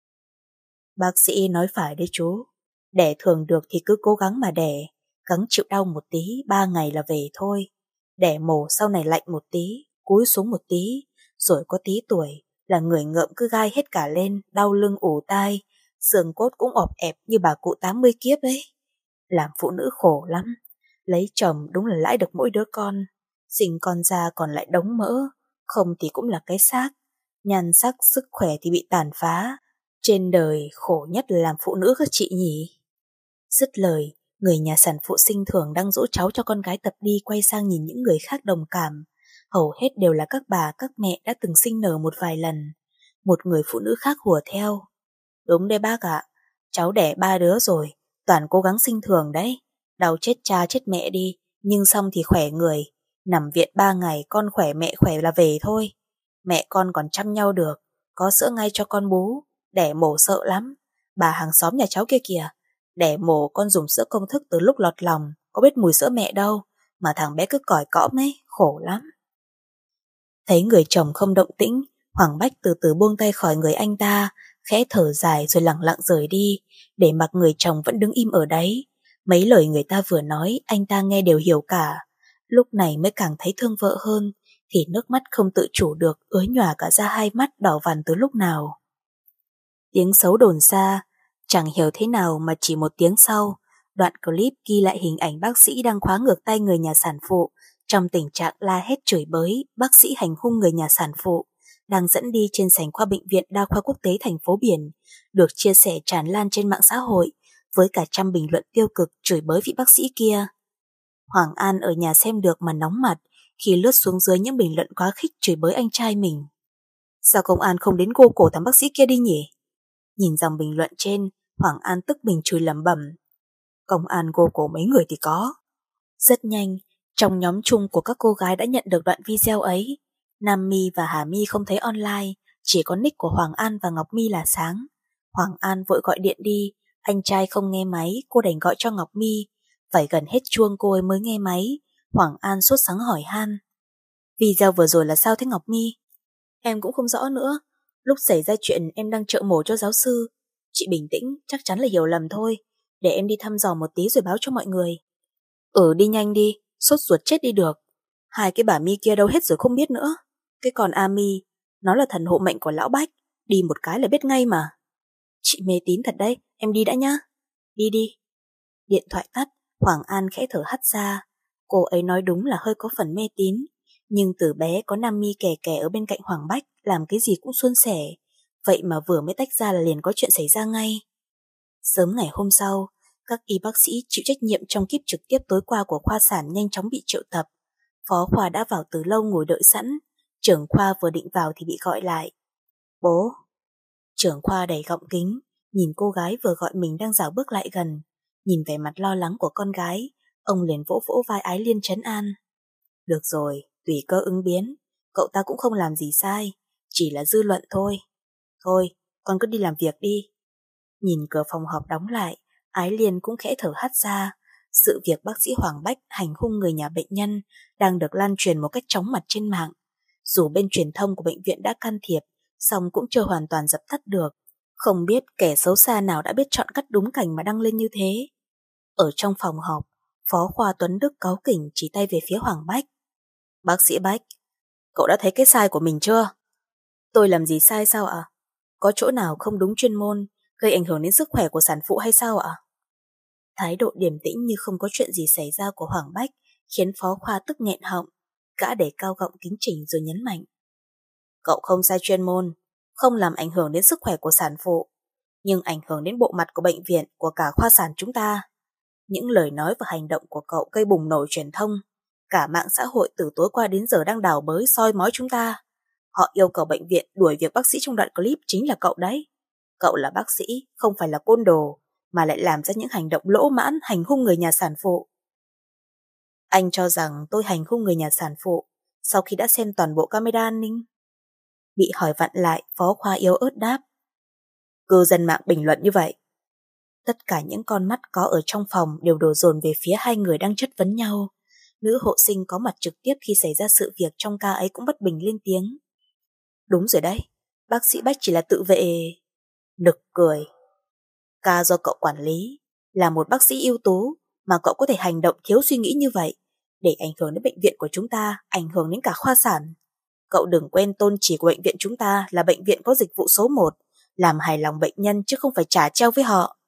Bác sĩ nói phải đấy chú. Đẻ thường được thì cứ cố gắng mà đẻ. Gắng chịu đau một tí, ba ngày là về thôi. Đẻ mổ sau này lạnh một tí, cúi xuống một tí, rồi có tí tuổi là người ngợm cứ gai hết cả lên, đau lưng ù tai, xương cốt cũng ọp ẹp như bà cụ tám mươi kiếp ấy. Làm phụ nữ khổ lắm, lấy chồng đúng là lãi được mỗi đứa con, sinh con ra còn lại đống mỡ, không thì cũng là cái xác, nhan sắc sức khỏe thì bị tàn phá. Trên đời khổ nhất là làm phụ nữ các chị nhỉ. Dứt lời, người nhà sản phụ sinh thường đang dỗ cháu cho con gái tập đi quay sang nhìn những người khác đồng cảm. Hầu hết đều là các bà, các mẹ đã từng sinh nở một vài lần. Một người phụ nữ khác hùa theo. Đúng đấy bác ạ, cháu đẻ ba đứa rồi, toàn cố gắng sinh thường đấy. Đau chết cha chết mẹ đi, nhưng xong thì khỏe người. Nằm viện ba ngày con khỏe mẹ khỏe là về thôi. Mẹ con còn chăm nhau được, có sữa ngay cho con bú. Đẻ mổ sợ lắm, bà hàng xóm nhà cháu kia kìa. Đẻ mổ con dùng sữa công thức từ lúc lọt lòng, có biết mùi sữa mẹ đâu, mà thằng bé cứ còi cõm ấy, khổ lắm. Thấy người chồng không động tĩnh, Hoàng Bách từ từ buông tay khỏi người anh ta, khẽ thở dài rồi lặng lặng rời đi, để mặc người chồng vẫn đứng im ở đấy. Mấy lời người ta vừa nói, anh ta nghe đều hiểu cả. Lúc này mới càng thấy thương vợ hơn, thì nước mắt không tự chủ được ứa nhòa cả ra hai mắt đỏ vằn từ lúc nào. Tiếng xấu đồn xa, chẳng hiểu thế nào mà chỉ một tiếng sau, đoạn clip ghi lại hình ảnh bác sĩ đang khóa ngược tay người nhà sản phụ, trong tình trạng la hét chửi bới, bác sĩ hành hung người nhà sản phụ, đang dẫn đi trên sảnh khoa bệnh viện đa khoa quốc tế thành phố Biển, được chia sẻ tràn lan trên mạng xã hội, với cả trăm bình luận tiêu cực chửi bới vị bác sĩ kia. Hoàng An ở nhà xem được mà nóng mặt khi lướt xuống dưới những bình luận quá khích chửi bới anh trai mình. Sao công an không đến gô cổ thằng bác sĩ kia đi nhỉ? Nhìn dòng bình luận trên, Hoàng An tức mình chửi lẩm bẩm. Công an gô cổ mấy người thì có. Rất nhanh, trong nhóm chung của các cô gái đã nhận được đoạn video ấy. Nam My và Hà My không thấy online, chỉ có nick của Hoàng An và Ngọc My là sáng. Hoàng An vội gọi điện đi, anh trai không nghe máy, cô đành gọi cho Ngọc My. Phải gần hết chuông cô ấy mới nghe máy. Hoàng An sốt sắng hỏi han. Video vừa rồi là sao thế Ngọc My? Em cũng không rõ nữa. Lúc xảy ra chuyện em đang trợ mổ cho giáo sư. Chị bình tĩnh, chắc chắn là hiểu lầm thôi. Để em đi thăm dò một tí rồi báo cho mọi người. Ừ đi nhanh đi, sốt ruột chết đi được. Hai cái bà My kia đâu hết rồi không biết nữa. Cái còn A My, nó là thần hộ mệnh của lão Bách, đi một cái là biết ngay mà. Chị mê tín thật đấy, em đi đã nhá. Đi đi. Điện thoại tắt, Hoàng An khẽ thở hắt ra. Cô ấy nói đúng là hơi có phần mê tín, nhưng từ bé có Nam My kè kè ở bên cạnh Hoàng Bách, làm cái gì cũng suôn sẻ. Vậy mà vừa mới tách ra là liền có chuyện xảy ra ngay. Sớm ngày hôm sau, các y bác sĩ chịu trách nhiệm trong kíp trực tiếp tối qua của khoa sản nhanh chóng bị triệu tập. Phó khoa đã vào từ lâu ngồi đợi sẵn, trưởng khoa vừa định vào thì bị gọi lại. Bố. Trưởng khoa đầy gọng kính, nhìn cô gái vừa gọi mình đang rảo bước lại gần. Nhìn vẻ mặt lo lắng của con gái, ông liền vỗ vỗ vai Ái Liên trấn an. Được rồi, tùy cơ ứng biến, cậu ta cũng không làm gì sai, chỉ là dư luận thôi. Thôi, con cứ đi làm việc đi. Nhìn cửa phòng họp đóng lại, Ái Liên cũng khẽ thở hắt ra. Sự việc bác sĩ Hoàng Bách hành hung người nhà bệnh nhân đang được lan truyền một cách chóng mặt trên mạng. Dù bên truyền thông của bệnh viện đã can thiệp, song cũng chưa hoàn toàn dập tắt được. Không biết kẻ xấu xa nào đã biết chọn cắt đúng cảnh mà đăng lên như thế. Ở trong phòng họp, Phó khoa Tuấn Đức cáu kỉnh chỉ tay về phía Hoàng Bách. Bác sĩ Bách, cậu đã thấy cái sai của mình chưa? Tôi làm gì sai sao ạ? Có chỗ nào không đúng chuyên môn, gây ảnh hưởng đến sức khỏe của sản phụ hay sao ạ? Thái độ điềm tĩnh như không có chuyện gì xảy ra của Hoàng Bách khiến Phó khoa tức nghẹn họng. Gã để cao gọng kính chỉnh rồi nhấn mạnh. Cậu không sai chuyên môn, không làm ảnh hưởng đến sức khỏe của sản phụ, nhưng ảnh hưởng đến bộ mặt của bệnh viện, của cả khoa sản chúng ta. Những lời nói và hành động của cậu gây bùng nổ truyền thông. Cả mạng xã hội từ tối qua đến giờ đang đào bới soi mói chúng ta. Họ yêu cầu bệnh viện đuổi việc bác sĩ trong đoạn clip chính là cậu đấy. Cậu là bác sĩ, không phải là côn đồ, mà lại làm ra những hành động lỗ mãn hành hung người nhà sản phụ. Anh cho rằng tôi hành hung người nhà sản phụ sau khi đã xem toàn bộ camera an ninh? Bị hỏi vặn lại, Phó khoa yếu ớt đáp. Cư dân mạng bình luận như vậy. Tất cả những con mắt có ở trong phòng đều đổ dồn về phía hai người đang chất vấn nhau. Nữ hộ sinh có mặt trực tiếp khi xảy ra sự việc trong ca ấy cũng bất bình lên tiếng. Đúng rồi đấy, bác sĩ Bách chỉ là tự vệ. Nực cười. Ca do cậu quản lý, là một bác sĩ ưu tú mà cậu có thể hành động thiếu suy nghĩ như vậy, để ảnh hưởng đến bệnh viện của chúng ta, ảnh hưởng đến cả khoa sản. Cậu đừng quên tôn chỉ của bệnh viện chúng ta là bệnh viện có dịch vụ số một, làm hài lòng bệnh nhân chứ không phải trả treo với họ.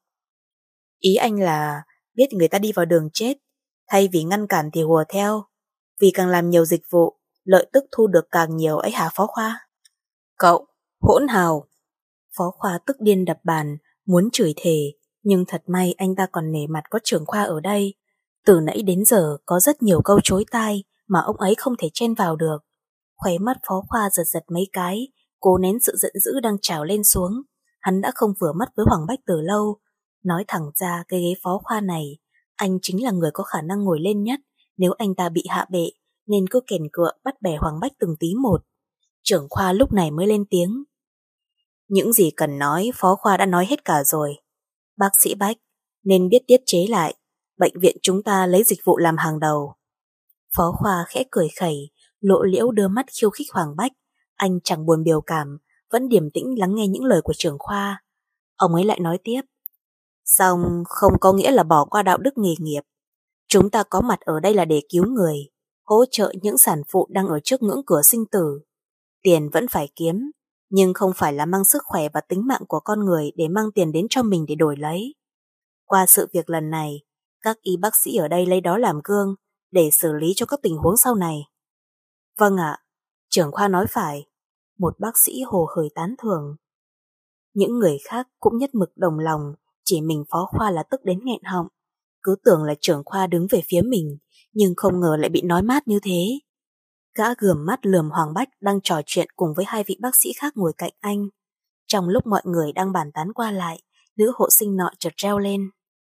Ý anh là biết người ta đi vào đường chết, thay vì ngăn cản thì hùa theo, vì càng làm nhiều dịch vụ, lợi tức thu được càng nhiều ấy hả Phó Khoa? Cậu, hỗn hào! Phó Khoa tức điên đập bàn, muốn chửi thề, nhưng thật may anh ta còn nể mặt có trưởng khoa ở đây. Từ nãy đến giờ có rất nhiều câu chối tai mà ông ấy không thể chen vào được. Khóe mắt Phó Khoa giật giật mấy cái, cố nén sự giận dữ đang trào lên xuống. Hắn đã không vừa mắt với Hoàng Bách từ lâu. Nói thẳng ra cái ghế Phó Khoa này, anh chính là người có khả năng ngồi lên nhất nếu anh ta bị hạ bệ, nên cứ kèn cựa bắt bẻ Hoàng Bách từng tí một. Trưởng khoa lúc này mới lên tiếng. Những gì cần nói Phó Khoa đã nói hết cả rồi. Bác sĩ Bách nên biết tiết chế lại, bệnh viện chúng ta lấy dịch vụ làm hàng đầu. Phó Khoa khẽ cười khẩy, lộ liễu đưa mắt khiêu khích Hoàng Bách. Anh chẳng buồn biểu cảm, vẫn điềm tĩnh lắng nghe những lời của trưởng khoa. Ông ấy lại nói tiếp. Xong không có nghĩa là bỏ qua đạo đức nghề nghiệp. Chúng ta có mặt ở đây là để cứu người, hỗ trợ những sản phụ đang ở trước ngưỡng cửa sinh tử. Tiền vẫn phải kiếm, nhưng không phải là mang sức khỏe và tính mạng của con người để mang tiền đến cho mình để đổi lấy. Qua sự việc lần này, các y bác sĩ ở đây lấy đó làm gương để xử lý cho các tình huống sau này. Vâng ạ, trưởng khoa nói phải. Một bác sĩ hồ hởi tán thưởng. Những người khác cũng nhất mực đồng lòng, chỉ mình Phó Khoa là tức đến nghẹn họng. Cứ tưởng là trưởng khoa đứng về phía mình, nhưng không ngờ lại bị nói mát như thế. Gã gườm mắt lườm Hoàng Bách đang trò chuyện cùng với hai vị bác sĩ khác ngồi cạnh anh. Trong lúc mọi người đang bàn tán qua lại, nữ hộ sinh nọ chợt reo lên.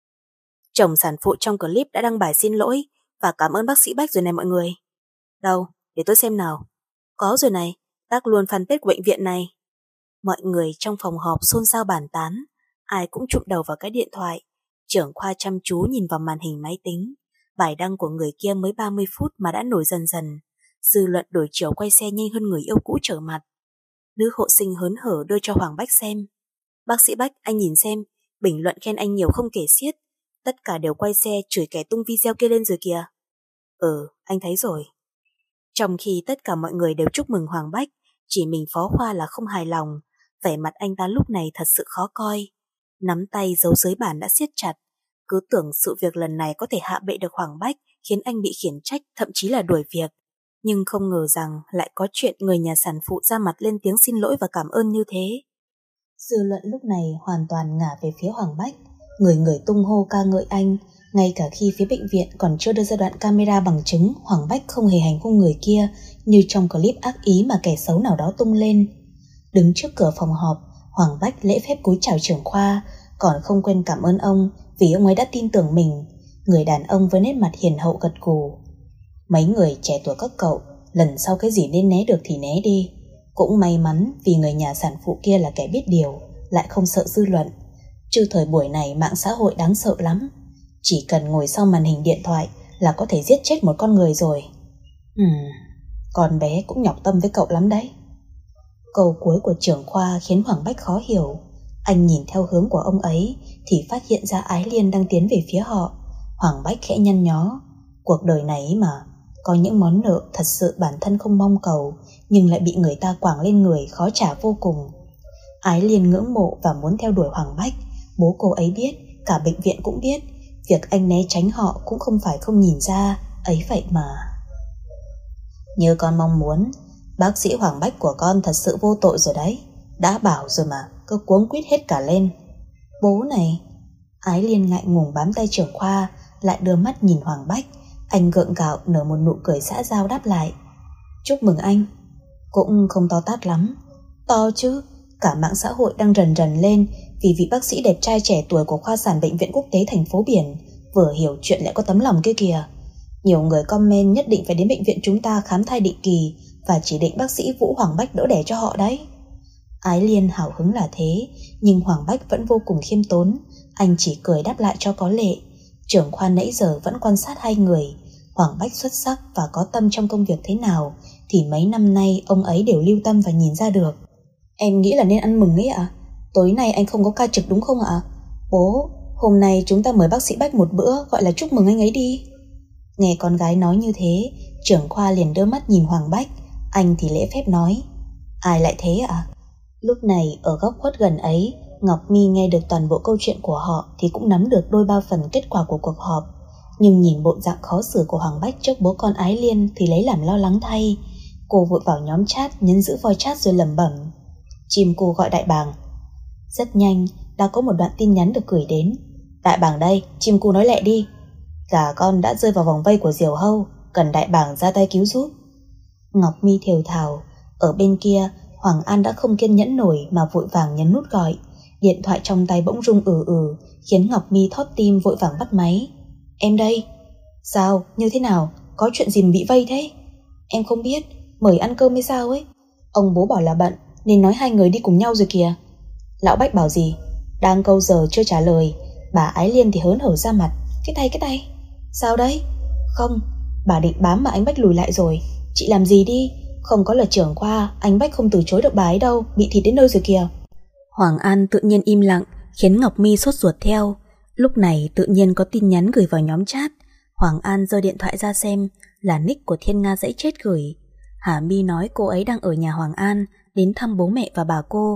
Chồng sản phụ trong clip đã đăng bài xin lỗi và cảm ơn bác sĩ Bách rồi này mọi người. Đâu, để tôi xem nào. Có rồi này, tag luôn fanpage của bệnh viện này. Mọi người trong phòng họp xôn xao bàn tán, ai cũng chụm đầu vào cái điện thoại. Trưởng khoa chăm chú nhìn vào màn hình máy tính. Bài đăng của người kia mới ba mươi phút mà đã nổi dần dần. Dư luận đổi chiều quay xe nhanh hơn người yêu cũ trở mặt. Nữ hộ sinh hớn hở đưa cho Hoàng Bách xem. Bác sĩ Bách, anh nhìn xem, bình luận khen anh nhiều không kể xiết. Tất cả đều quay xe chửi kẻ tung video kia lên rồi kìa. Ừ, anh thấy rồi. Trong khi tất cả mọi người đều chúc mừng Hoàng Bách, chỉ mình Phó Khoa là không hài lòng. Vẻ mặt anh ta lúc này thật sự khó coi. Nắm tay giấu dưới bàn đã siết chặt. Cứ tưởng sự việc lần này có thể hạ bệ được Hoàng Bách, khiến anh bị khiển trách, thậm chí là đuổi việc. Nhưng không ngờ rằng lại có chuyện người nhà sản phụ ra mặt lên tiếng xin lỗi và cảm ơn như thế. Dư luận lúc này hoàn toàn ngả về phía Hoàng Bách. Người người tung hô ca ngợi anh. Ngay cả khi phía bệnh viện còn chưa đưa ra đoạn camera bằng chứng Hoàng Bách không hề hành hung người kia như trong clip ác ý mà kẻ xấu nào đó tung lên. Đứng trước cửa phòng họp, Hoàng Bách lễ phép cúi chào trưởng khoa, còn không quên cảm ơn ông vì ông ấy đã tin tưởng mình. Người đàn ông với nét mặt hiền hậu gật gù. Mấy người trẻ tuổi các cậu, lần sau cái gì nên né được thì né đi. Cũng may mắn vì người nhà sản phụ kia là kẻ biết điều, lại không sợ dư luận. Chứ thời buổi này mạng xã hội đáng sợ lắm. Chỉ cần ngồi sau màn hình điện thoại là có thể giết chết một con người rồi. Ừm, con bé cũng nhọc tâm với cậu lắm đấy. Câu cuối của trưởng khoa khiến Hoàng Bách khó hiểu. Anh nhìn theo hướng của ông ấy thì phát hiện ra Ái Liên đang tiến về phía họ. Hoàng Bách khẽ nhăn nhó. Cuộc đời này mà, có những món nợ thật sự bản thân không mong cầu, nhưng lại bị người ta quẳng lên người khó trả vô cùng. Ái Liên ngưỡng mộ và muốn theo đuổi Hoàng Bách. Bố cô ấy biết, cả bệnh viện cũng biết. Việc anh né tránh họ cũng không phải không nhìn ra. Ấy vậy mà. Như con mong muốn, bác sĩ Hoàng Bách của con thật sự vô tội rồi đấy. Đã bảo rồi mà, cứ cuống quýt hết cả lên. Bố này. Ái Liên ngại ngùng bám tay trưởng khoa, lại đưa mắt nhìn Hoàng Bách. Anh gượng gạo nở một nụ cười xã giao đáp lại. Chúc mừng anh. Cũng không to tát lắm. To chứ, cả mạng xã hội đang rần rần lên vì vị bác sĩ đẹp trai trẻ tuổi của khoa sản bệnh viện quốc tế thành phố Biển vừa hiểu chuyện lại có tấm lòng kia kìa. Nhiều người comment nhất định phải đến bệnh viện chúng ta khám thai định kỳ và chỉ định bác sĩ Vũ Hoàng Bách đỡ đẻ cho họ đấy. Ái Liên hào hứng là thế, nhưng Hoàng Bách vẫn vô cùng khiêm tốn. Anh chỉ cười đáp lại cho có lệ. Trưởng khoa nãy giờ vẫn quan sát hai người. Hoàng Bách xuất sắc và có tâm trong công việc thế nào thì mấy năm nay ông ấy đều lưu tâm và nhìn ra được. Em nghĩ là nên ăn mừng ấy ạ. Tối nay anh không có ca trực đúng không ạ? Bố, hôm nay chúng ta mời bác sĩ Bách một bữa, gọi là chúc mừng anh ấy đi. Nghe con gái nói như thế, trưởng khoa liền đưa mắt nhìn Hoàng Bách. Anh thì lễ phép nói: Ai lại thế ạ? Lúc này ở góc khuất gần ấy, Ngọc My nghe được toàn bộ câu chuyện của họ thì cũng nắm được đôi ba phần kết quả của cuộc họp. Nhưng nhìn bộ dạng khó xử của Hoàng Bách trước bố con Ái Liên thì lấy làm lo lắng thay. Cô vội vào nhóm chat nhấn giữ voi chat rồi lẩm bẩm: Chim cô gọi đại bàng. Rất nhanh đã có một đoạn tin nhắn được gửi đến: Đại bàng đây, chim cu nói lẹ đi. Gà con đã rơi vào vòng vây của diều hâu, cần đại bàng ra tay cứu giúp. Ngọc My thều thào. Ở bên kia, Hoàng An đã không kiên nhẫn nổi mà vội vàng nhấn nút gọi. Điện thoại trong tay bỗng rung ừ ừ, khiến Ngọc My thót tim vội vàng bắt máy. Em đây. Sao, như thế nào, có chuyện gì mà bị vây thế? Em không biết, mời ăn cơm hay sao ấy. Ông bố bảo là bận nên nói hai người đi cùng nhau rồi kìa. Lão Bách bảo gì? Đang câu giờ chưa trả lời. Bà Ái Liên thì hớn hở ra mặt. Cái tay cái tay. Sao đấy? Không, bà định bám mà anh Bách lùi lại rồi. Chị làm gì đi, không có là trưởng khoa, anh Bách không từ chối được bà ấy đâu. Bị thịt đến nơi rồi kìa. Hoàng An tự nhiên im lặng, khiến Ngọc My sốt ruột theo. Lúc này tự nhiên có tin nhắn gửi vào nhóm chat. Hoàng An giơ điện thoại ra xem, là nick của Thiên Nga dãy chết gửi. Hà My nói cô ấy đang ở nhà Hoàng An, đến thăm bố mẹ và bà cô.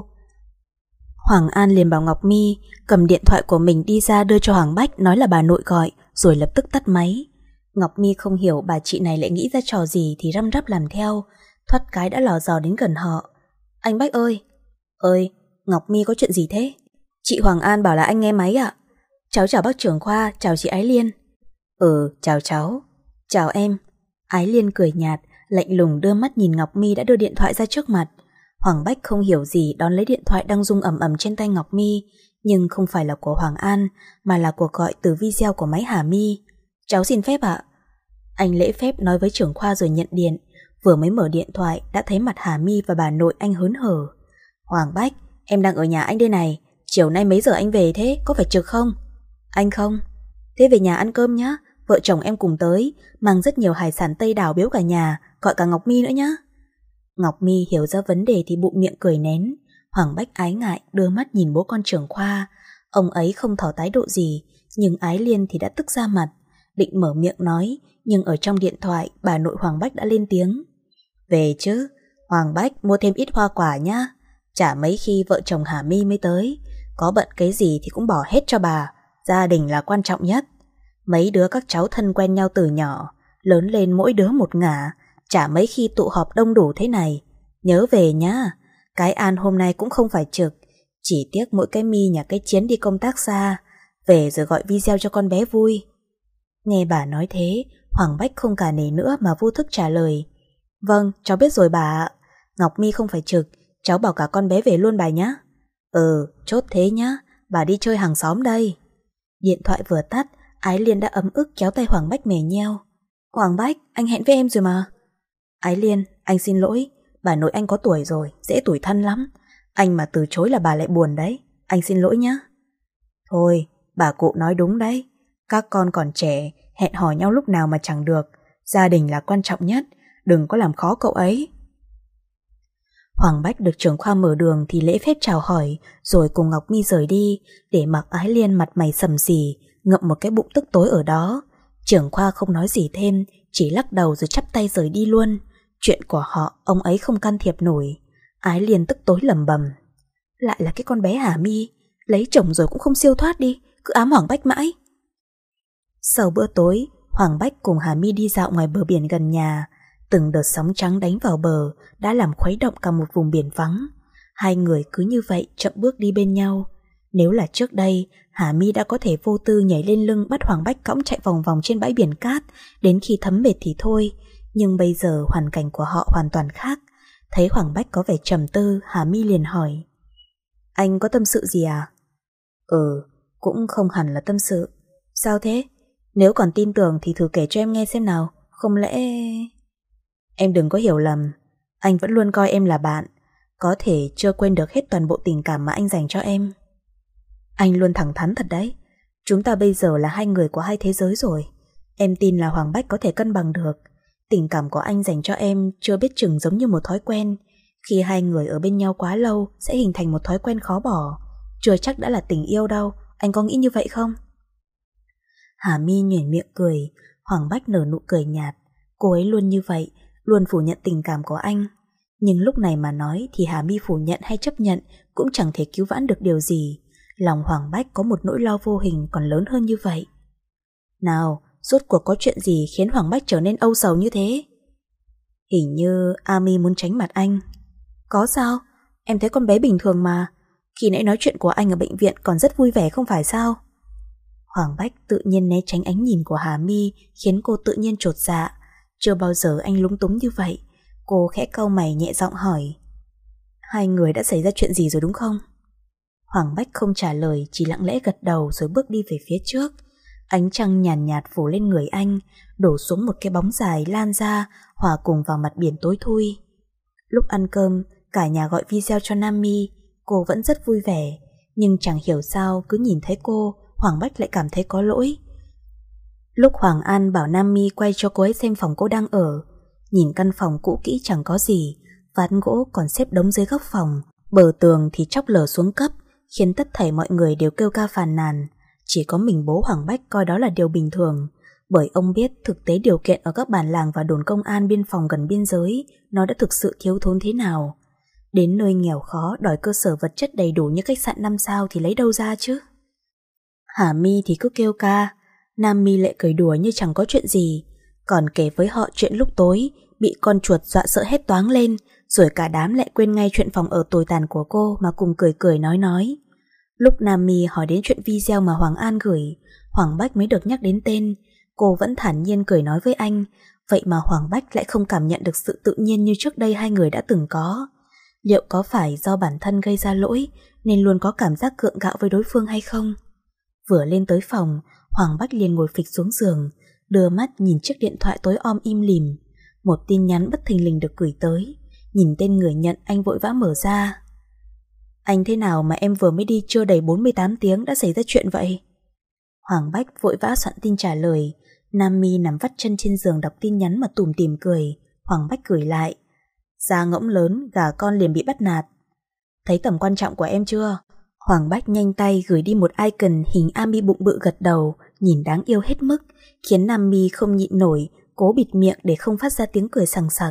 Hoàng An liền bảo Ngọc My cầm điện thoại của mình đi ra đưa cho Hoàng Bách, nói là bà nội gọi, rồi lập tức tắt máy. Ngọc My không hiểu bà chị này lại nghĩ ra trò gì thì răm rắp làm theo, thoát cái đã lò dò đến gần họ. Anh Bách ơi! Ơi, Ngọc My có chuyện gì thế? Chị Hoàng An bảo là anh nghe máy ạ. Cháu chào bác trưởng khoa, chào chị Ái Liên. Ừ, chào cháu. Chào em. Ái Liên cười nhạt, lạnh lùng đưa mắt nhìn Ngọc My đã đưa điện thoại ra trước mặt. Hoàng Bách không hiểu gì đón lấy điện thoại đang rung ầm ầm trên tay Ngọc My, nhưng không phải là của Hoàng An, mà là cuộc gọi từ video của máy Hà My. Cháu xin phép ạ. Anh lễ phép nói với trưởng khoa rồi nhận điện. Vừa mới mở điện thoại đã thấy mặt Hà My và bà nội anh hớn hở. Hoàng Bách, em đang ở nhà anh đây này. Chiều nay mấy giờ anh về thế, có phải trực không? Anh không. Thế về nhà ăn cơm nhá. Vợ chồng em cùng tới, mang rất nhiều hải sản Tây đảo biếu cả nhà, gọi cả Ngọc My nữa nhá. Ngọc My hiểu ra vấn đề thì bụng miệng cười nén. Hoàng Bách ái ngại đưa mắt nhìn bố con trưởng khoa. Ông ấy không tỏ thái độ gì, nhưng Ái Liên thì đã tức ra mặt. Định mở miệng nói, nhưng ở trong điện thoại bà nội Hoàng Bách đã lên tiếng. Về chứ, Hoàng Bách mua thêm ít hoa quả nhá. Chả mấy khi vợ chồng Hà My mới tới, có bận cái gì thì cũng bỏ hết cho bà. Gia đình là quan trọng nhất. Mấy đứa các cháu thân quen nhau từ nhỏ, lớn lên mỗi đứa một ngả, chả mấy khi tụ họp đông đủ thế này. Nhớ về nhá. Cái An hôm nay cũng không phải trực, chỉ tiếc mỗi cái My nhà cái Chiến đi công tác xa, về rồi gọi video cho con bé vui. Nghe bà nói thế, Hoàng Bách không cả nể nữa mà vô thức trả lời. Vâng, cháu biết rồi bà ạ. Ngọc My không phải trực, cháu bảo cả con bé về luôn bà nhá. Ừ, chốt thế nhá, bà đi chơi hàng xóm đây. Điện thoại vừa tắt, Ái Liên đã ấm ức kéo tay Hoàng Bách mè nheo. Hoàng Bách, anh hẹn với em rồi mà. Ái Liên, anh xin lỗi, bà nội anh có tuổi rồi, dễ tủi thân lắm. Anh mà từ chối là bà lại buồn đấy, anh xin lỗi nhá. Thôi, bà cụ nói đúng đấy. Các con còn trẻ, hẹn hò nhau lúc nào mà chẳng được. Gia đình là quan trọng nhất, đừng có làm khó cậu ấy. Hoàng Bách được trưởng khoa mở đường thì lễ phép chào hỏi, rồi cùng Ngọc My rời đi, để mặc Ái Liên mặt mày sầm xì, ngậm một cái bụng tức tối ở đó. Trưởng khoa không nói gì thêm, chỉ lắc đầu rồi chắp tay rời đi luôn. Chuyện của họ ông ấy không can thiệp nổi. Ái Liên tức tối lẩm bẩm. Lại là cái con bé Hà My, lấy chồng rồi cũng không siêu thoát đi, cứ ám Hoàng Bách mãi. Sau bữa tối, Hoàng Bách cùng Hà My đi dạo ngoài bờ biển gần nhà. Từng đợt sóng trắng đánh vào bờ đã làm khuấy động cả một vùng biển vắng. Hai người cứ như vậy chậm bước đi bên nhau. Nếu là trước đây, Hà My đã có thể vô tư nhảy lên lưng bắt Hoàng Bách cõng chạy vòng vòng trên bãi biển cát đến khi thấm mệt thì thôi. Nhưng bây giờ hoàn cảnh của họ hoàn toàn khác. Thấy Hoàng Bách có vẻ trầm tư, Hà My liền hỏi. Anh có tâm sự gì à? Ừ, cũng không hẳn là tâm sự. Sao thế? Nếu còn tin tưởng thì thử kể cho em nghe xem nào. Không lẽ... Em đừng có hiểu lầm, anh vẫn luôn coi em là bạn, có thể chưa quên được hết toàn bộ tình cảm mà anh dành cho em. Anh luôn thẳng thắn thật đấy. Chúng ta bây giờ là hai người của hai thế giới rồi. Em tin là Hoàng Bách có thể cân bằng được. Tình cảm của anh dành cho em chưa biết chừng giống như một thói quen. Khi hai người ở bên nhau quá lâu sẽ hình thành một thói quen khó bỏ. Chưa chắc đã là tình yêu đâu. Anh có nghĩ như vậy không? Hà My nhoẻn miệng cười. Hoàng Bách nở nụ cười nhạt. Cô ấy luôn như vậy, luôn phủ nhận tình cảm của anh. Nhưng lúc này mà nói thì Hà My phủ nhận hay chấp nhận cũng chẳng thể cứu vãn được điều gì. Lòng Hoàng Bách có một nỗi lo vô hình còn lớn hơn như vậy. Nào, rốt cuộc có chuyện gì khiến Hoàng Bách trở nên âu sầu như thế? Hình như Ami muốn tránh mặt anh. Có sao? Em thấy con bé bình thường mà. Khi nãy nói chuyện của anh ở bệnh viện còn rất vui vẻ không phải sao? Hoàng Bách tự nhiên né tránh ánh nhìn của Hà My, khiến cô tự nhiên chột dạ. Chưa bao giờ anh lúng túng như vậy. Cô khẽ cau mày nhẹ giọng hỏi. Hai người đã xảy ra chuyện gì rồi đúng không? Hoàng Bách không trả lời, chỉ lặng lẽ gật đầu rồi bước đi về phía trước. Ánh trăng nhàn nhạt, nhạt phủ lên người anh, đổ xuống một cái bóng dài lan ra, hòa cùng vào mặt biển tối thui. Lúc ăn cơm, cả nhà gọi video cho Nam My. Cô vẫn rất vui vẻ, nhưng chẳng hiểu sao cứ nhìn thấy cô, Hoàng Bách lại cảm thấy có lỗi. Lúc Hoàng An bảo Nam My quay cho cô ấy xem phòng cô đang ở, nhìn căn phòng cũ kỹ chẳng có gì, ván gỗ còn xếp đống dưới góc phòng, bờ tường thì chóc lở xuống cấp, khiến tất thảy mọi người đều kêu ca phàn nàn. Chỉ có mình bố Hoàng Bách coi đó là điều bình thường, bởi ông biết thực tế điều kiện ở các bản làng và đồn công an biên phòng gần biên giới nó đã thực sự thiếu thốn thế nào. Đến nơi nghèo khó đòi cơ sở vật chất đầy đủ như khách sạn năm sao thì lấy đâu ra chứ? Hà My thì cứ kêu ca, Nam My lại cười đùa như chẳng có chuyện gì, còn kể với họ chuyện lúc tối bị con chuột dọa sợ hết toáng lên, rồi cả đám lại quên ngay chuyện phòng ở tồi tàn của cô mà cùng cười cười nói nói. Lúc Nam My hỏi đến chuyện video mà Hoàng An gửi, Hoàng Bách mới được nhắc đến tên. Cô vẫn thản nhiên cười nói với anh, vậy mà Hoàng Bách lại không cảm nhận được sự tự nhiên như trước đây hai người đã từng có. Liệu có phải do bản thân gây ra lỗi nên luôn có cảm giác gượng gạo với đối phương hay không? Vừa lên tới phòng, Hoàng Bách liền ngồi phịch xuống giường, đưa mắt nhìn chiếc điện thoại tối om im lìm. Một tin nhắn bất thình lình được gửi tới. Nhìn tên người nhận, anh vội vã mở ra. Anh thế nào mà em vừa mới đi chưa đầy bốn mươi tám tiếng đã xảy ra chuyện vậy? Hoàng Bách vội vã soạn tin trả lời. Nam My nằm vắt chân trên giường đọc tin nhắn mà tủm tỉm cười. Hoàng Bách gửi lại. Da ngỗng lớn, gà con liền bị bắt nạt. Thấy tầm quan trọng của em chưa? Hoàng Bách nhanh tay gửi đi một icon hình Ami bụng bự gật đầu, nhìn đáng yêu hết mức, khiến Nam My không nhịn nổi, cố bịt miệng để không phát ra tiếng cười sằng sặc.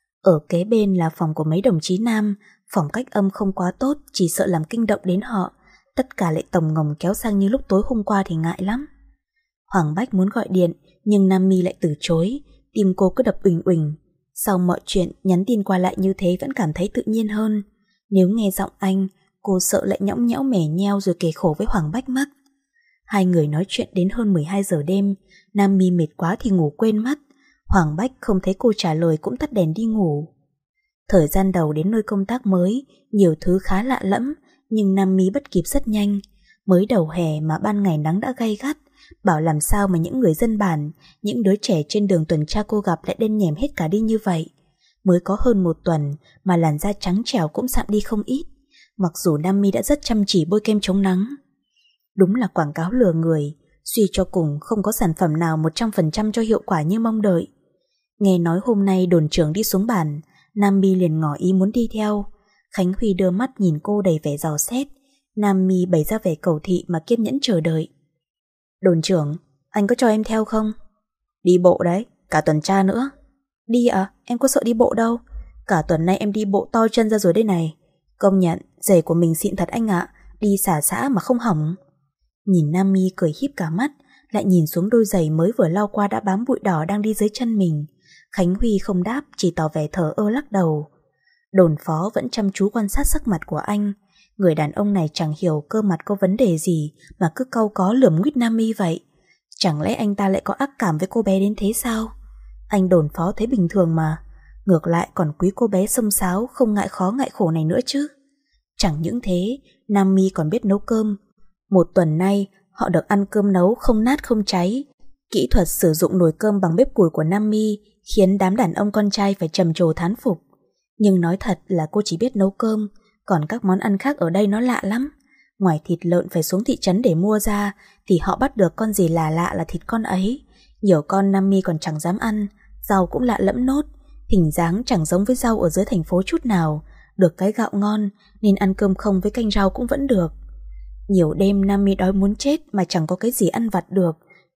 Ở kế bên là phòng của mấy đồng chí nam, phòng cách âm không quá tốt, chỉ sợ làm kinh động đến họ. Tất cả lại tổng ngồng kéo sang như lúc tối hôm qua thì ngại lắm. Hoàng Bách muốn gọi điện, nhưng Nam My lại từ chối, tim cô cứ đập uỳnh uỳnh. Sau mọi chuyện, nhắn tin qua lại như thế vẫn cảm thấy tự nhiên hơn. Nếu nghe giọng anh, cô sợ lại nhõng nhẽo mẻ nheo rồi kể khổ với Hoàng Bách mất. Hai người nói chuyện đến hơn mười hai giờ đêm, Nam My mệt quá thì ngủ quên mất. Hoàng Bách không thấy cô trả lời cũng tắt đèn đi ngủ. Thời gian đầu đến nơi công tác mới, nhiều thứ khá lạ lẫm, nhưng Nam My bắt kịp rất nhanh. Mới đầu hè mà ban ngày nắng đã gay gắt, bảo làm sao mà những người dân bản, những đứa trẻ trên đường tuần tra cô gặp lại đen nhèm hết cả đi như vậy. Mới có hơn một tuần mà làn da trắng trẻo cũng sạm đi không ít, mặc dù Nam My đã rất chăm chỉ bôi kem chống nắng. Đúng là quảng cáo lừa người, suy cho cùng không có sản phẩm nào một trăm phần trăm cho hiệu quả như mong đợi. Nghe nói hôm nay đồn trưởng đi xuống bản, Nam My liền ngỏ ý muốn đi theo. Khánh Huy đưa mắt nhìn cô đầy vẻ dò xét. Nam My bày ra vẻ cầu thị mà kiên nhẫn chờ đợi. Đồn trưởng, anh có cho em theo không? Đi bộ đấy, cả tuần tra nữa. Đi à? Em có sợ đi bộ đâu. Cả tuần nay em đi bộ to chân ra rồi đây này. Công nhận, giày của mình xịn thật anh ạ, đi xả xã mà không hỏng. Nhìn Nam My cười híp cả mắt, lại nhìn xuống đôi giày mới vừa lau qua đã bám bụi đỏ đang đi dưới chân mình. Khánh Huy không đáp, chỉ tỏ vẻ thờ ơ lắc đầu. Đồn phó vẫn chăm chú quan sát sắc mặt của anh. Người đàn ông này chẳng hiểu cơ mặt có vấn đề gì mà cứ cau có lườm nguyết Nam My vậy. Chẳng lẽ anh ta lại có ác cảm với cô bé đến thế sao? Anh đồn phó thấy bình thường mà, ngược lại còn quý cô bé xông xáo không ngại khó ngại khổ này nữa chứ. Chẳng những thế, Nam My còn biết nấu cơm. Một tuần nay họ được ăn cơm nấu không nát không cháy. Kỹ thuật sử dụng nồi cơm bằng bếp củi của Nam My khiến đám đàn ông con trai phải trầm trồ thán phục. Nhưng nói thật là cô chỉ biết nấu cơm, còn các món ăn khác ở đây nó lạ lắm. Ngoài thịt lợn phải xuống thị trấn để mua ra, thì họ bắt được con gì là lạ là thịt con ấy. Nhiều con Nam My còn chẳng dám ăn, rau cũng lạ lẫm nốt, hình dáng chẳng giống với rau ở dưới thành phố chút nào. Được cái gạo ngon nên ăn cơm không với canh rau cũng vẫn được. Nhiều đêm Nam My đói muốn chết mà chẳng có cái gì ăn vặt được,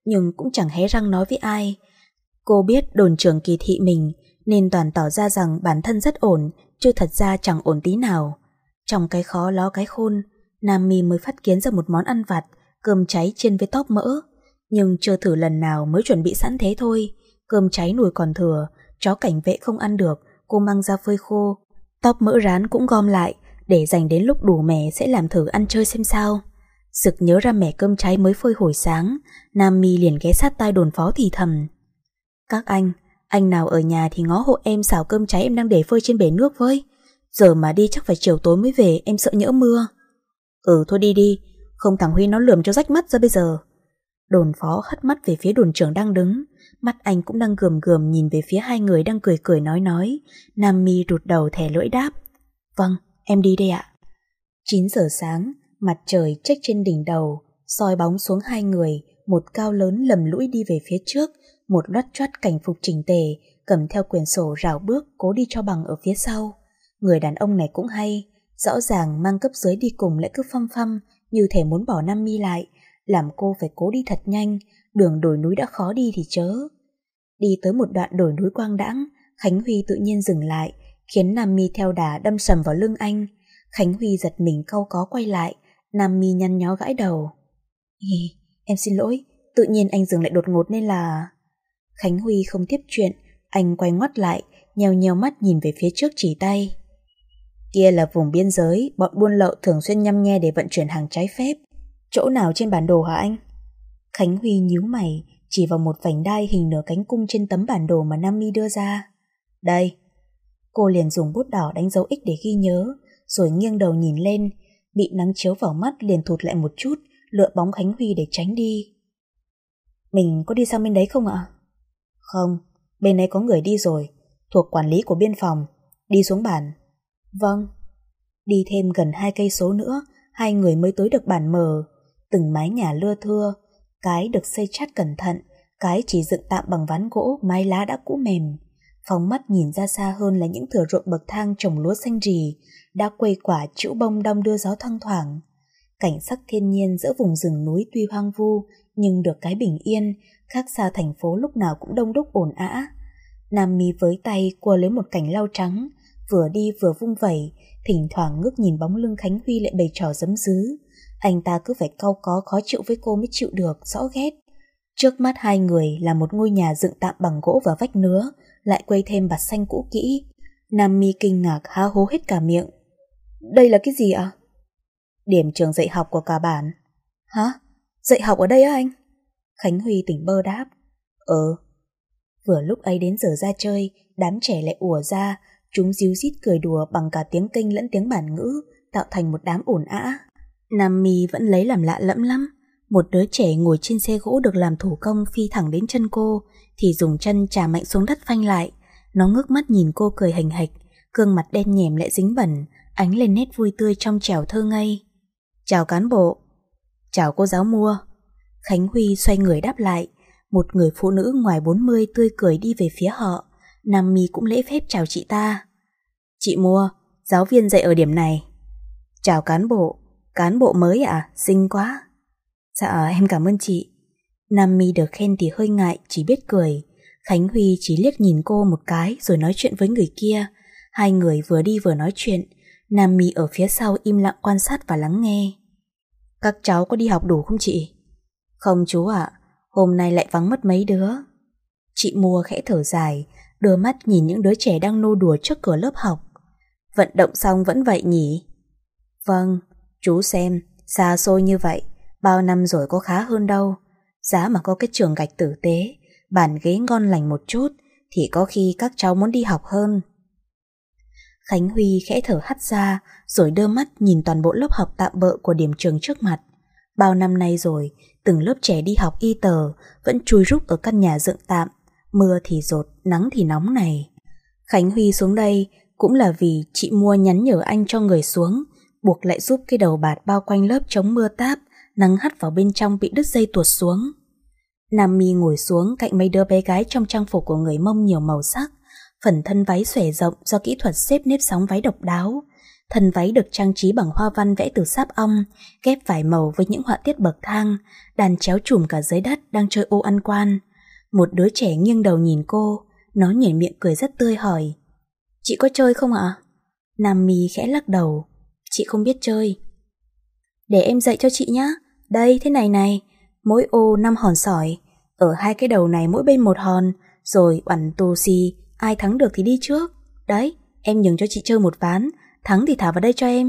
nhưng cũng chẳng hé răng nói với ai. Cô biết đồn trưởng kỳ thị mình nên toàn tỏ ra rằng bản thân rất ổn, chứ thật ra chẳng ổn tí nào. Trong cái khó ló cái khôn, Nam Mi mới phát kiến ra một món ăn vặt, cơm cháy chiên với tóp mỡ. Nhưng chưa thử lần nào mới chuẩn bị sẵn thế thôi. Cơm cháy nồi còn thừa, chó cảnh vệ không ăn được, cô mang ra phơi khô. Tóp mỡ rán cũng gom lại, để dành đến lúc đủ mẻ sẽ làm thử ăn chơi xem sao. Sực nhớ ra mẻ cơm cháy mới phơi hồi sáng, Nam Mi liền ghé sát tai đồn phó thì thầm: Các anh, anh nào ở nhà thì ngó hộ em xào cơm cháy em đang để phơi trên bể nước với. Giờ mà đi chắc phải chiều tối mới về, em sợ nhỡ mưa. Ừ thôi đi đi, không thằng Huy nó lườm cho rách mắt ra bây giờ. Đồn phó hất mắt về phía đồn trưởng đang đứng, mắt anh cũng đang gườm gườm nhìn về phía hai người đang cười cười nói nói. Nam Mi rụt đầu thè lưỡi đáp: Vâng, em đi đây ạ. Chín giờ sáng, mặt trời chếch trên đỉnh đầu, soi bóng xuống hai người, một cao lớn lầm lũi đi về phía trước, một loắt choắt cảnh phục chỉnh tề, cầm theo quyển sổ rảo bước cố đi cho bằng ở phía sau. Người đàn ông này cũng hay, rõ ràng mang cấp dưới đi cùng lại cứ phăm phăm, như thể muốn bỏ Nam Mi lại, làm cô phải cố đi thật nhanh, đường đồi núi đã khó đi thì chớ. Đi tới một đoạn đồi núi quang đãng, Khánh Huy tự nhiên dừng lại, khiến Nam Mi theo đà đâm sầm vào lưng anh. Khánh Huy giật mình cau có quay lại, Nam Mi nhăn nhó gãi đầu. Ý, em xin lỗi, tự nhiên anh dừng lại đột ngột nên là... Khánh Huy không tiếp chuyện, anh quay ngoắt lại, nheo nheo mắt nhìn về phía trước chỉ tay. Kia là vùng biên giới, bọn buôn lậu thường xuyên nhăm nhe để vận chuyển hàng trái phép. Chỗ nào trên bản đồ hả anh? Khánh Huy nhíu mày, chỉ vào một vành đai hình nửa cánh cung trên tấm bản đồ mà Nam Mi đưa ra. Đây. Cô liền dùng bút đỏ đánh dấu X để ghi nhớ, rồi nghiêng đầu nhìn lên, bị nắng chiếu vào mắt liền thụt lại một chút, lựa bóng Khánh Huy để tránh đi. Mình có đi sang bên đấy không ạ? Không, bên ấy có người đi rồi, thuộc quản lý của biên phòng, đi xuống bản. Vâng. Đi thêm gần hai cây số nữa, hai người mới tới được bản mờ. Từng mái nhà lưa thưa, cái được xây chát cẩn thận, cái chỉ dựng tạm bằng ván gỗ, mái lá đã cũ mềm. Phóng mắt nhìn ra xa hơn là những thửa ruộng bậc thang trồng lúa xanh rì, đã quây quả chĩu bông đong đưa gió thoang thoảng. Cảnh sắc thiên nhiên giữa vùng rừng núi tuy hoang vu, nhưng được cái bình yên, khác xa thành phố lúc nào cũng đông đúc ồn ào. Nam Mi với tay cua lấy một cành lau trắng, vừa đi vừa vung vẩy, thỉnh thoảng ngước nhìn bóng lưng Khánh Huy lại bày trò giấm dứ. Anh ta cứ phải cau có khó chịu với cô mới chịu được, rõ ghét. Trước mắt hai người là một ngôi nhà dựng tạm bằng gỗ và vách nứa, lại quây thêm bạt xanh cũ kỹ. Nam Mi kinh ngạc há hố hết cả miệng. Đây là cái gì ạ? Điểm trường dạy học của cả bản. Hả? Dạy học ở đây á anh? Khánh Huy tỉnh bơ đáp. Ừ. Vừa lúc ấy đến giờ ra chơi, đám trẻ lại ùa ra, chúng díu dít cười đùa bằng cả tiếng Kinh lẫn tiếng bản ngữ, tạo thành một đám ồn ào. Nam Mi vẫn lấy làm lạ lẫm lắm. Một đứa trẻ ngồi trên xe gỗ được làm thủ công phi thẳng đến chân cô, thì dùng chân chà mạnh xuống đất phanh lại. Nó ngước mắt nhìn cô cười hành hạch, gương mặt đen nhèm lại dính bẩn, ánh lên nét vui tươi trong trẻo thơ ngây. Chào cán bộ. Chào cô giáo Mua. Khánh Huy xoay người đáp lại. Một người phụ nữ ngoài bốn mươi tươi cười đi về phía họ. Nam Mi cũng lễ phép chào chị ta. Chị Mua, giáo viên dạy ở điểm này. Chào cán bộ. Cán bộ mới à? Xinh quá. Dạ em cảm ơn chị. Nam Mi được khen thì hơi ngại, chỉ biết cười. Khánh Huy chỉ liếc nhìn cô một cái rồi nói chuyện với người kia. Hai người vừa đi vừa nói chuyện. Nam Mi ở phía sau im lặng quan sát và lắng nghe. Các cháu có đi học đủ không chị? Không chú ạ, hôm nay lại vắng mất mấy đứa. Chị Mua khẽ thở dài, đưa mắt nhìn những đứa trẻ đang nô đùa trước cửa lớp học. Vận động xong vẫn vậy nhỉ? Vâng, chú xem, xa xôi như vậy, bao năm rồi có khá hơn đâu. Giá mà có cái trường gạch tử tế, bàn ghế ngon lành một chút, thì có khi các cháu muốn đi học hơn. Khánh Huy khẽ thở hắt ra, rồi đưa mắt nhìn toàn bộ lớp học tạm bợ của điểm trường trước mặt. Bao năm nay rồi, từng lớp trẻ đi học y tờ vẫn chui rúc ở căn nhà dựng tạm, mưa thì dột, nắng thì nóng này. Khánh Huy xuống đây cũng là vì chị Mua nhắn nhở anh cho người xuống, buộc lại giúp cái đầu bạt bao quanh lớp chống mưa táp, nắng hắt vào bên trong bị đứt dây tuột xuống. Nam Mi ngồi xuống cạnh mấy đứa bé gái trong trang phục của người Mông nhiều màu sắc, phần thân váy xòe rộng do kỹ thuật xếp nếp sóng váy độc đáo. Thân váy được trang trí bằng hoa văn vẽ từ sáp ong, ghép vải màu với những họa tiết bậc thang, đàn chéo trùm cả dưới đất đang chơi ô ăn quan. Một đứa trẻ nghiêng đầu nhìn cô, nó nhếch miệng cười rất tươi hỏi: "Chị có chơi không ạ?" Nam Mi khẽ lắc đầu: "Chị không biết chơi." "Để em dạy cho chị nhá. Đây, thế này này, mỗi ô năm hòn sỏi, ở hai cái đầu này mỗi bên một hòn, rồi oẳn tù xì, ai thắng được thì đi trước. Đấy, em nhường cho chị chơi một ván, thắng thì thả vào đây cho em."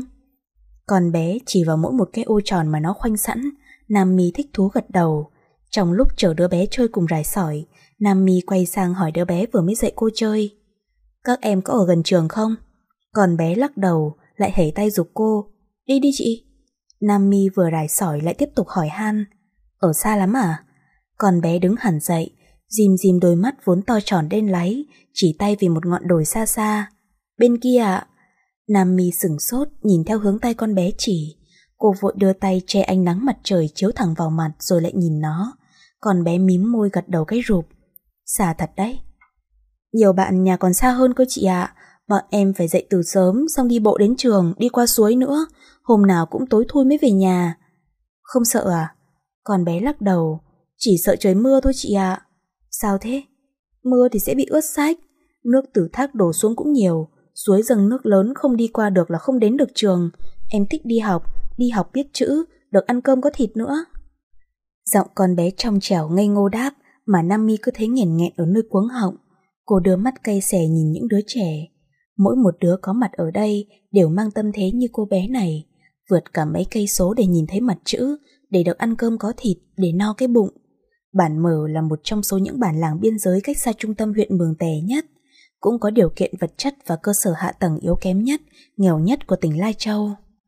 Con bé chỉ vào mỗi một cái ô tròn mà nó khoanh sẵn. Nam Mi thích thú gật đầu. Trong lúc chờ đứa bé chơi cùng rải sỏi, Nam Mi quay sang hỏi đứa bé vừa mới dạy cô chơi: "Các em có ở gần trường không?" Con bé lắc đầu, lại hẩy tay giục cô: "Đi đi chị." Nam Mi vừa rải sỏi lại tiếp tục hỏi han: "Ở xa lắm à?" Con bé đứng hẳn dậy, rìm rìm đôi mắt vốn to tròn đen láy, chỉ tay về một ngọn đồi xa xa: "Bên kia ạ." Nam Mi sửng sốt nhìn theo hướng tay con bé chỉ. Cô vội đưa tay che ánh nắng mặt trời chiếu thẳng vào mặt rồi lại nhìn nó. Con bé mím môi gật đầu cái rụp: "Xa thật đấy." "Nhiều bạn nhà còn xa hơn cơ chị ạ. Bọn em phải dậy từ sớm, xong đi bộ đến trường, đi qua suối nữa. Hôm nào cũng tối thui mới về nhà." "Không sợ à?" Con bé lắc đầu: "Chỉ sợ trời mưa thôi chị ạ." "Sao thế?" "Mưa thì sẽ bị ướt sách. Nước từ thác đổ xuống cũng nhiều. Suối dâng nước lớn không đi qua được là không đến được trường. Em thích đi học, đi học biết chữ, được ăn cơm có thịt nữa." Giọng con bé trong trẻo ngây ngô đáp, mà Nam Mi cứ thấy nghẹn nghẹn ở nơi cuống họng. Cô đưa mắt cay xè nhìn những đứa trẻ. Mỗi một đứa có mặt ở đây đều mang tâm thế như cô bé này, vượt cả mấy cây số để nhìn thấy mặt chữ, để được ăn cơm có thịt, để no cái bụng. Bản Mờ là một trong số những bản làng biên giới cách xa trung tâm huyện Mường Tè nhất, cũng có điều kiện vật chất và cơ sở hạ tầng yếu kém nhất, nghèo nhất của tỉnh Lai Châu.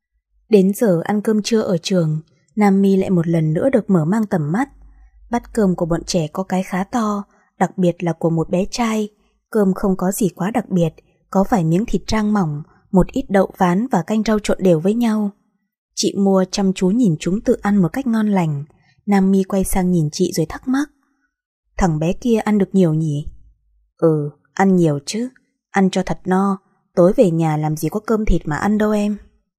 Đến giờ ăn cơm trưa ở trường, Nam Mi lại một lần nữa được mở mang tầm mắt. Bát cơm của bọn trẻ có cái khá to, đặc biệt là của một bé trai. Cơm không có gì quá đặc biệt, có vài miếng thịt rang mỏng, một ít đậu ván và canh rau trộn đều với nhau. Chị mua chăm chú nhìn chúng tự ăn một cách ngon lành. Nam Mi quay sang nhìn chị rồi thắc mắc: "Thằng bé kia ăn được nhiều nhỉ?" "Ừ, ăn nhiều chứ, ăn cho thật no, tối về nhà làm gì có cơm thịt mà ăn đâu em."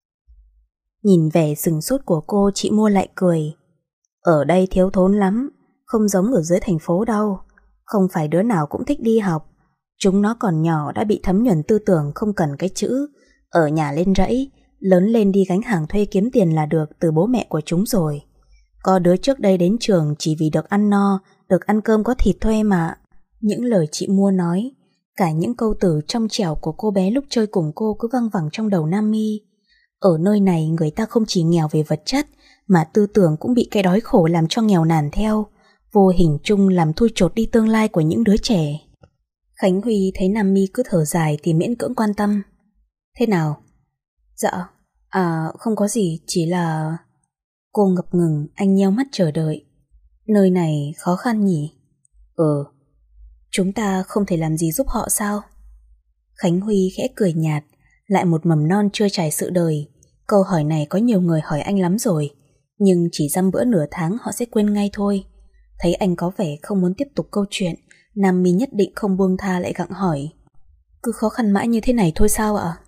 Nhìn vẻ sừng sốt của cô, chị mua lại cười: "Ở đây thiếu thốn lắm, không giống ở dưới thành phố đâu. Không phải đứa nào cũng thích đi học. Chúng nó còn nhỏ đã bị thấm nhuần tư tưởng không cần cái chữ. Ở nhà lên rẫy, lớn lên đi gánh hàng thuê kiếm tiền là được từ bố mẹ của chúng rồi. Có đứa trước đây đến trường chỉ vì được ăn no, được ăn cơm có thịt thôi mà." Những lời chị mua nói, cả những câu từ trong trẻo của cô bé lúc chơi cùng cô cứ văng vẳng trong đầu Nam Mi. Ở nơi này người ta không chỉ nghèo về vật chất, mà tư tưởng cũng bị cái đói khổ làm cho nghèo nàn theo, vô hình chung làm thui chột đi tương lai của những đứa trẻ. Khánh Huy thấy Nam Mi cứ thở dài thì miễn cưỡng quan tâm: "Thế nào?" "Dạ, à không có gì, chỉ là..." Cô ngập ngừng, anh nheo mắt chờ đợi. "Nơi này khó khăn nhỉ?" "Ừ." "Chúng ta không thể làm gì giúp họ sao?" Khánh Huy khẽ cười nhạt: lại một mầm non chưa trải sự đời. Câu hỏi này có nhiều người hỏi anh lắm rồi, nhưng chỉ dăm bữa nửa tháng họ sẽ quên ngay thôi. Thấy anh có vẻ không muốn tiếp tục câu chuyện, Nam Mi nhất định không buông tha lại gặng hỏi: "Cứ khó khăn mãi như thế này thôi sao ạ?"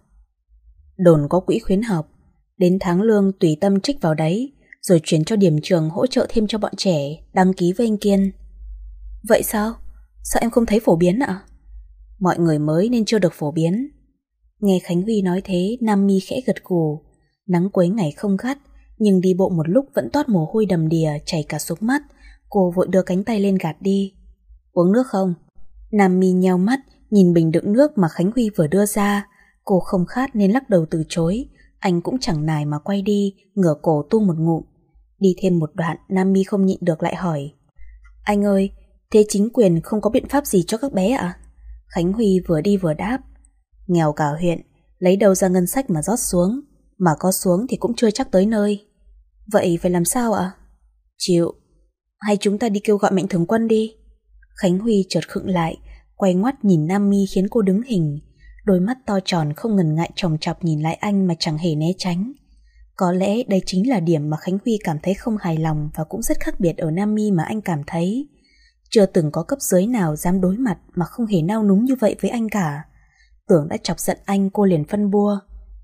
"Đồn có quỹ khuyến học, đến tháng lương tùy tâm trích vào đấy, rồi chuyển cho điểm trường hỗ trợ thêm cho bọn trẻ đăng ký với anh Kiên." "Vậy sao? Sao em không thấy phổ biến ạ?" "Mọi người mới nên chưa được phổ biến." Nghe Khánh Huy nói thế, Nam Mi khẽ gật gù. Nắng cuối ngày không gắt, nhưng đi bộ một lúc vẫn toát mồ hôi đầm đìa chảy cả xuống mắt. Cô vội đưa cánh tay lên gạt đi. "Uống nước không?" Nam Mi nheo mắt nhìn bình đựng nước mà Khánh Huy vừa đưa ra. Cô không khát nên lắc đầu từ chối. Anh cũng chẳng nài mà quay đi, ngửa cổ tu một ngụm. Đi thêm một đoạn, Nam Mi không nhịn được lại hỏi: "Anh ơi, thế chính quyền không có biện pháp gì cho các bé ạ?" À? Khánh Huy vừa đi vừa đáp: "Nghèo cả huyện, lấy đâu ra ngân sách mà rót xuống, mà có xuống thì cũng chưa chắc tới nơi." "Vậy phải làm sao ạ?" À? "Chịu. Hay chúng ta đi kêu gọi mạnh thường quân đi." Khánh Huy chợt khựng lại, quay ngoắt nhìn Nam Mi khiến cô đứng hình. Đôi mắt to tròn không ngần ngại chòng chọc nhìn lại anh mà chẳng hề né tránh. Có lẽ đây chính là điểm mà Khánh Huy cảm thấy không hài lòng, và cũng rất khác biệt ở Nam Mi mà anh cảm thấy. Chưa từng có cấp dưới nào dám đối mặt mà không hề nao núng như vậy với anh cả. Tưởng đã chọc giận anh, cô liền phân bua: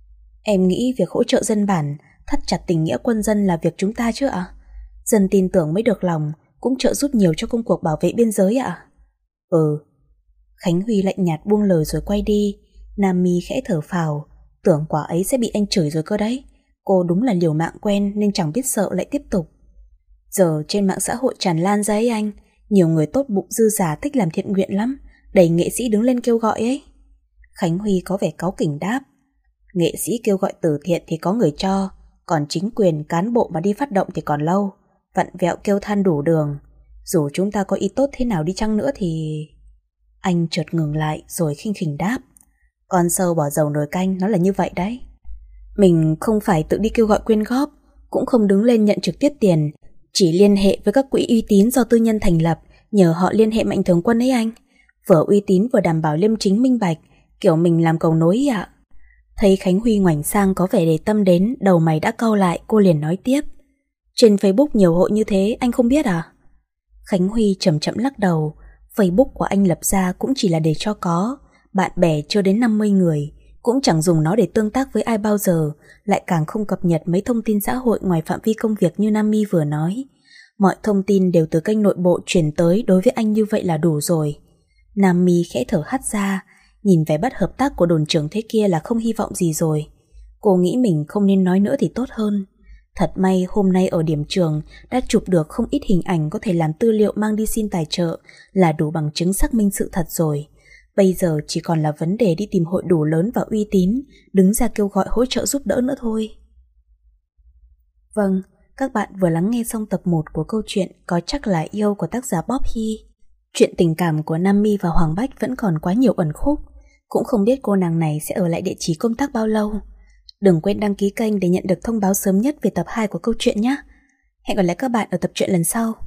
Em nghĩ việc hỗ trợ dân bản, thắt chặt tình nghĩa quân dân là việc chúng ta chứ ạ? Dân tin tưởng mới được lòng, cũng trợ giúp nhiều cho công cuộc bảo vệ biên giới ạ? Ừ. Khánh Huy lạnh nhạt buông lời rồi quay đi. Nam My khẽ thở phào, tưởng quả ấy sẽ bị anh chửi rồi cơ đấy. Cô đúng là liều mạng quen nên chẳng biết sợ lại tiếp tục. Giờ trên mạng xã hội tràn lan ra ấy anh, nhiều người tốt bụng dư giả thích làm thiện nguyện lắm, đầy nghệ sĩ đứng lên kêu gọi ấy. Khánh Huy có vẻ cáu kỉnh đáp. Nghệ sĩ kêu gọi từ thiện thì có người cho, còn chính quyền cán bộ mà đi phát động thì còn lâu, vặn vẹo kêu than đủ đường. Dù chúng ta có ý tốt thế nào đi chăng nữa thì... Anh chợt ngừng lại rồi khinh khỉnh đáp. Con sâu bỏ dầu nồi canh, nó là như vậy đấy. Mình không phải tự đi kêu gọi quyên góp, cũng không đứng lên nhận trực tiếp tiền, chỉ liên hệ với các quỹ uy tín do tư nhân thành lập, nhờ họ liên hệ Mạnh Thường Quân ấy anh. Vừa uy tín vừa đảm bảo liêm chính minh bạch, kiểu mình làm cầu nối ạ. Thấy Khánh Huy ngoảnh sang có vẻ để tâm đến, đầu mày đã cau lại, cô liền nói tiếp. Trên Facebook nhiều hội như thế anh không biết à? Khánh Huy chậm chậm lắc đầu. Facebook của anh lập ra cũng chỉ là để cho có, bạn bè chưa đến năm mươi người, cũng chẳng dùng nó để tương tác với ai bao giờ, lại càng không cập nhật mấy thông tin xã hội ngoài phạm vi công việc như Nam My vừa nói. Mọi thông tin đều từ kênh nội bộ chuyển tới, đối với anh như vậy là đủ rồi. Nam My khẽ thở hắt ra, nhìn vẻ bất hợp tác của đồn trưởng thế kia là không hy vọng gì rồi. Cô nghĩ mình không nên nói nữa thì tốt hơn. Thật may hôm nay ở điểm trường đã chụp được không ít hình ảnh có thể làm tư liệu mang đi xin tài trợ, là đủ bằng chứng xác minh sự thật rồi. Bây giờ chỉ còn là vấn đề đi tìm hội đủ lớn và uy tín, đứng ra kêu gọi hỗ trợ giúp đỡ nữa thôi. Vâng, các bạn vừa lắng nghe xong tập một của câu chuyện Có Chắc Là Yêu của tác giả Bob Hy. Chuyện tình cảm của Nam My và Hoàng Bách vẫn còn quá nhiều ẩn khúc, cũng không biết cô nàng này sẽ ở lại địa chỉ công tác bao lâu. Đừng quên đăng ký kênh để nhận được thông báo sớm nhất về tập hai của câu chuyện nhé. Hẹn gặp lại các bạn ở tập truyện lần sau.